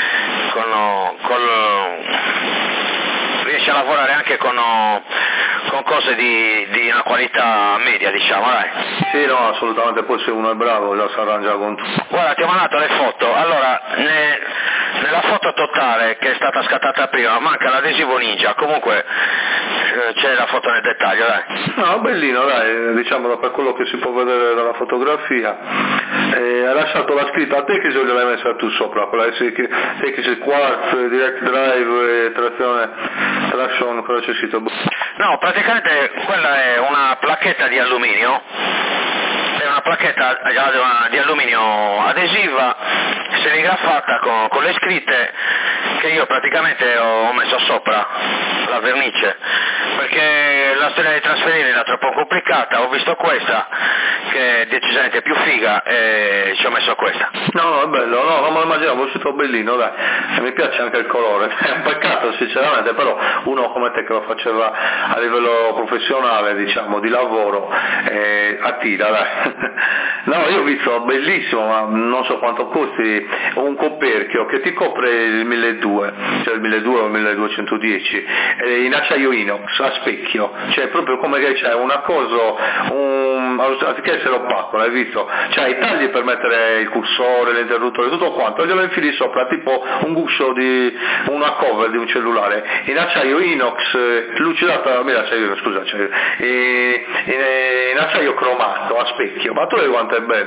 Speaker 5: riesci a lavorare anche con cose di una qualità media, diciamo, dai.
Speaker 2: Sì, no, assolutamente, poi se uno è bravo già si arrangia con tutto.
Speaker 5: Guarda, ti ho mandato le foto, allora nella foto totale che è stata scattata prima manca l'adesivo Ninja, comunque c'è la foto nel dettaglio, dai.
Speaker 2: No, bellino, dai, diciamolo, per quello che si può vedere dalla fotografia. Ha lasciato la scritta Techis o gliel'hai messa tu sopra? Quella Techis Quartz, Direct Drive e traction, cosa c'è scritto?
Speaker 5: No, praticamente quella è una placchetta di alluminio, è una placchetta di alluminio adesiva, serigrafata con le scritte che io praticamente ho messo sopra la vernice, perché la storia di trasferire era troppo complicata, ho visto questa che è decisamente più figa e ci ho messo questa.
Speaker 2: No, è bello, no, non me lo immaginavo, è uscito bellino, dai, e mi piace anche il colore, è un peccato sinceramente, però uno come te che lo faceva a livello professionale, diciamo, di lavoro, attira, dai. No, io ho visto, bellissimo, ma non so quanto costi, un coperchio che ti copre il 1200, cioè il 1200 o il 1210, in acciaio inox, a specchio, cioè proprio come che c'è una cosa, anziché essere opaco, l'hai visto? C'è i tagli per mettere il cursore, l'interruttore, tutto quanto, glielo infili sopra, tipo un guscio di una cover di un cellulare, in acciaio inox, lucidato, in acciaio cromato, a specchio, ma tu vedi quanto è bello.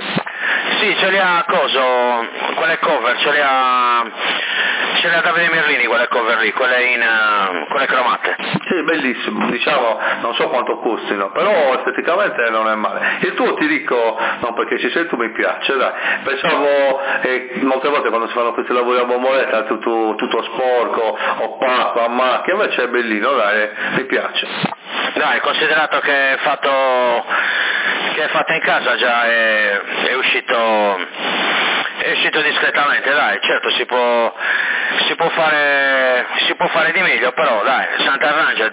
Speaker 5: Sì, ce li ha coso, quelle cover, ce li ha Davide Merlini, quelle cover lì, quelle cromate.
Speaker 2: Sì, bellissimo, diciamo, non so quanto costino, però esteticamente non è male. Il tuo ti dico, non perché ci sei tu, mi piace, dai. Pensavo, molte volte quando si fanno questi lavori a bomboletta è tutto sporco, opaco, a macchia, invece è bellino, dai, mi piace.
Speaker 5: Dai, considerato che è fatto in casa già è uscito discretamente, dai, certo si può fare di meglio, però dai, Sant'Arrangia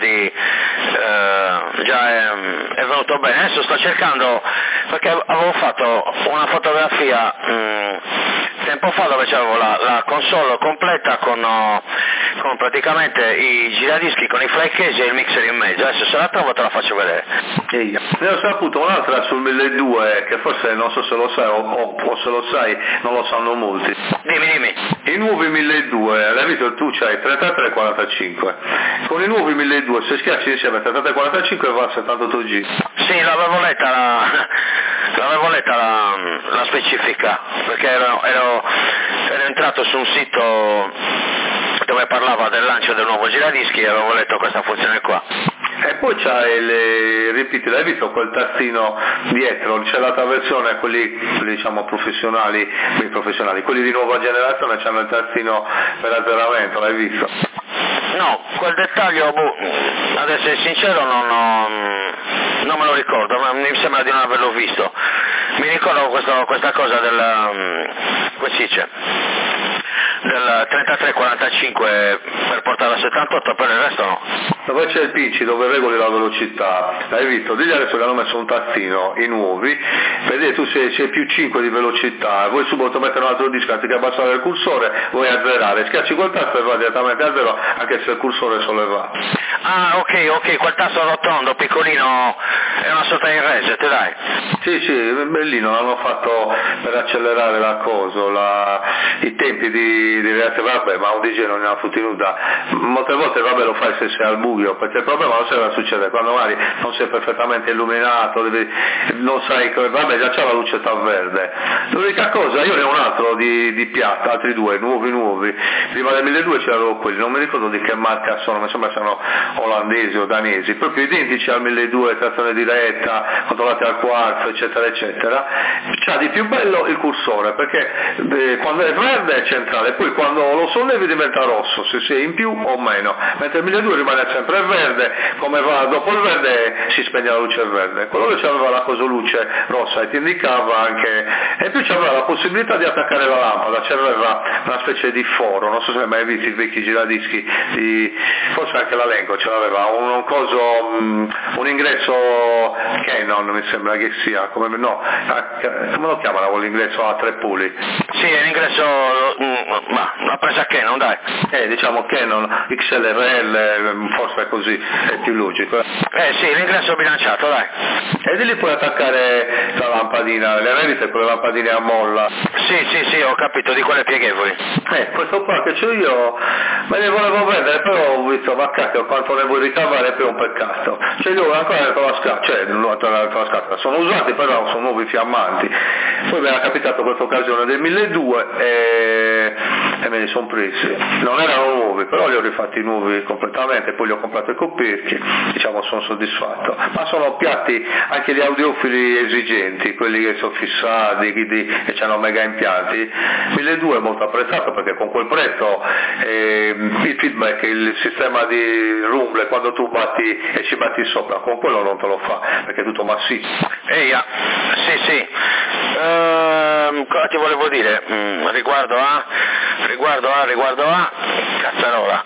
Speaker 5: già è venuto bene. Adesso sto cercando, perché avevo fatto una fotografia tempo fa dove c'avevo la console completa con praticamente i giradischi con i flycase e il mixer in mezzo. Adesso se la trovo te la faccio vedere.
Speaker 2: Ne ho saputo un'altra sul 1200 che forse non so se lo sai o se lo sai non lo sanno molti.
Speaker 5: Dimmi.
Speaker 2: I nuovi 1200, l'hai visto, tu c'hai 3345. Con i nuovi 1200 se schiacci insieme 3345 va a 78G.
Speaker 5: Sì, l'avevo letta la specifica, perché ero entrato su un sito dove parlava del lancio del nuovo giradischi e avevo letto questa funzione qua.
Speaker 2: E poi c'hai ripeti, l'hai visto quel tastino dietro, c'è l'altra versione, quelli diciamo professionali, quelli di nuova generazione c'hanno il tastino per azzeramento, l'hai visto?
Speaker 5: No, quel dettaglio, ad essere sincero non me lo ricordo, ma mi sembra di non averlo visto. Mi ricordo questa cosa come si dice, del 33-45 per portare a 78, per il resto no.
Speaker 2: Dove c'è il pinci, dove regoli la velocità, l'hai visto? Digli adesso che hanno messo un tastino, i nuovi, vedete tu se c'è più 5 di velocità, vuoi subito mettere un altro disco, anziché abbassare il cursore, vuoi azzerare, schiacci quel tasto e va direttamente a zero, anche se il cursore è sollevato.
Speaker 5: Ah, ok, quel tasto rotondo, piccolino, è una sorta di reset, dai.
Speaker 2: Sì, è bellino, l'hanno fatto per accelerare la cosa, i tempi di reazione, vabbè, ma un DJ non ne ha tutti nuda, molte volte vabbè lo fai se sei al buio, perché il problema non serve a succedere, quando magari non sei perfettamente illuminato, non sai, vabbè già c'è la luce verde. L'unica cosa, io ne ho un altro di piatta, altri due, nuovi, prima del 1200 c'erano quelli, non mi ricordo di che marca sono, mi sembra siano olandesi o danesi, proprio identici al 1200, trazione diretta, controllati al quarzo, eccetera, c'ha di più bello il cursore, perché quando è verde è centrale, poi quando lo sollevi diventa rosso, se sei in più o meno, mentre il 1200 rimane sempre verde, come va dopo il verde si spegne la luce verde, quello che c'aveva la cosa luce rossa e ti indicava anche, e più c'aveva la possibilità di attaccare la lampada, c'aveva una specie di foro, non so se hai mai visto i vecchi giradischi, forse anche la Lenco ce l'aveva, un ingresso Canon mi sembra che sia, come lo chiamano quell'ingresso a 3 puli?
Speaker 5: Sì, è l'ingresso, l'ha presa Canon, dai.
Speaker 2: Diciamo Canon, XLRL, forse è così, è più logico.
Speaker 5: Sì, l'ingresso bilanciato, dai.
Speaker 2: E di lì puoi attaccare la lampadina, le avete quelle lampadine a molla?
Speaker 5: Sì, ho capito, di quelle pieghevoli.
Speaker 2: Questo qua che c'ho io, me ne volevo vendere, però ho visto, ma cacchio, quanto ne vuoi ricavare, poi è un peccato. Cioè io ancora con la scatola, sono usati però sono nuovi fiammanti. Poi mi era capitato questa occasione del 1200 e me li sono presi. Non erano nuovi, però li ho rifatti nuovi completamente, poi li ho comprati i coperchi, diciamo sono soddisfatto. Ma sono piatti anche gli audiofili esigenti, quelli che sono fissati, che hanno mega impianti. 1200 è molto apprezzato perché con quel prezzo il feedback, il sistema di rumble, quando tu batti e ci batti sopra, con quello non te lo fa, perché è tutto massiccio.
Speaker 5: Sì. Cosa ti volevo dire? Riguardo a cazzarola.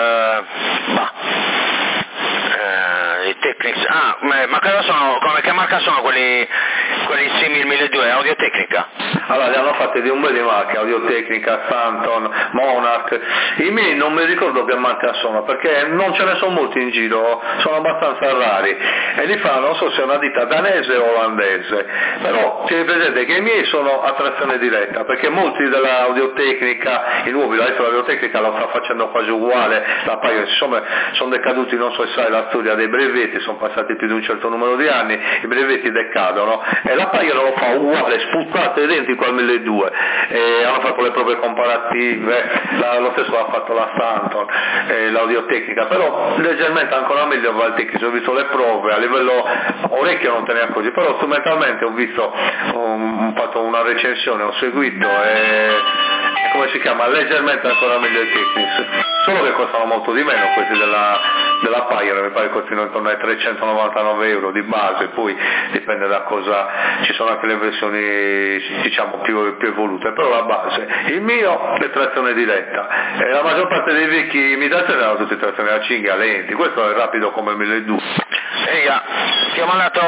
Speaker 5: I Technics. Ma che marca sono quelli simili 1200? Audio Tecnica?
Speaker 2: Allora li hanno fatti di un bel di marche, Audio-Tecnica, Stanton, Monarch. I miei non mi ricordo che marca sono, perché non ce ne sono molti in giro, sono abbastanza rari, e li fanno, non so se è una ditta danese o olandese, però tieni presente che i miei sono a trazione diretta, perché molti dell'Audio-Tecnica, i nuovi, adesso l'Audio-Tecnica lo sta facendo quasi uguale, la Pioneer, insomma sono decaduti, non so se sai la storia dei brevetti, sono passati più di un certo numero di anni, i brevetti decadono, e la Pioneer lo fa uguale, sputtato identico al 1200, e hanno fatto le prove comparative, lo stesso ha fatto la Stanton, l'Audio-Tecnica, però leggermente ancora meglio va il Tecnica, ho visto le prove, a livello orecchio non te ne accorgi, però strumentalmente ho visto, ho fatto una recensione, ho seguito e come si chiama, leggermente ancora meglio il Technics, solo che costano molto di meno questi della Pioneer, mi pare che costino intorno ai 399 euro di base, poi dipende da cosa, ci sono anche le versioni diciamo più evolute, però la base, il mio è trazione diretta, e la maggior parte dei vecchi imitazioni erano tutti trazione a cinghia, lenti, questo è rapido come il 1200.
Speaker 5: Eia, ti ho mandato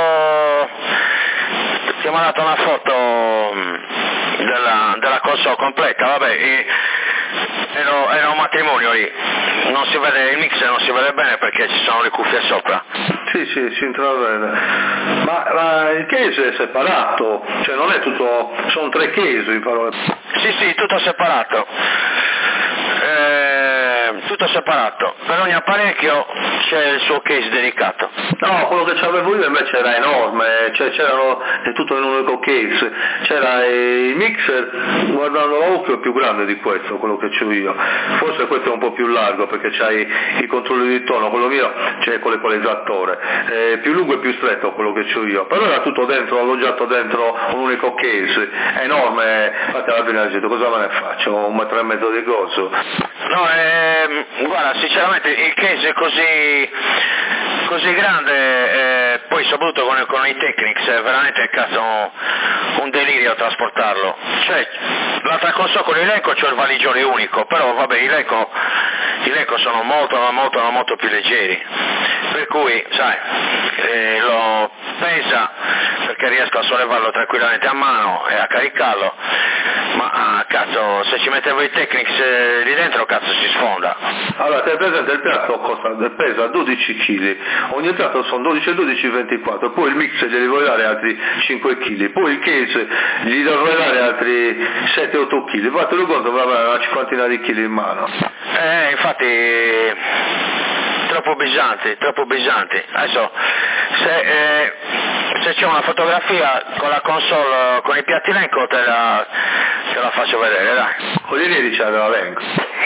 Speaker 5: una foto della console completa, vabbè, era un matrimonio lì, non si vede, il mixer non si vede bene perché ci sono le cuffie sopra.
Speaker 2: Sì, si intravede, ma il case è separato, cioè non è tutto, sono 3 case in parole.
Speaker 5: Sì, tutto separato. Tutto separato, per ogni apparecchio c'è il suo case dedicato.
Speaker 2: No, quello che c'avevo io invece era enorme, cioè c'erano, è tutto in un unico case, c'era il mixer, guardando l'occhio è più grande di questo, quello che c'ho io, forse questo è un po' più largo perché c'hai i controlli di tono, quello mio c'è con l'equalizzatore, più lungo e più stretto quello che c'ho io, però era tutto dentro, alloggiato dentro un unico case, enorme, infatti alla fine ho detto cosa me ne faccio, 1,5 metri di coso.
Speaker 5: No, guarda, sinceramente il case è così grande, poi soprattutto con i Technics, è veramente cazzo un delirio trasportarlo. Cioè, l'altra console con l'Ileco c'ho il valigione unico, però vabbè, i Leco sono molto più leggeri, per cui, sai, lo pesa perché riesco a sollevarlo tranquillamente a mano e a caricarlo, ma cazzo, se ci mettevo i Technics lì dentro, cazzo, si sfonda.
Speaker 2: Allora, te presente, il piatto pesa 12 kg, ogni piatto sono 12 e 12, 24, poi il mix gli devo dare altri 5 kg, poi il case gli devo dare altri 7-8 kg, fate lo conto, va avere una cinquantina di kg in mano.
Speaker 5: Infatti, troppo pesanti. Adesso, se c'è una fotografia con la console, con i piatti Lenco, te la faccio vedere, dai.
Speaker 2: Con gli neri c'è la Lenco.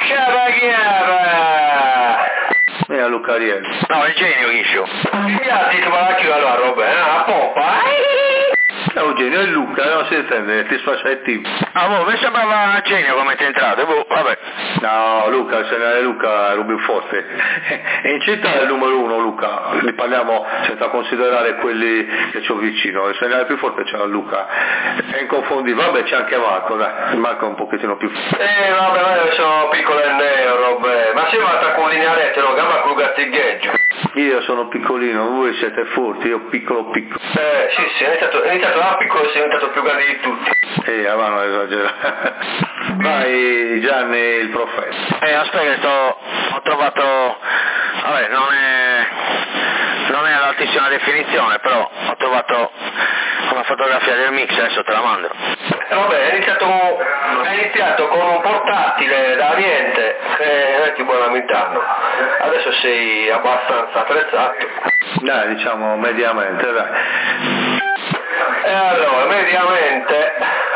Speaker 3: Chiara!
Speaker 2: Mira Luca Ariel.
Speaker 5: No, il genio Ghiscio.
Speaker 3: I piatti che va la chiusa la roba, la poppa.
Speaker 2: Eugenio e Luca, non si intende, ti sfascia il team.
Speaker 5: Mi sembrava genio come ti è entrato, vabbè.
Speaker 2: No, Luca, il segnale Luca è più forte. E in città è il numero 1 Luca, ne parliamo senza considerare quelli che c'ho vicino, il segnale più forte c'è Luca. È inconfondibile, vabbè c'è anche Marco, dai, Marco è un pochettino più forte.
Speaker 3: Vabbè, io sono piccolo e nero, robe. Ma se vado con linea retta, no, gamba con gattigheggio.
Speaker 2: Io sono piccolino, voi siete forti, io piccolo.
Speaker 3: Sì, è iniziato da piccolo e sei diventato più grande di tutti.
Speaker 2: Vanno esagerato. Vai Gianni il profeta.
Speaker 5: Aspetta, ho trovato, vabbè, non è all'altissima definizione, però ho trovato una fotografia del mix, adesso te la mando.
Speaker 3: Vabbè, è iniziato con un portatile da niente, e ti vuoi lamentare. Adesso sei abbastanza attrezzato.
Speaker 2: Dai, diciamo mediamente, dai.
Speaker 3: E allora, mediamente,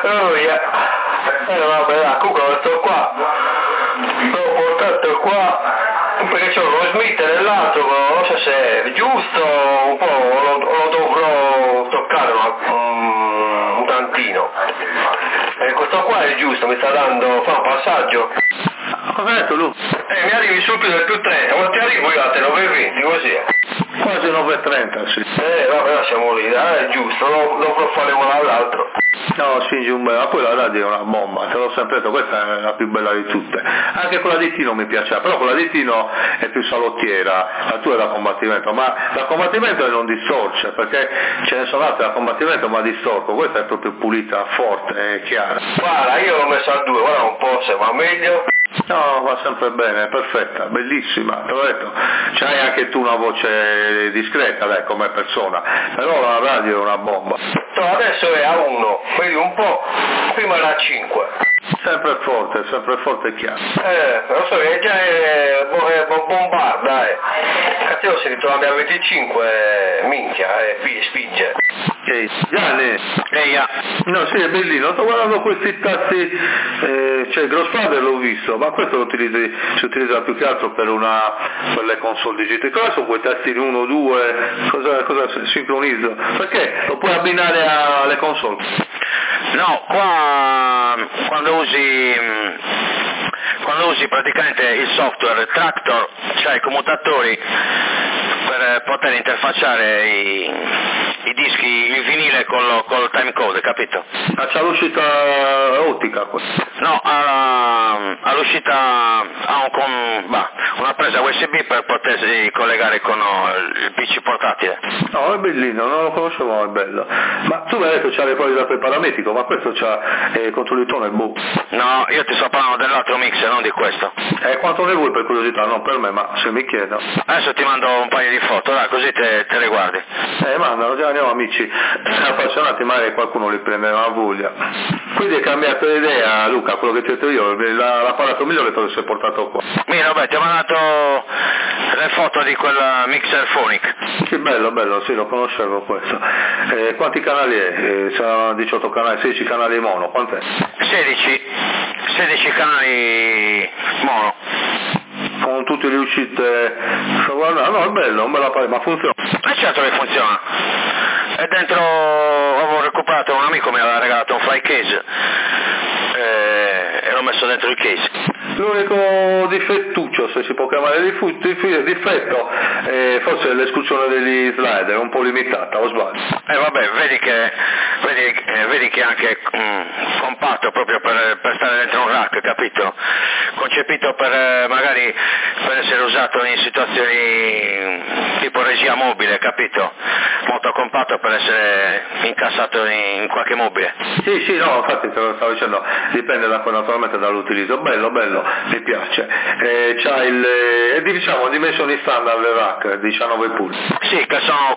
Speaker 3: vabbè, dai, comunque questo qua, l'ho portato qua, perché c'ho lo Smith nell'altro, non so se è giusto, un po' lo dovrò toccare un tantino. E questo qua è giusto, mi sta dando, fa un passaggio.
Speaker 2: Cosa hai detto Lu?
Speaker 3: Mi arrivi sul più del più 30, ma ti arrivo io a te 9,20 così.
Speaker 2: Quasi 9,30, sì.
Speaker 3: Vabbè, siamo lì, è giusto, lo faremo dall'altro.
Speaker 2: No, spingi un bel, ma poi la radio è una bomba, te l'ho sempre detto, questa è la più bella di tutte. Anche quella di Tino mi piaceva, però quella di Tino è più salottiera, la tua è da combattimento, ma da combattimento non distorce, perché ce ne sono altre da combattimento ma distorco, questa è proprio pulita, forte, è chiara.
Speaker 4: Guarda, io l'ho messa a 2, guarda un po' se va meglio.
Speaker 2: No, va sempre bene, è perfetta, bellissima, te l'ho detto, c'hai anche tu una voce discreta, dai, come persona, però la radio è una bomba.
Speaker 4: No, adesso è a 1, vedi un po', prima era a 5.
Speaker 2: Sempre forte e chiaro.
Speaker 4: Lo so, è già bombarda, Cattivo si ritrova a 25, minchia, spinge.
Speaker 2: Ehi, Gianni!
Speaker 5: Eia!
Speaker 2: No, sì, è bellino, sto guardando questi tasti, cioè il Grossfather l'ho visto, ma questo si utilizza più che altro per le console digitali. Cosa sono quei tastini 1, 2, cosa sincronizzo? Perché lo puoi abbinare alle console?
Speaker 5: No, qua quando usi praticamente il software Tractor, cioè i commutatori per poter interfacciare i dischi, il vinile col timecode, capito?
Speaker 2: Ah, c'ha l'uscita ottica questo?
Speaker 5: No, all'uscita ha una presa USB per potersi collegare con il PC portatile.
Speaker 2: No, è bellino, non lo conoscevo, ma è bello. Ma tu mi hai detto c'ha le prove da parametrico, ma questo c'ha controllo di tono e boh.
Speaker 5: No, io ti sto parlando dell'altro mixer, non di questo.
Speaker 2: Quanto ne vuoi per curiosità? Non per me, ma se mi chiedo.
Speaker 5: Adesso ti mando un paio di foto, dai, così te le guardi.
Speaker 2: Mandano, già andiamo amici appassionati, magari qualcuno li prende una voglia. Quindi hai cambiato idea, Luca, quello che ti ho detto io, l'apparato migliore te lo sei portato qua.
Speaker 5: Vabbè, ti ho mandato le foto di quel mixer Phonic.
Speaker 2: Sì, bello, sì, lo conoscevo questo. Quanti canali è? Sono 18 canali, 16 canali mono, quant'è?
Speaker 5: 16 canali mono.
Speaker 2: Con tutte le uscite, no, è bello, un bel apparato, ma funziona?
Speaker 5: Certo che funziona. E dentro avevo recuperato, un amico mi aveva regalato un fly case e l'ho messo dentro il case.
Speaker 2: L'unico difettuccio, se si può chiamare difetto, forse è l'escursione degli slider, un po' limitata, o sbaglio?
Speaker 5: Vabbè, vedi che è anche compatto proprio per stare dentro un rack, capito? Concepito magari per essere usato in situazioni tipo regia mobile, capito? Molto compatto per essere incassato in qualche mobile.
Speaker 2: Sì, no, infatti te lo stavo dicendo, dipende naturalmente dall'utilizzo, bello, mi piace. C'ha diciamo dimensioni standard del rack, 19 pollici.
Speaker 5: Sì, che sono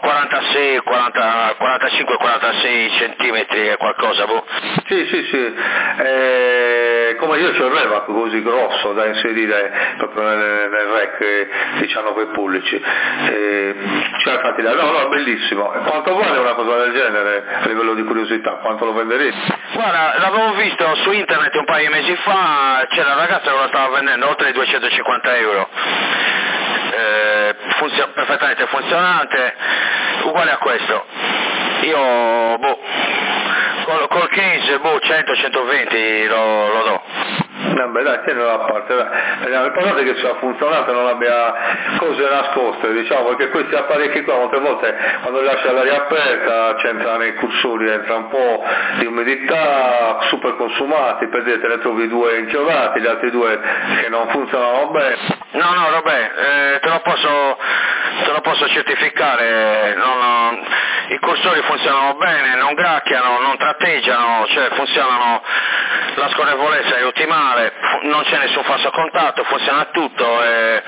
Speaker 5: 45-46 centimetri e qualcosa, boh.
Speaker 2: Sì. Come io c'ho il Revac così grosso da inserire proprio nel rack 19 pollici. Infatti, no, bellissimo. Quanto vale una cosa del genere a livello di curiosità? Quanto lo venderete?
Speaker 5: Guarda, l'avevo visto su internet un paio di mesi fa, c'era una ragazza che lo stava vendendo oltre i 250 euro. Perfettamente funzionante, uguale a questo. Io, col case, 100-120 lo do.
Speaker 2: Vabbè dai, tienilo a parte, dai. L'importante è che sia funzionante, non abbia cose nascoste, diciamo, perché questi apparecchi qua molte volte quando li lasci all'aria aperta c'entra nei cursori, entra un po' di umidità, super consumati, per dire te ne trovi 2 inchiodati, gli altri 2 che non funzionano bene.
Speaker 5: No, vabbè, te lo posso certificare, i cursori funzionano bene, non gracchiano, non tratteggiano, cioè funzionano, la scorrevolezza è ottimale, non c'è nessun falso contatto, funziona tutto,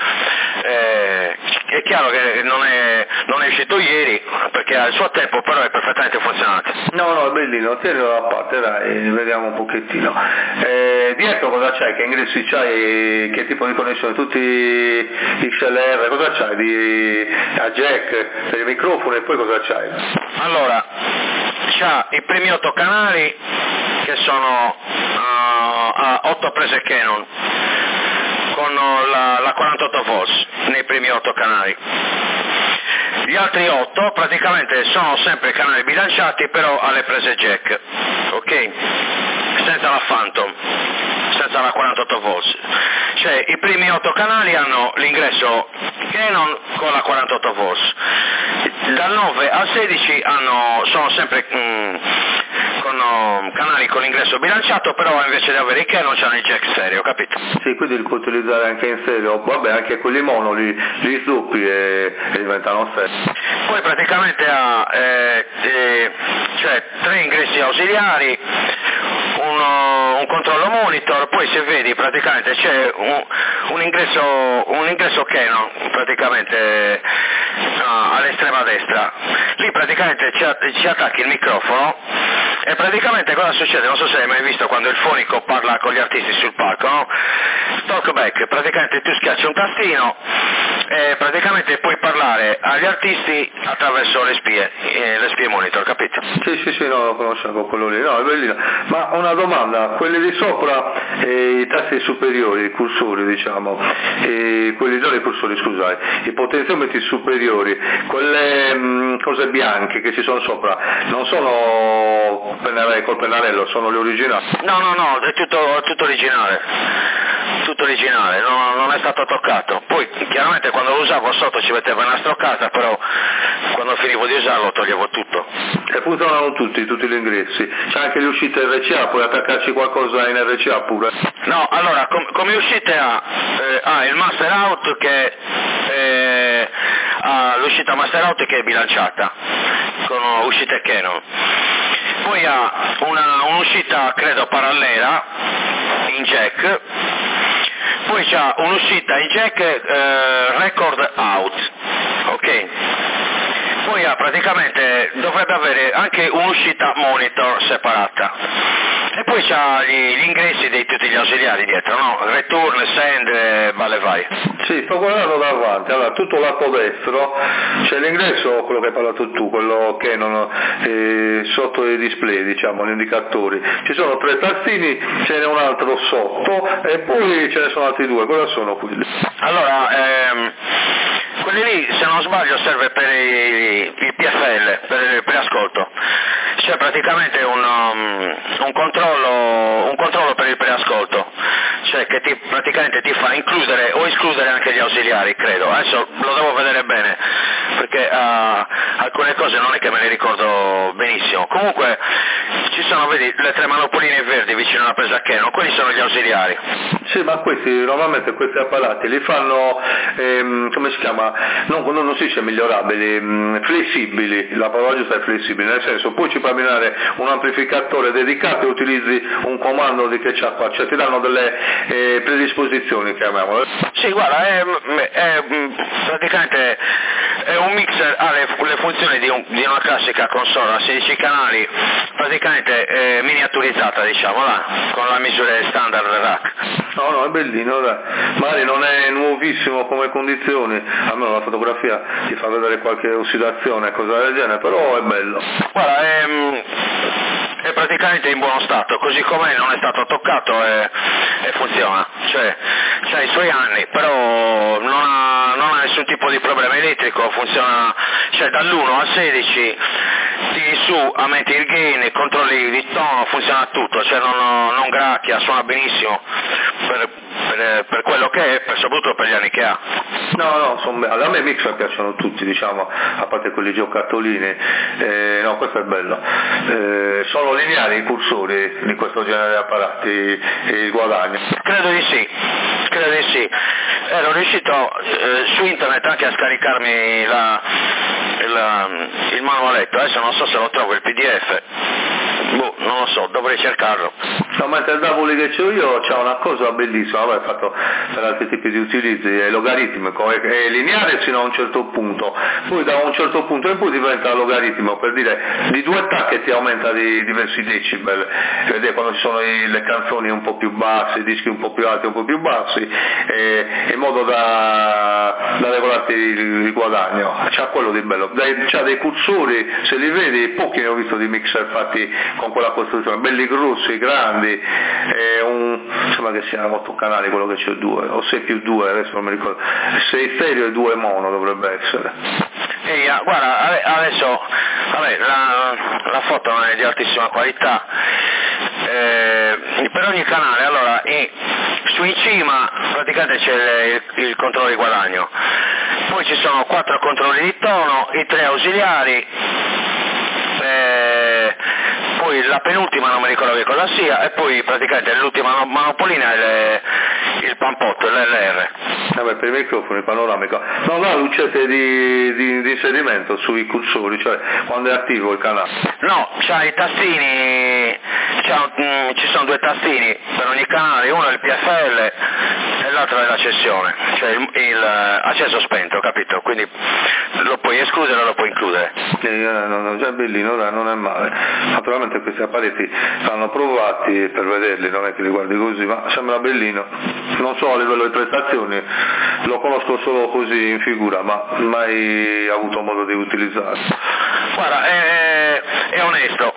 Speaker 5: è chiaro che non è uscito ieri, perché ha il suo tempo, però è perfettamente funzionante.
Speaker 2: No, è bellino, tienilo da parte, dai, vediamo un pochettino. Dietro cosa c'hai? Che ingressi c'hai? Che tipo di connessione? Tutti XLR, cosa c'hai? A jack, per i microfoni e poi cosa c'hai?
Speaker 5: Allora, c'ha i primi 8 canali che sono a 8 prese Canon con la 48 volts nei primi 8 canali. Gli altri 8 praticamente sono sempre canali bilanciati, però alle prese jack, ok? Senza la Phantom, senza la 48 volts. Cioè i primi 8 canali hanno l'ingresso Canon con la 48 volts. Dal 9 al 16 sono sempre con hanno canali con l'ingresso bilanciato, però invece di avere i Canon c'hanno il jack stereo, capito?
Speaker 2: Sì, quindi li puoi utilizzare anche in stereo, vabbè anche quelli mono li sdoppi e diventano stereo.
Speaker 5: Poi praticamente ha cioè 3 ingressi ausiliari, un controllo monitor, poi se vedi praticamente c'è un ingresso Canon praticamente all'estrema destra, lì praticamente ci attacchi il microfono e praticamente cosa succede? Non so se hai mai visto quando il fonico parla con gli artisti sul palco, no? Talkback, praticamente tu schiacci un tastino e praticamente puoi parlare agli artisti attraverso le spie monitor, capito?
Speaker 2: Sì, no, lo conoscevo quello lì, no, è bellino. Ma una domanda, quelli di sopra, i tasti superiori, i cursori diciamo, quelli non i cursori scusate, i potenziometri superiori, quelle cose bianche che ci sono sopra, non sono col pennarello, sono le originali?
Speaker 5: No, è tutto originale. Tutto originale, non è stato toccato. Poi chiaramente quando lo usavo sotto ci mettevo una stroccata, però quando finivo di usarlo toglievo tutto.
Speaker 2: E funzionano tutti gli ingressi, c'è anche le uscite RCA, puoi attaccarci qualcosa in RCA pure?
Speaker 5: No, allora come uscite ha il master out che ha l'uscita master out che è bilanciata con uscite Canon, poi ha un'uscita credo parallela in jack, poi c'ha un'uscita in jack record out, ok? Poi praticamente dovrebbe avere anche un'uscita monitor separata e poi c'ha gli ingressi di tutti gli ausiliari dietro, no? Return, send, vale vai.
Speaker 2: Sì, sto guardando davanti, allora tutto lato destro c'è l'ingresso, quello che hai parlato tu, quello che non sotto i display, diciamo, gli indicatori, ci sono 3 tastini, ce n'è un altro sotto e poi ce ne sono altri 2, cosa sono quelli?
Speaker 5: Allora, quelli lì se non sbaglio serve per il PFL, per il preascolto, c'è praticamente un controllo per il preascolto, cioè che praticamente ti fa includere o escludere anche gli ausiliari, credo, adesso lo devo vedere bene, perché alcune cose non è che me ne ricordo benissimo, comunque ci sono, vedi, le 3 manopoline verdi vicino alla presa Canon, quelli sono gli ausiliari.
Speaker 2: Sì, ma normalmente questi apparati li fanno, come si chiama, non si dice migliorabili, flessibili, la parola giusta è flessibile, nel senso poi ci puoi abbinare un amplificatore dedicato e utilizzi un comando che c'ha qua, cioè ti danno delle predisposizioni, chiamiamole.
Speaker 5: Sì, guarda, praticamente è un mixer, ha le funzioni di una classica console a 16 canali, praticamente miniaturizzata, diciamo, là, con la misura standard rack.
Speaker 2: No, è bellino, dai. Magari non è nuovissimo come condizioni, almeno la fotografia ti fa vedere qualche ossidazione, cosa del genere, però è bello.
Speaker 5: Guarda, è praticamente in buono stato, così com'è, non è stato toccato e funziona, cioè c'ha i suoi anni, però non ha nessun tipo di problema elettrico, funziona, cioè dall'1 al 16 tiri su, aumenti il gain, controlli il tono, funziona tutto, cioè non gracchia, suona benissimo per quello che è, soprattutto per gli anni che ha.
Speaker 2: No, a me i mixer piacciono tutti, diciamo, a parte quelli giocattolini, no, questo è bello. Sono lineari i cursori di questo genere di apparati, il guadagno?
Speaker 5: Credo di sì. Ero riuscito su internet anche a scaricarmi il manualetto, adesso non so se lo trovo il PDF, non lo so, dovrei cercarlo.
Speaker 2: No, mentre il Davoli che c'ho io c'ha una cosa bellissima, vabbè, fatto per altri tipi di utilizzi, è logaritmico, è lineare fino a un certo punto, poi da un certo punto in poi diventa logaritmico, per dire di 2 tacche ti aumenta di diversi decibel, vedete quando ci sono le canzoni un po' più basse, i dischi un po' più alti, un po' più bassi, in modo da regolarti il guadagno, c'ha quello di bello, c'ha dei cursori, se li vedi, pochi ne ho visto di mixer fatti con quella costruzione, belli grossi, grandi, sembra che siano 8 canali quello che c'è 2, o 6+2, adesso non mi ricordo, 6 stereo e 2 mono dovrebbe essere.
Speaker 5: Guarda, adesso la foto non è di altissima qualità, per ogni canale, allora su in cima praticamente c'è il controllo di guadagno, poi ci sono 4 controlli di tono, i 3 ausiliari, poi la penultima non mi ricordo che cosa sia, e poi praticamente l'ultima manopolina è il pampotto, l'LR.
Speaker 2: Per i microfoni, panoramico. Non ha lucette di inserimento sui cursori, cioè quando è attivo il canale?
Speaker 5: No, c'ha i tastini, ci sono due tastini per ogni canale, uno è il PFL e l'altro è l'accensione, cioè il acceso spento, capito? Quindi lo puoi escludere o lo puoi includere.
Speaker 2: Già bellino, non è male. Naturalmente questi apparecchi vanno provati per vederli, non è che li guardi così, ma sembra bellino. Non so a livello di prestazioni, lo conosco solo così in figura, ma mai avuto modo di utilizzarlo.
Speaker 5: Guarda, è onesto,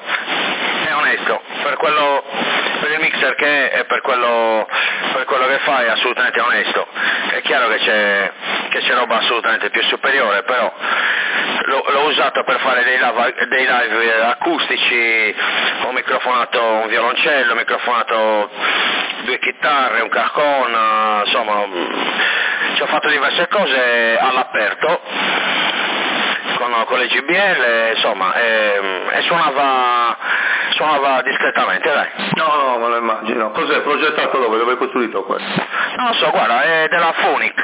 Speaker 5: per il mixer che è e per quello che fa è assolutamente onesto. È chiaro che c'è roba assolutamente più superiore, però l'ho usato per fare dei live acustici, ho microfonato un violoncello, ho microfonato 2 chitarre, un carcon, insomma ci ho fatto diverse cose all'aperto con le GBL, insomma, e suonava discretamente, dai.
Speaker 2: No, me lo immagino. Cos'è progettato dove è costruito questo?
Speaker 5: Non lo so, guarda, è della Phonic.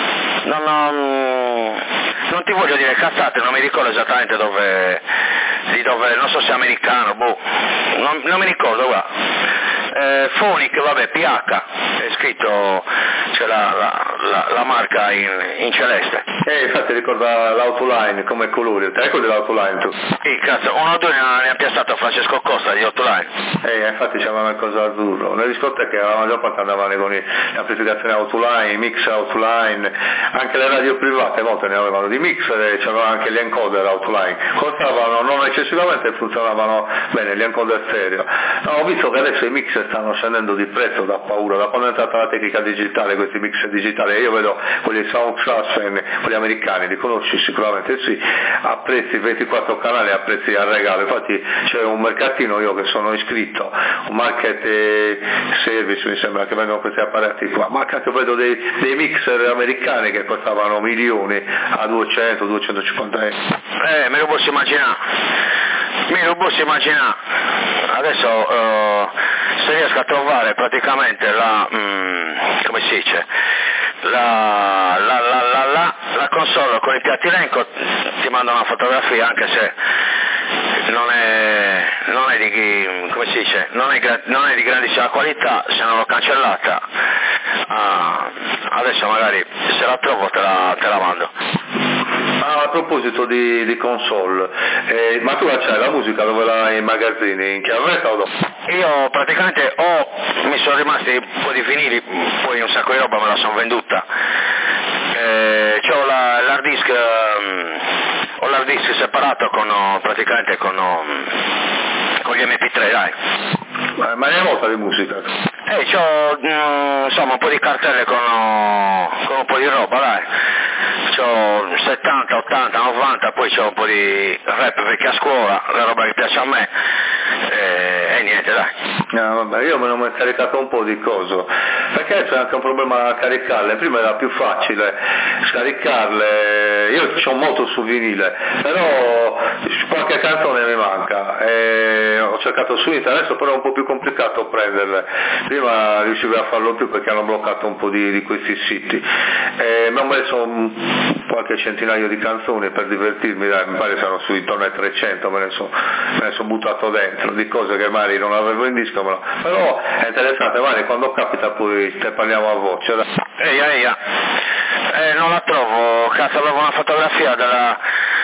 Speaker 5: Non ti voglio dire cazzate, non mi ricordo esattamente di dove, non so se è americano, non mi ricordo, guarda. Phonic, vabbè, PH, è scritto, c'è la marca in celeste.
Speaker 2: Infatti ricorda l'Autoline come colore, te ricordi l'Autoline tu?
Speaker 5: Sì, cazzo, uno o due ne ha piazzato Francesco Costa di Autoline.
Speaker 2: Infatti c'avevano il coso azzurro, nelle discoteche la maggior parte andavano con le amplificazioni Autoline, i mix Autoline, anche le radio private molte ne avevano di mixer e c'avevano anche gli encoder Autoline, costavano non eccessivamente e funzionavano bene, gli encoder stereo. No, ho visto che adesso i mixer stanno scendendo di prezzo da paura, da quando è entrata la tecnica digitale, questi mixer digitali, io vedo quelli Sound Transfer, quelli americani, li conosci sicuramente sì, a prezzi 24 canali, a prezzi a regalo, infatti c'è un mercatino, io che sono iscritto, un market service mi sembra che vengono questi apparati qua, ma cazzo vedo dei mixer americani che costavano milioni a 200-250 euro.
Speaker 5: Me lo posso immaginare, adesso se riesco a trovare praticamente come si dice, la console con i piatti elenco, ti mando una fotografia, anche se non è di, come si dice, non è di grandissima qualità, se non l'ho cancellata, adesso magari se la trovo te la mando.
Speaker 2: A proposito di console, ma tu la c'hai la musica dove l'hai in magazzini, in chiavetta o no?
Speaker 5: Io praticamente mi sono rimasti un po' di vinili, poi un sacco di roba me la sono venduta. C'ho l'hard disk, ho l'hard disk separato praticamente con gli MP3, dai.
Speaker 2: Ma ne hai molta di musica?
Speaker 5: C'ho insomma un po' di cartelle con un po' di roba, dai. C'ho 70, 80, 90, poi c'ho un po' di rap vecchia scuola, la roba che piace a me, e niente, dai.
Speaker 2: Vabbè, io me ne ho scaricato un po' di coso, perché c'è anche un problema a caricarle, prima era più facile scaricarle, io c'ho molto su vinile, però qualche canzone mi manca, ho cercato su internet, adesso però è un po' più complicato prenderle, prima riuscivo a farlo più perché hanno bloccato un po' di questi siti, mi ho messo qualche centinaio di canzoni per divertirmi, mi pare siano su intorno ai 300, me ne sono buttato dentro, di cose che magari non avevo in disco, però è interessante, magari quando capita poi te parliamo a voce.
Speaker 5: Non la trovo, cazzo, avevo una fotografia della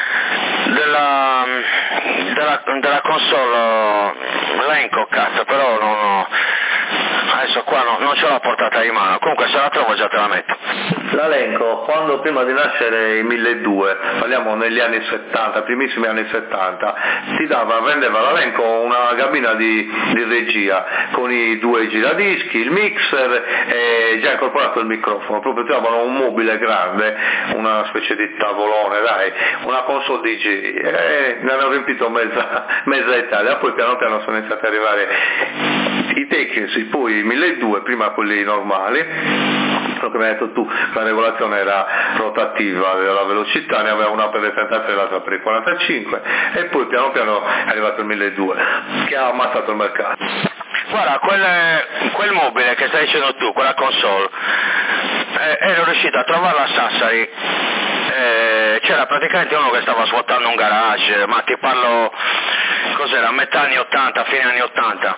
Speaker 5: console Lenco, cazzo, però adesso qua non ce l'ho portata in mano, comunque se la trovo già te la metto.
Speaker 2: L'Alenco, quando prima di nascere i 1200, parliamo negli anni 70, primissimi anni 70, vendeva l'Alenco una cabina di regia con i 2 giradischi, il mixer e già incorporato il microfono, proprio trovano un mobile grande, una specie di tavolone, dai, una console DJ, ne hanno riempito mezza Italia, poi piano piano sono iniziati ad arrivare i tecnici, poi i 1200, prima quelli normali, quello che mi hai detto tu, la regolazione era rotativa della velocità, ne aveva una per le 33 e l'altra per i 45 e poi piano piano è arrivato il 1200 che ha ammazzato il mercato.
Speaker 5: Guarda, quel mobile che stai dicendo tu, quella console, ero riuscito a trovarla a Sassari, c'era praticamente uno che stava svuotando un garage, ma ti parlo, cos'era, metà anni 80, fine anni 80,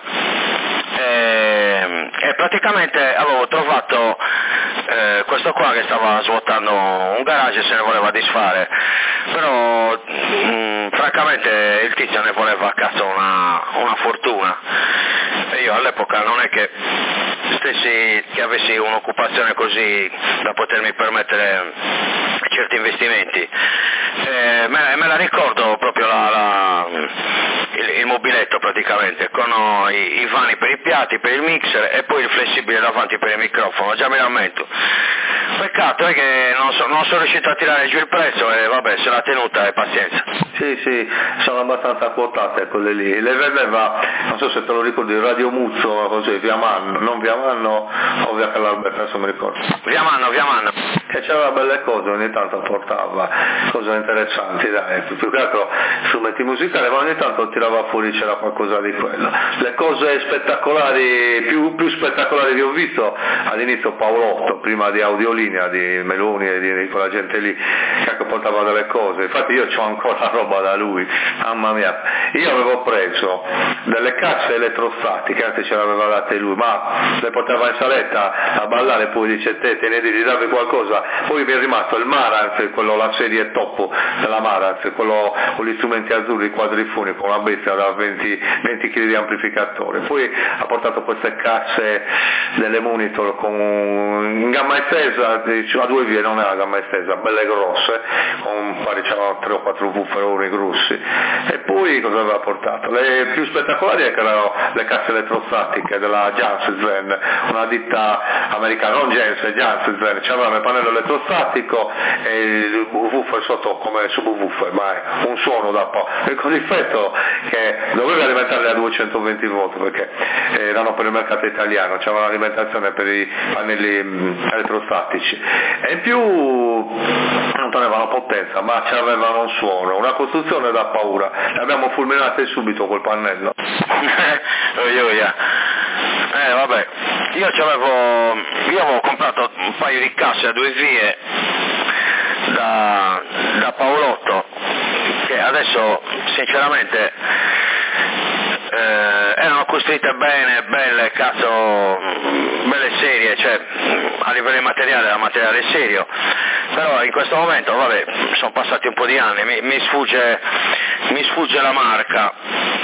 Speaker 5: e praticamente avevo trovato questo qua che stava svuotando un garage e se ne voleva disfare, però francamente il tizio ne voleva a cazzo una fortuna, e io all'epoca non è che avessi un'occupazione così da potermi permettere certi investimenti, me la ricordo proprio il mobiletto praticamente, con i vani per i piatti, per il mixer e poi il flessibile davanti per il microfono, già mi rammento. Peccato è che non sono riuscito a tirare giù il prezzo e vabbè, se l'ha tenuta e pazienza.
Speaker 2: Sì, sono abbastanza quotate quelle lì, le vendeva, non so se te lo ricordi, Radio Muzzo, così, Via Manno, non Via Manno o Via Calalberta, adesso mi ricordo.
Speaker 5: Via Manno.
Speaker 2: Che c'aveva belle cose, ogni tanto portava cose interessanti, dai, più che altro strumenti musicali, ma ogni tanto tirava fuori, c'era qualcosa di quello. Le cose spettacolari, più spettacolari che ho visto, all'inizio Paolotto, prima di Audiolinea, di Meloni e di quella gente lì, che portava delle cose, infatti io ho ancora roba da lui, mamma mia. Io avevo preso delle casse elettrostatiche, anzi ce l'aveva date lui, ma le portava in saletta a ballare, poi dice te ne devi darvi qualcosa. Poi mi è rimasto il Marantz, quello, la serie top della Marantz, quello con gli strumenti azzurri quadrifoni, con una bestia da 20 kg di amplificatore. Poi ha portato queste casse delle monitor in gamma estesa, a 2 vie, non è la gamma estesa, belle grosse, con pare c'erano 3 o 4 wooferoni grossi. E poi cosa aveva portato? Le più spettacolari erano le casse elettrostatiche della Janssen, una ditta americana, non Janssen, Janssen, c'aveva il pannello elettrostatico e il woofer sotto come subwoofer, ma è un suono da po', con l'effetto che doveva alimentarli a 220 volt perché erano per il mercato italiano, c'era un'alimentazione per i pannelli elettrostatici e in più non tenevano potenza ma c'avevano un suono, una costruzione da paura, le abbiamo fulminate subito col pannello.
Speaker 5: Vabbè, io avevo comprato un paio di casse a 2 vie da Paolotto, che adesso sinceramente erano costruite bene, belle, cazzo, belle serie, cioè a livello di materiale era materiale serio, però in questo momento, vabbè, sono passati un po' di anni, mi sfugge la marca,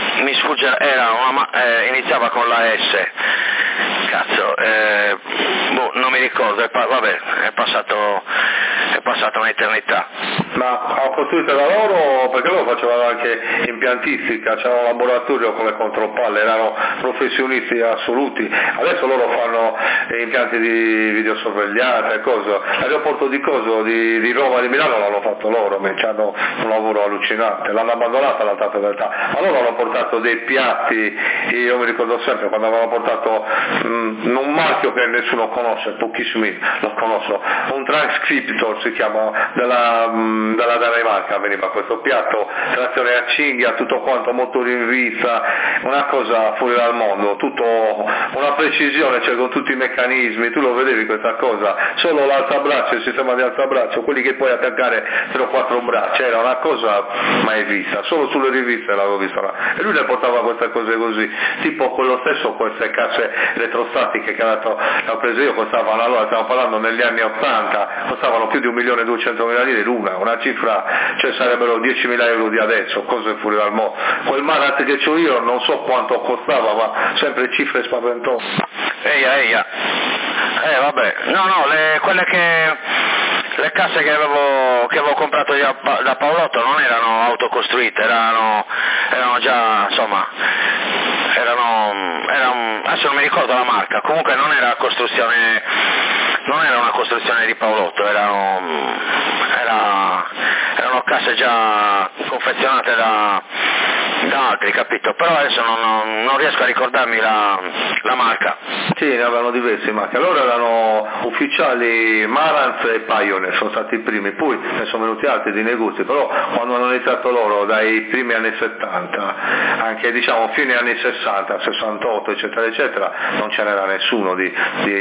Speaker 5: iniziava con la S, cazzo, non mi ricordo, vabbè, è passata un'eternità.
Speaker 2: Ma ho costruito da loro perché loro facevano anche impiantistica, c'era un laboratorio con le contropalle, erano professionisti assoluti, adesso loro fanno impianti di videosorveglianza e cose, l'aeroporto di Roma e di Milano l'hanno fatto loro, hanno un lavoro allucinante, l'hanno abbandonata l'alta fedeltà, ma loro hanno portato dei piatti, io mi ricordo sempre quando avevano portato un marchio che nessuno conosce, pochissimi lo conoscono, un transcriptor si chiama, dalla Danimarca veniva questo piatto, trazione a cinghia, tutto quanto, motori in vista, una cosa fuori dal mondo, tutto una precisione, cioè con tutti i meccanismi, tu lo vedevi questa cosa, solo l'alzabraccio, il sistema di alzabraccio, quelli che puoi attaccare 3 o 4 braccia, era una cosa mai vista, solo sulle riviste l'avevo vista là. E lui le portava queste cose così, tipo quello stesso, queste casse elettrostatiche che ho preso io, costavano, allora stiamo parlando negli anni 80, costavano più di 1.200.000 lire l'una, una cifra, cioè sarebbero 10.000 euro di adesso, cose fuori dal mondo. Quel Marat che c'ho io non so quanto costava, ma sempre cifre spaventose.
Speaker 5: Eia. Vabbè, no, le casse che avevo comprato da Paolotto non erano autocostruite, erano già, insomma, adesso non mi ricordo la marca, comunque non era una costruzione di Paolotto, erano casse già confezionate da altri, capito? Però adesso non riesco a ricordarmi la marca.
Speaker 2: Sì, ne avevano diverse marche, allora erano ufficiali Marantz e Pioneer, sono stati i primi, poi ne sono venuti altri di negozi, però quando hanno iniziato loro dai primi anni 70, anche diciamo fine anni 60, 68 eccetera eccetera, non ce n'era nessuno di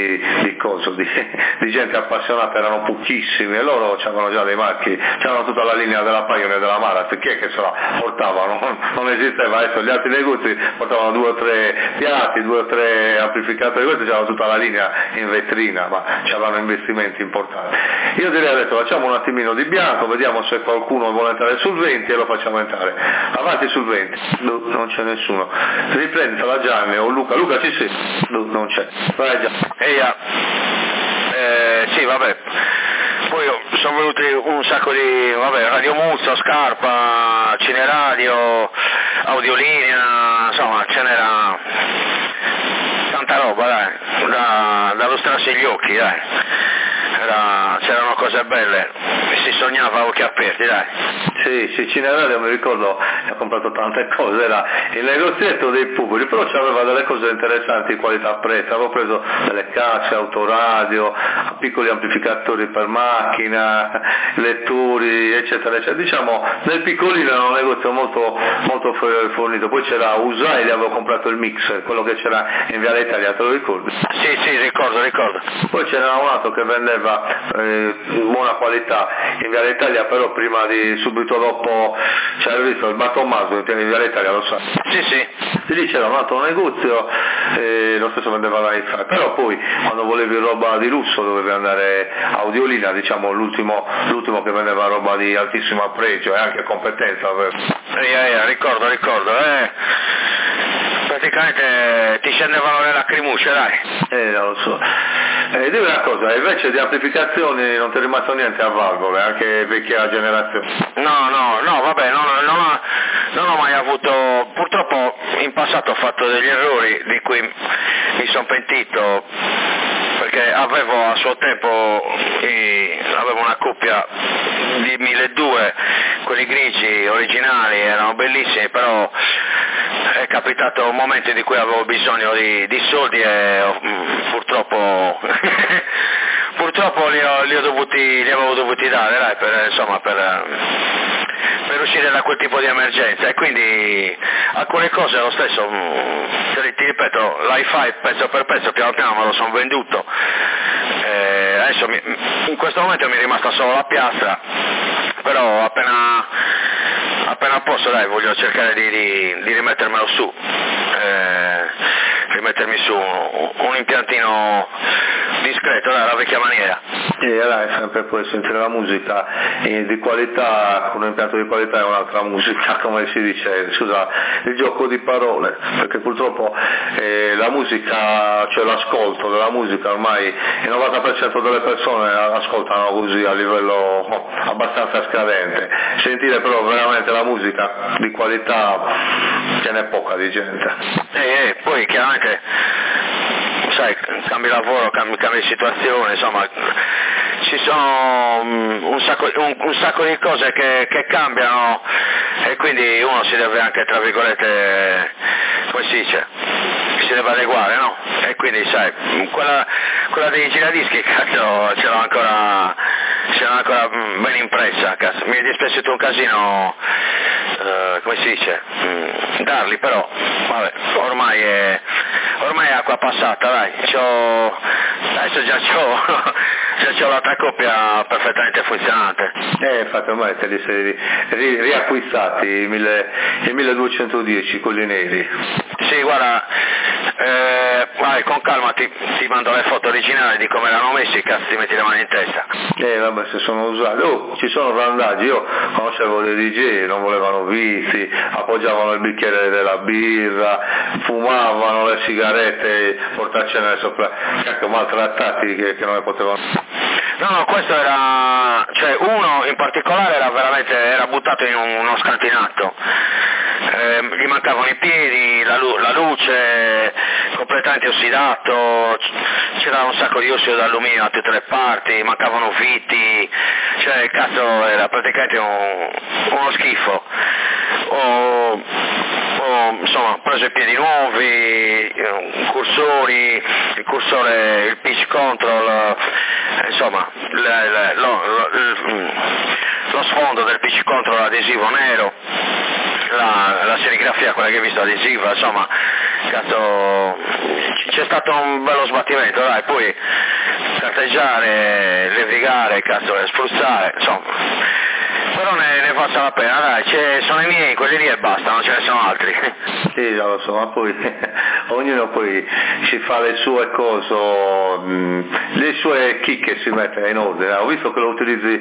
Speaker 2: gente appassionata, erano pochissimi e loro avevano già dei marchi, c'erano tutta la linea della Pioneer e della Marantz, chi è che se la portavano? Non esisteva, adesso gli altri negozi portavano 2 o 3 piatti, 2 o 3 amplificatori, questo c'era tutta la linea in vetrina, ma c'erano investimenti importanti. Io direi adesso facciamo un attimino di bianco, vediamo se qualcuno vuole entrare sul 20 e lo facciamo entrare. Avanti sul 20, non c'è nessuno. Riprendi la Gianni o Luca, ci sei? Non c'è. Vai Gianni.
Speaker 5: Sì, vabbè. Poi sono venuti un sacco di, Radio Muzzo, Scarpa, Cineradio, Audiolinea, insomma ce n'era tanta roba, dai, da lustrarsi gli occhi, dai. C'erano cose belle, si sognava a occhi aperti, dai.
Speaker 2: Sì, Cineradio mi ricordo, ha comprato tante cose, era il negozietto dei pubblici, però c'aveva delle cose interessanti di qualità-prezzo, avevo preso delle casse, autoradio, piccoli amplificatori per macchina, lettori, eccetera, eccetera. Diciamo, nel piccolino era un negozio molto fornito, poi c'era Usai, gli avevo comprato il mixer, quello che c'era in Viale Italia, te lo ricordi?
Speaker 5: Sì, ricordo.
Speaker 2: Poi c'era un altro che vendeva buona qualità in Viale Italia, però prima subito dopo c'era visto il Bar Tommaso in Viale Italia, lo sai?
Speaker 5: Sì.
Speaker 2: E lì c'era un altro negozio, lo stesso vendeva la IFA, però poi quando volevi roba di lusso dovevi andare a Audiolina, diciamo l'ultimo che vendeva roba di altissimo pregio e anche competenza.
Speaker 5: Ricordo. Praticamente ti scendevano le lacrimucce, dai.
Speaker 2: Non lo so. Dimmi una cosa, invece di amplificazioni non ti è rimasto niente a valvole, anche vecchia generazione?
Speaker 5: No, vabbè, non ho mai avuto, purtroppo in passato ho fatto degli errori di cui mi sono pentito, perché avevo a suo tempo una coppia di 1200, quelli grigi originali erano bellissimi, però è capitato un momento in cui avevo bisogno di soldi e purtroppo li avevo dovuti dare, dai, per uscire da quel tipo di emergenza, e quindi alcune cose lo stesso, ti ripeto, l'hi-fi pezzo per pezzo piano piano me lo sono venduto, adesso in questo momento mi è rimasta solo la piastra, però appena posso, dai, voglio cercare di rimettermelo su, rimettermi su un impiantino discreto, dai, la vecchia maniera.
Speaker 2: Allora è sempre poi sentire la musica di qualità, con un impianto di qualità è un'altra musica, come si dice, scusa, il gioco di parole, perché purtroppo la musica, cioè l'ascolto della musica ormai il 90% delle persone ascoltano così a livello abbastanza scadente, sentire però veramente la musica di qualità ce n'è poca di gente.
Speaker 5: Poi chiaramente sai, cambi lavoro, cambi situazione, insomma ci sono un sacco di cose che cambiano, e quindi uno si deve anche, tra virgolette, come si dice, si deve adeguare, no? E quindi sai, quella dei giradischi, cazzo, ce l'ho ancora ben impressa, cazzo. Mi è dispiaciuto un casino, come si dice, darli, però vabbè, ormai è acqua passata, dai, adesso già c'ho l'altra coppia perfettamente funzionante.
Speaker 2: Infatti ormai te li sei riacquistati, i 1210, quelli neri.
Speaker 5: Sì, guarda, vai, con calma ti mando le foto originali di come erano messi, cazzo, ti metti le mani in testa.
Speaker 2: Vabbè, se sono usati, ci sono randaggi, io conoscevo dei DJ, non volevano vizi, appoggiavano il bicchiere della birra, fumavano le sigarette, portacene sopra, cacchio, maltrattati che non ne potevano.
Speaker 5: No, questo era, cioè uno in particolare era buttato in uno scantinato, gli mancavano i piedi, la luce completamente ossidato, c'era un sacco di ossido d'alluminio da tutte le parti, mancavano viti, cioè cazzo era praticamente uno schifo. insomma, preso i piedi nuovi, cursori, il cursore, il pitch control, insomma, lo sfondo del pitch control adesivo nero, la serigrafia, quella che hai visto adesiva, insomma, cazzo, c'è stato un bello sbattimento, dai, poi carteggiare, levigare, cazzo, spruzzare, insomma. Però ne passa la pena, dai, sono i miei, quelli lì e basta, non ce ne sono altri.
Speaker 2: Sì, lo so, ma poi ognuno poi si fa le sue cose, le sue chicche si mette in ordine. Ho visto che lo utilizzi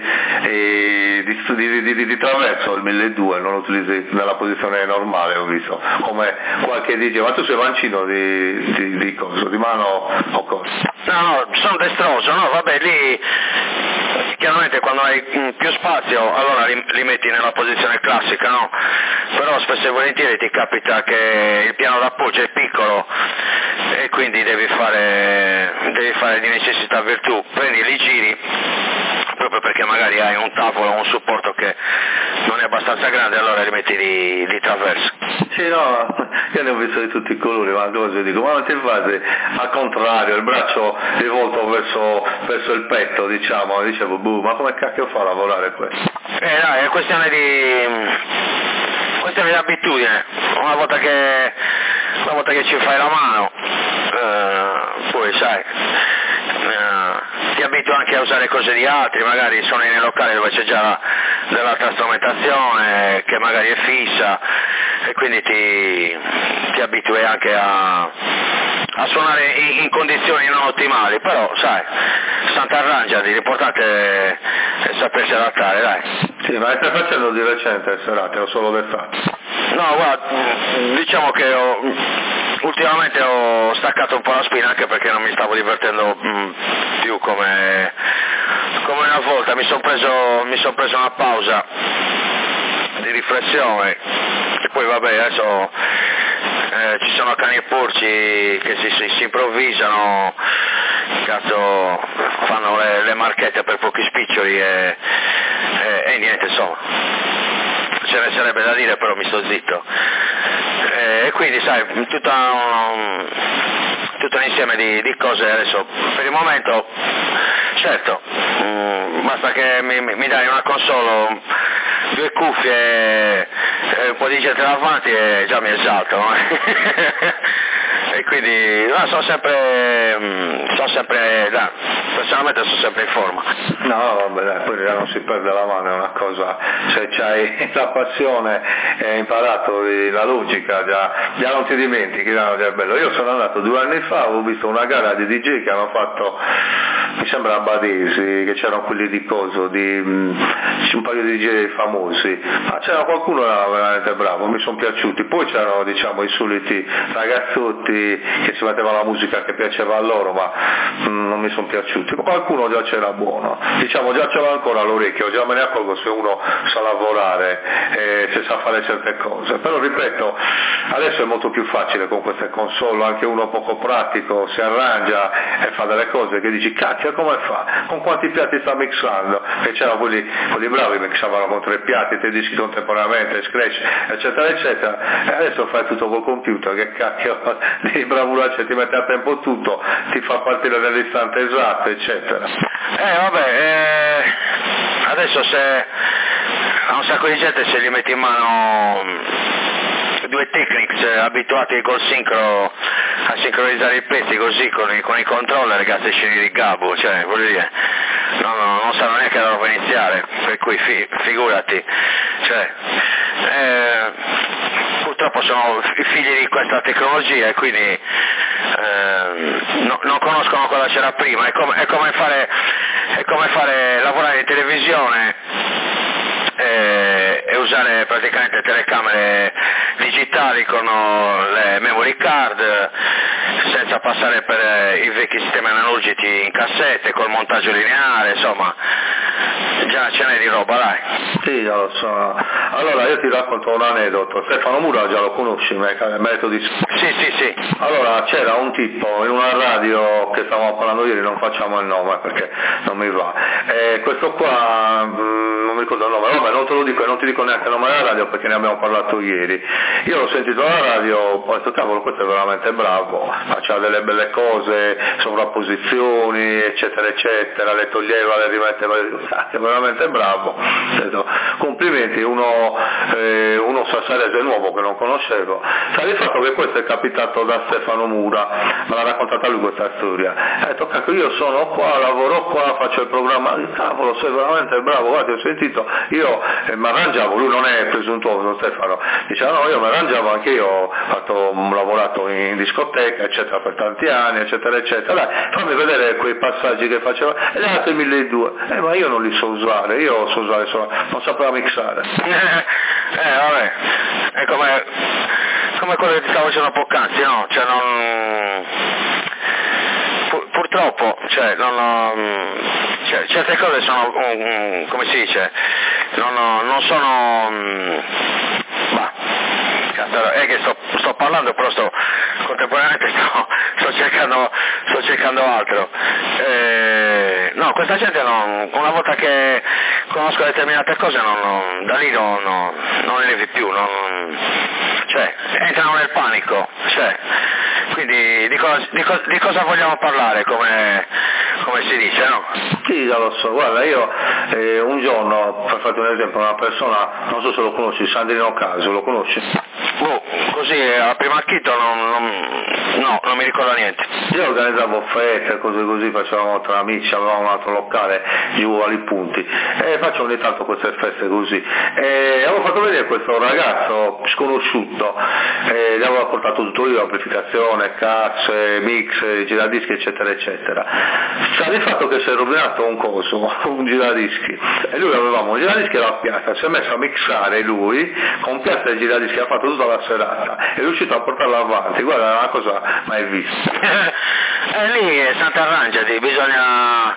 Speaker 2: di traverso il 1200, non lo utilizzi nella posizione normale, ho visto, come qualche dice, ma tu sei mancino di cosa, di mano o cosa?
Speaker 5: No, sono destroso, no, vabbè, lì chiaramente quando hai più spazio allora li metti nella posizione classica, no? Però spesso e volentieri ti capita che il piano d'appoggio è piccolo e quindi devi fare di necessità virtù, prendi li giri proprio perché magari hai un tavolo o un supporto che non è abbastanza grande, allora li metti di traverso.
Speaker 2: Sì, no, io ne ho visto di tutti i colori, ma cosa dico, ma ti fate al contrario, il braccio rivolto verso il petto, diciamo, dicevo, ma come cacchio fa a lavorare questo?
Speaker 5: Dai, è questione di abitudine, una volta che ci fai la mano, poi sai, ti abitui anche a usare cose di altri, magari sono nei locali dove c'è già dell'altra strumentazione che magari è fissa e quindi ti abitui anche a suonare in condizioni non ottimali, però sai, Sant'arrangiati, l'importante è sapersi adattare, dai.
Speaker 2: Sì, ma stai facendo di recente serate o solo del fatto?
Speaker 5: No, guarda, diciamo che ultimamente ho staccato un po' la spina anche perché non mi stavo divertendo più come una volta, mi son preso una pausa di riflessione e poi vabbè adesso ci sono cani e porci che si improvvisano, cazzo, fanno le marchette per pochi spiccioli e niente, insomma, ce ne sarebbe da dire però mi sto zitto, e quindi sai, tutto un insieme di cose adesso, per il momento, certo, basta che mi dai una console, 2 cuffie, un po' di gente davanti e già mi esalto, no? E quindi sono sempre personalmente sono sempre in forma.
Speaker 2: No, vabbè, dai, poi già non si perde la mano, è una cosa, se c'hai la passione e hai imparato la logica, già non ti dimentichi, no, già è bello. Io sono andato 2 anni fa, ho visto una gara di DJ che hanno fatto, mi sembra a Badesi, che c'erano quelli di coso, un paio di DJ famosi, ma c'era qualcuno veramente bravo, mi sono piaciuti, poi c'erano, diciamo, i soliti ragazzotti che si metteva la musica che piaceva a loro, ma non mi sono piaciuti, ma qualcuno già c'era buono, diciamo, già ce l'ho ancora all'orecchio, già me ne accorgo se uno sa lavorare e se sa fare certe cose, però ripeto, adesso è molto più facile con queste console, anche uno poco pratico si arrangia e fa delle cose che dici, cacchio, come fa? Con quanti piatti sta mixando? E c'erano quelli bravi che mixavano con 3 piatti, 3 dischi contemporaneamente, scratch, eccetera eccetera, e adesso fai tutto col computer, che cacchio di bravuraccia, ti mette a tempo tutto, ti fa partire nell'istante esatto, eccetera.
Speaker 5: Adesso se a un sacco di gente se gli metti in mano 2 Technics abituati col sincro a sincronizzare i pezzi così con i controller, ragazzi, sceni di gabbo, cioè voglio dire, non sanno neanche da dove iniziare, per cui figurati, cioè, purtroppo sono figli di questa tecnologia e quindi non conoscono cosa c'era prima, è come fare lavorare in televisione e usare praticamente telecamere digitali con le memory card senza passare per i vecchi sistemi analogici in cassette col montaggio lineare, insomma già ce n'è di roba, dai.
Speaker 2: Sì, lo so. Allora io ti racconto un aneddoto. Stefano Mura già lo conosci, merito di...
Speaker 5: Sì.
Speaker 2: Allora c'era un tipo in una radio che stavamo parlando ieri, non facciamo il nome perché non mi va, questo qua non mi ricordo il nome, vabbè non te lo dico e non ti dico neanche il nome della radio perché ne abbiamo parlato ieri. Io l'ho sentito alla radio, ho detto cavolo, questo è veramente bravo, faceva delle belle cose, sovrapposizioni eccetera eccetera, le toglieva, le rimetteva, è veramente bravo. Ho detto, complimenti, uno sassarese nuovo che non conoscevo. Sta di fatto che questo è capitato da Stefano Mura, me l'ha raccontata lui questa storia. Ha detto cacchio, io sono qua, lavoro qua, faccio il programma, cavolo sei veramente bravo, guarda ho sentito, io mi arrangiavo, lui non è presuntuoso Stefano, diceva no, io mi arrangiavo anche io, ho lavorato in discoteca eccetera per tanti anni eccetera eccetera, dai, fammi vedere quei passaggi che faceva, e le altre 1200, ma io non li so usare, io so usare solo, non sapeva mixare.
Speaker 5: Vabbè, è come quello che ti stavo dicendo poc'anzi, no? Cioè purtroppo, cioè certe cose sono, come si dice, non sono, è che sto parlando però contemporaneamente sto cercando altro. No, questa gente una volta che conosco determinate cose da lì non le levi più, cioè entrano nel panico, cioè, quindi di cosa vogliamo parlare, come si dice, no?
Speaker 2: Sì, già lo so, guarda io un giorno, per farti un esempio, una persona, non so se lo conosci, Sandrino Caso, lo conosci?
Speaker 5: Così a primo acchito non mi ricordo niente.
Speaker 2: Io organizzavo feste, cose così, facevamo tra amici, avevamo un altro locale giù a Punti e faccio ogni tanto queste feste così e avevo fatto vedere questo ragazzo sconosciuto, gli avevo portato tutto io, amplificazione, casse, mix, giradischi eccetera eccetera. Sta di fatto che si è rovinato un giradischi e lui avevamo un giradischi alla piazza, si è messo a mixare lui con piazza e giradischi, ha fatto tutta la serata, è riuscito a portarla avanti, guarda, è una cosa mai vista.
Speaker 5: Lì è Sant'Arrangiati, bisogna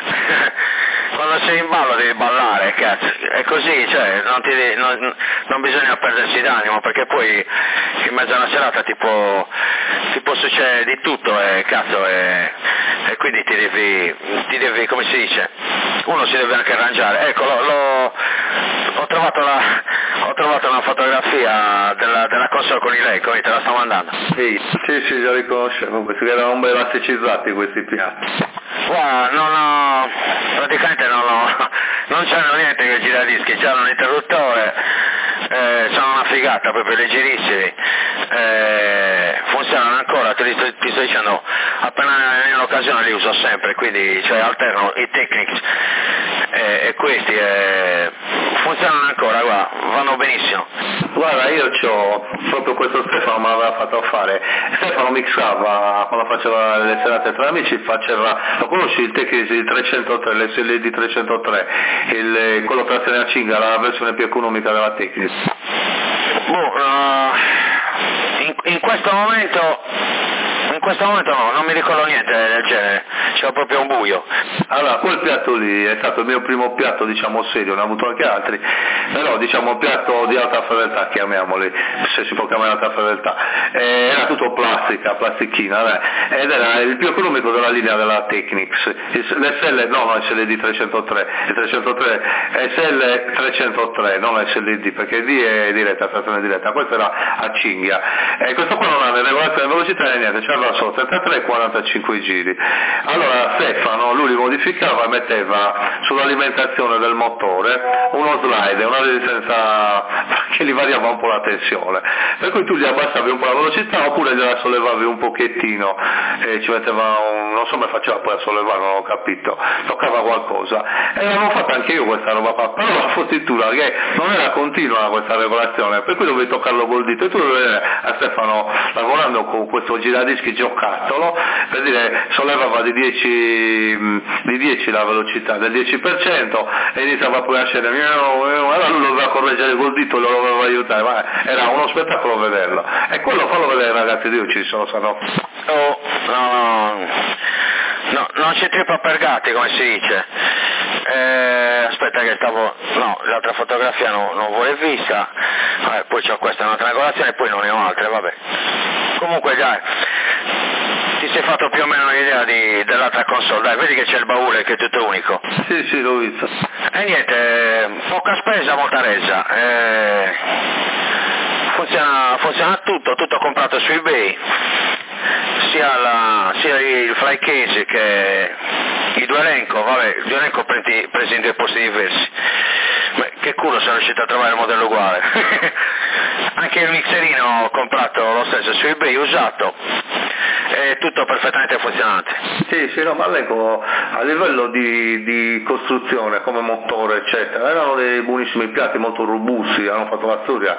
Speaker 5: quando sei in ballo devi ballare, cazzo, è così, cioè non bisogna perdersi d'animo perché poi in mezzo a una serata ti può succedere di tutto e quindi ti devi, come si dice, uno si deve anche arrangiare. Ecco, ho trovato una fotografia della console con i lei, come te la sto mandando.
Speaker 2: Sì, già riconoscevo, perché erano ben elasticizzati questi piatti.
Speaker 5: Guarda, praticamente non c'erano niente che giradischi, c'era un interruttore, sono una figata, proprio leggerissimi, funzionano ancora, ti sto dicendo, appena in occasione li uso sempre, quindi cioè, alterno i Technics e questi funzionano ancora, guarda, vanno benissimo.
Speaker 2: Guarda, io c'ho proprio questo Stefano me l'aveva fatto fare, Stefano mixava quando faceva le serate tra amici, lo conosci il Technics di 303, l'SLD 303, quello per la cinga, la versione più economica della Technics?
Speaker 5: In questo momento no, non mi ricordo niente del genere, c'è proprio un buio.
Speaker 2: Allora, quel piatto lì è stato il mio primo piatto, diciamo, serio, ne ho avuto anche altri, però diciamo piatto di alta fedeltà, chiamiamoli, se si può chiamare alta fedeltà. Era tutto plastichina, ed era il più economico della linea della Technics. L'SL, no, SLD 303, il 303 SL 303, non SLD, perché D è diretta, trazione diretta, questo era a cinghia. Questo qua non ha né regolazione di velocità né niente, c'era solo 33 e 45 giri. Allora Stefano, lui li modificava e metteva sull'alimentazione del motore uno slide, una resistenza che gli variava un po' la tensione, per cui tu gli abbassavi un po' la velocità oppure gliela sollevavi un pochettino e ci metteva non so come faceva poi a sollevare, non ho capito, toccava qualcosa e l'avevo fatta anche io questa roba qua, però la fottitura che non era continua questa regolazione, per cui dovevi toccarlo col dito e tu dovevi vedere a Stefano lavorando con questo giradischi giocattolo, per dire sollevava di 10 la velocità, del 10% e iniziava poi a scendere, allora lui lo doveva correggere col dito, lo doveva aiutare, ma era uno spettacolo vederlo, e quello fallo vedere ragazzi, Dio ci sono, sanno.
Speaker 5: No, non c'è trippa per gatti, come si dice. Aspetta che stavo... no, l'altra fotografia non l'ho vista, poi c'ho questa un'altra angolazione e poi non ne ho altre, vabbè. Comunque dai, ti sei fatto più o meno un'idea dell'altra console, dai, vedi che c'è il baule che è tutto unico.
Speaker 2: Sì, l'ho visto.
Speaker 5: E niente, poca spesa, molta resa. Funziona tutto comprato su eBay, sia il fly case che i due elenco, presi in due posti diversi. Beh, che culo, sono riuscito a trovare il modello uguale. Anche il mixerino ho comprato lo stesso su eBay, usato, è tutto perfettamente funzionante.
Speaker 2: Sì, no, ma l'elenco a livello di costruzione come motore eccetera erano dei buonissimi piatti molto robusti, hanno fatto la storia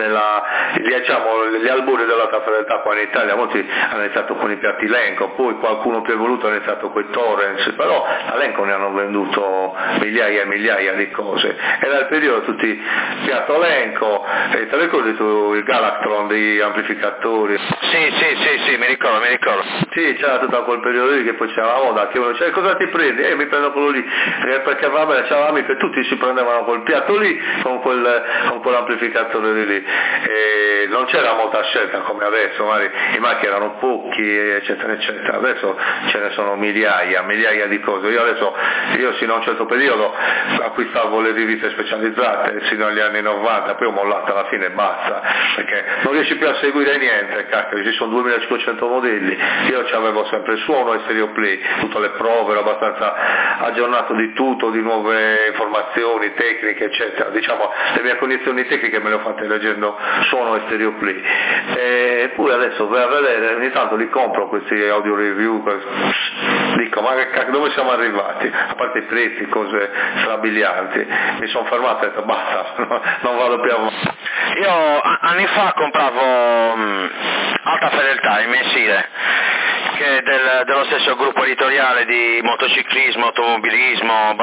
Speaker 2: gli albori della fedeltà qua in Italia. Molti hanno iniziato con i piatti Lenco, poi qualcuno più evoluto ha iniziato con i Torrens, però a Lenco ne hanno venduto migliaia e migliaia di cose. Era il periodo tutti piatto Lenco, te ricordi tu il Galactron degli amplificatori?
Speaker 5: Sì, mi ricordo.
Speaker 2: Sì, c'era tutto quel periodo lì che poi c'era la moda, che uno diceva cosa ti prendi? Mi prendo quello lì, perché vabbè c'era l'amico e tutti si prendevano quel piatto lì con quell'amplificatore lì. E non c'era molta scelta come adesso, magari i marchi erano pochi eccetera eccetera, adesso ce ne sono migliaia di cose. Io sino a un certo periodo acquistavo le riviste specializzate sino agli anni 90, poi ho mollato alla fine e basta, perché non riesci più a seguire niente, cacchio, ci sono 2500 modelli, io avevo sempre suono e stereo play, tutte le prove, ero abbastanza aggiornato di tutto, di nuove informazioni, tecniche eccetera, diciamo le mie cognizioni tecniche me le ho fatte leggendo suono e stereo play, e poi adesso vai a vedere, ogni tanto li compro questi audio review, dico ma che cacchio, dove siamo arrivati? A parte i prezzi, cose strabilianti, mi sono fermato e ho detto basta, non vado più avanti.
Speaker 5: Io anni fa compravo Alta Fedeltà, il mensile, che è dello stesso gruppo editoriale di motociclismo, automobilismo,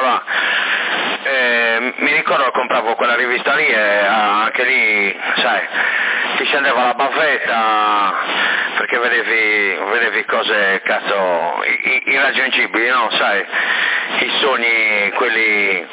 Speaker 5: mi ricordo che compravo quella rivista lì e anche lì, sai, ti scendeva la bavetta perché vedevi cose, cazzo, irraggiungibili, no? Sai, i sogni, quelli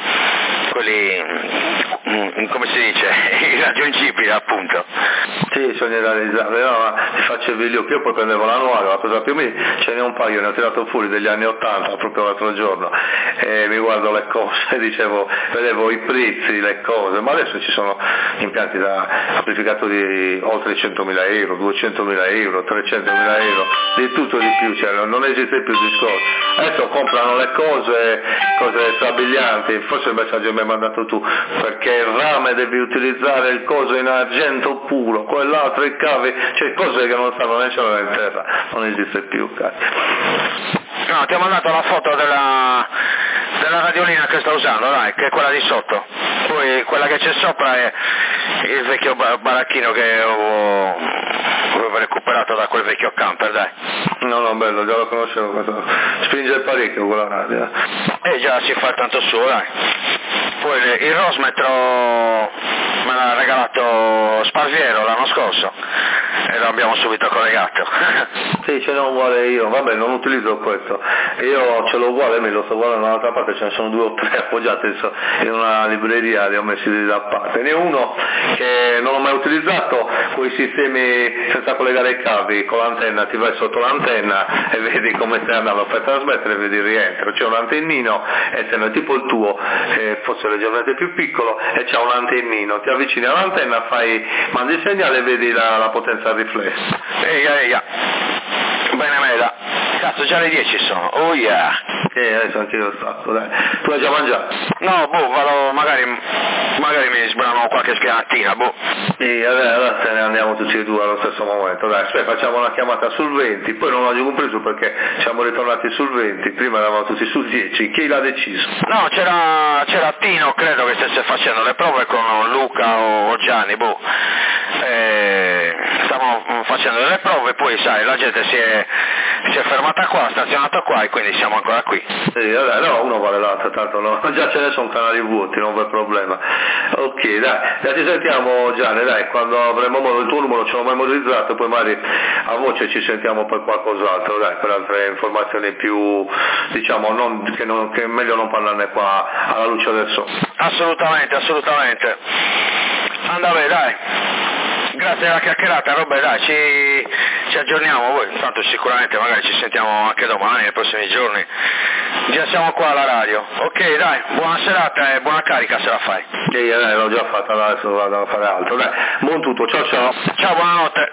Speaker 5: come si dice, irraggiungibili appunto.
Speaker 2: Sì, sogni realizzabili, no, ma ti faccio il video, io poi prendevo l'annuale, la cosa più ce n'è un paio, ne ho tirato fuori degli anni 80 proprio l'altro giorno e mi guardo le cose, vedevo i prezzi, le cose, ma adesso ci sono impianti da amplificatori oltre 100.000 euro, 200.000 euro, 300.000 euro, di tutto e di più, cioè non esiste più il discorso. Adesso comprano le cose strabilianti, forse il messaggio mi hai mandato tu, perché il rame devi utilizzare il coso in argento puro, quell'altro i cavi, cioè cose che non stanno né in cielo né in terra, non esiste più, cazzo.
Speaker 5: No, ti ho mandato la foto della radiolina che sto usando, dai, che è quella di sotto, poi quella che c'è sopra è il vecchio baracchino che avevo recuperato da quel vecchio camper, dai.
Speaker 2: No, bello, già lo conoscevo, spinge parecchio quella radio.
Speaker 5: Già si fa tanto suo, dai. Poi il Rosmetro me l'ha regalato Sparviero l'anno scorso e lo abbiamo subito collegato.
Speaker 2: Sì, ce l'ho uguale io, vabbè non utilizzo questo, io ce l'ho uguale, me lo sto guardando dall'altra parte, ce ne sono 2 o 3 appoggiate in una libreria, li ho messi lì da parte. Ne ho uno che non ho mai utilizzato, con i sistemi senza collegare i cavi, con l'antenna, ti vai sotto l'antenna e vedi come stai andando, fai trasmettere e vedi il rientro, c'è un antennino esterne tipo il tuo, forse leggermente più piccolo, e c'è un antennino, ti avvicini all'antenna, mandi il segnale e vedi la potenza riflessa.
Speaker 5: Bene Meda, cazzo già le 10 sono, oh yeah.
Speaker 2: Adesso anche io stacco, dai. Tu hai già mangiato?
Speaker 5: No, vado, magari mi sbrano qualche schianattina,
Speaker 2: Sì, allora se ne andiamo tutti e due allo stesso momento, dai, aspetta, facciamo una chiamata sul 20, poi non l'ho compreso perché siamo ritornati sul 20, prima eravamo tutti sul 10, chi l'ha deciso?
Speaker 5: No, c'era Tino, credo che stesse facendo le prove con Luca o Gianni, stavamo facendo delle prove, poi sai, la gente si è fermata qua, stazionata qua e quindi siamo ancora qui.
Speaker 2: Sì, vabbè, no, uno vale l'altro, tanto no, già ce ne sono canali vuoti, non c'è problema. Ok, dai, ci sentiamo Gianni, dai, quando avremo modo, il tuo numero ce l'ho memorizzato, poi magari a voce ci sentiamo per qualcos'altro, dai, per altre informazioni più, diciamo, che è meglio non parlarne qua alla luce del sole.
Speaker 5: Assolutamente. Andate, dai. Grazie alla chiacchierata, Robert, dai, ci aggiorniamo, voi, tanto sicuramente magari ci sentiamo anche domani, nei prossimi giorni, già siamo qua alla radio. Ok, dai, buona serata e buona carica se la fai.
Speaker 2: Dai, l'ho già fatta, adesso vado a fare altro, dai, buon tutto, ciao.
Speaker 5: Ciao, buonanotte.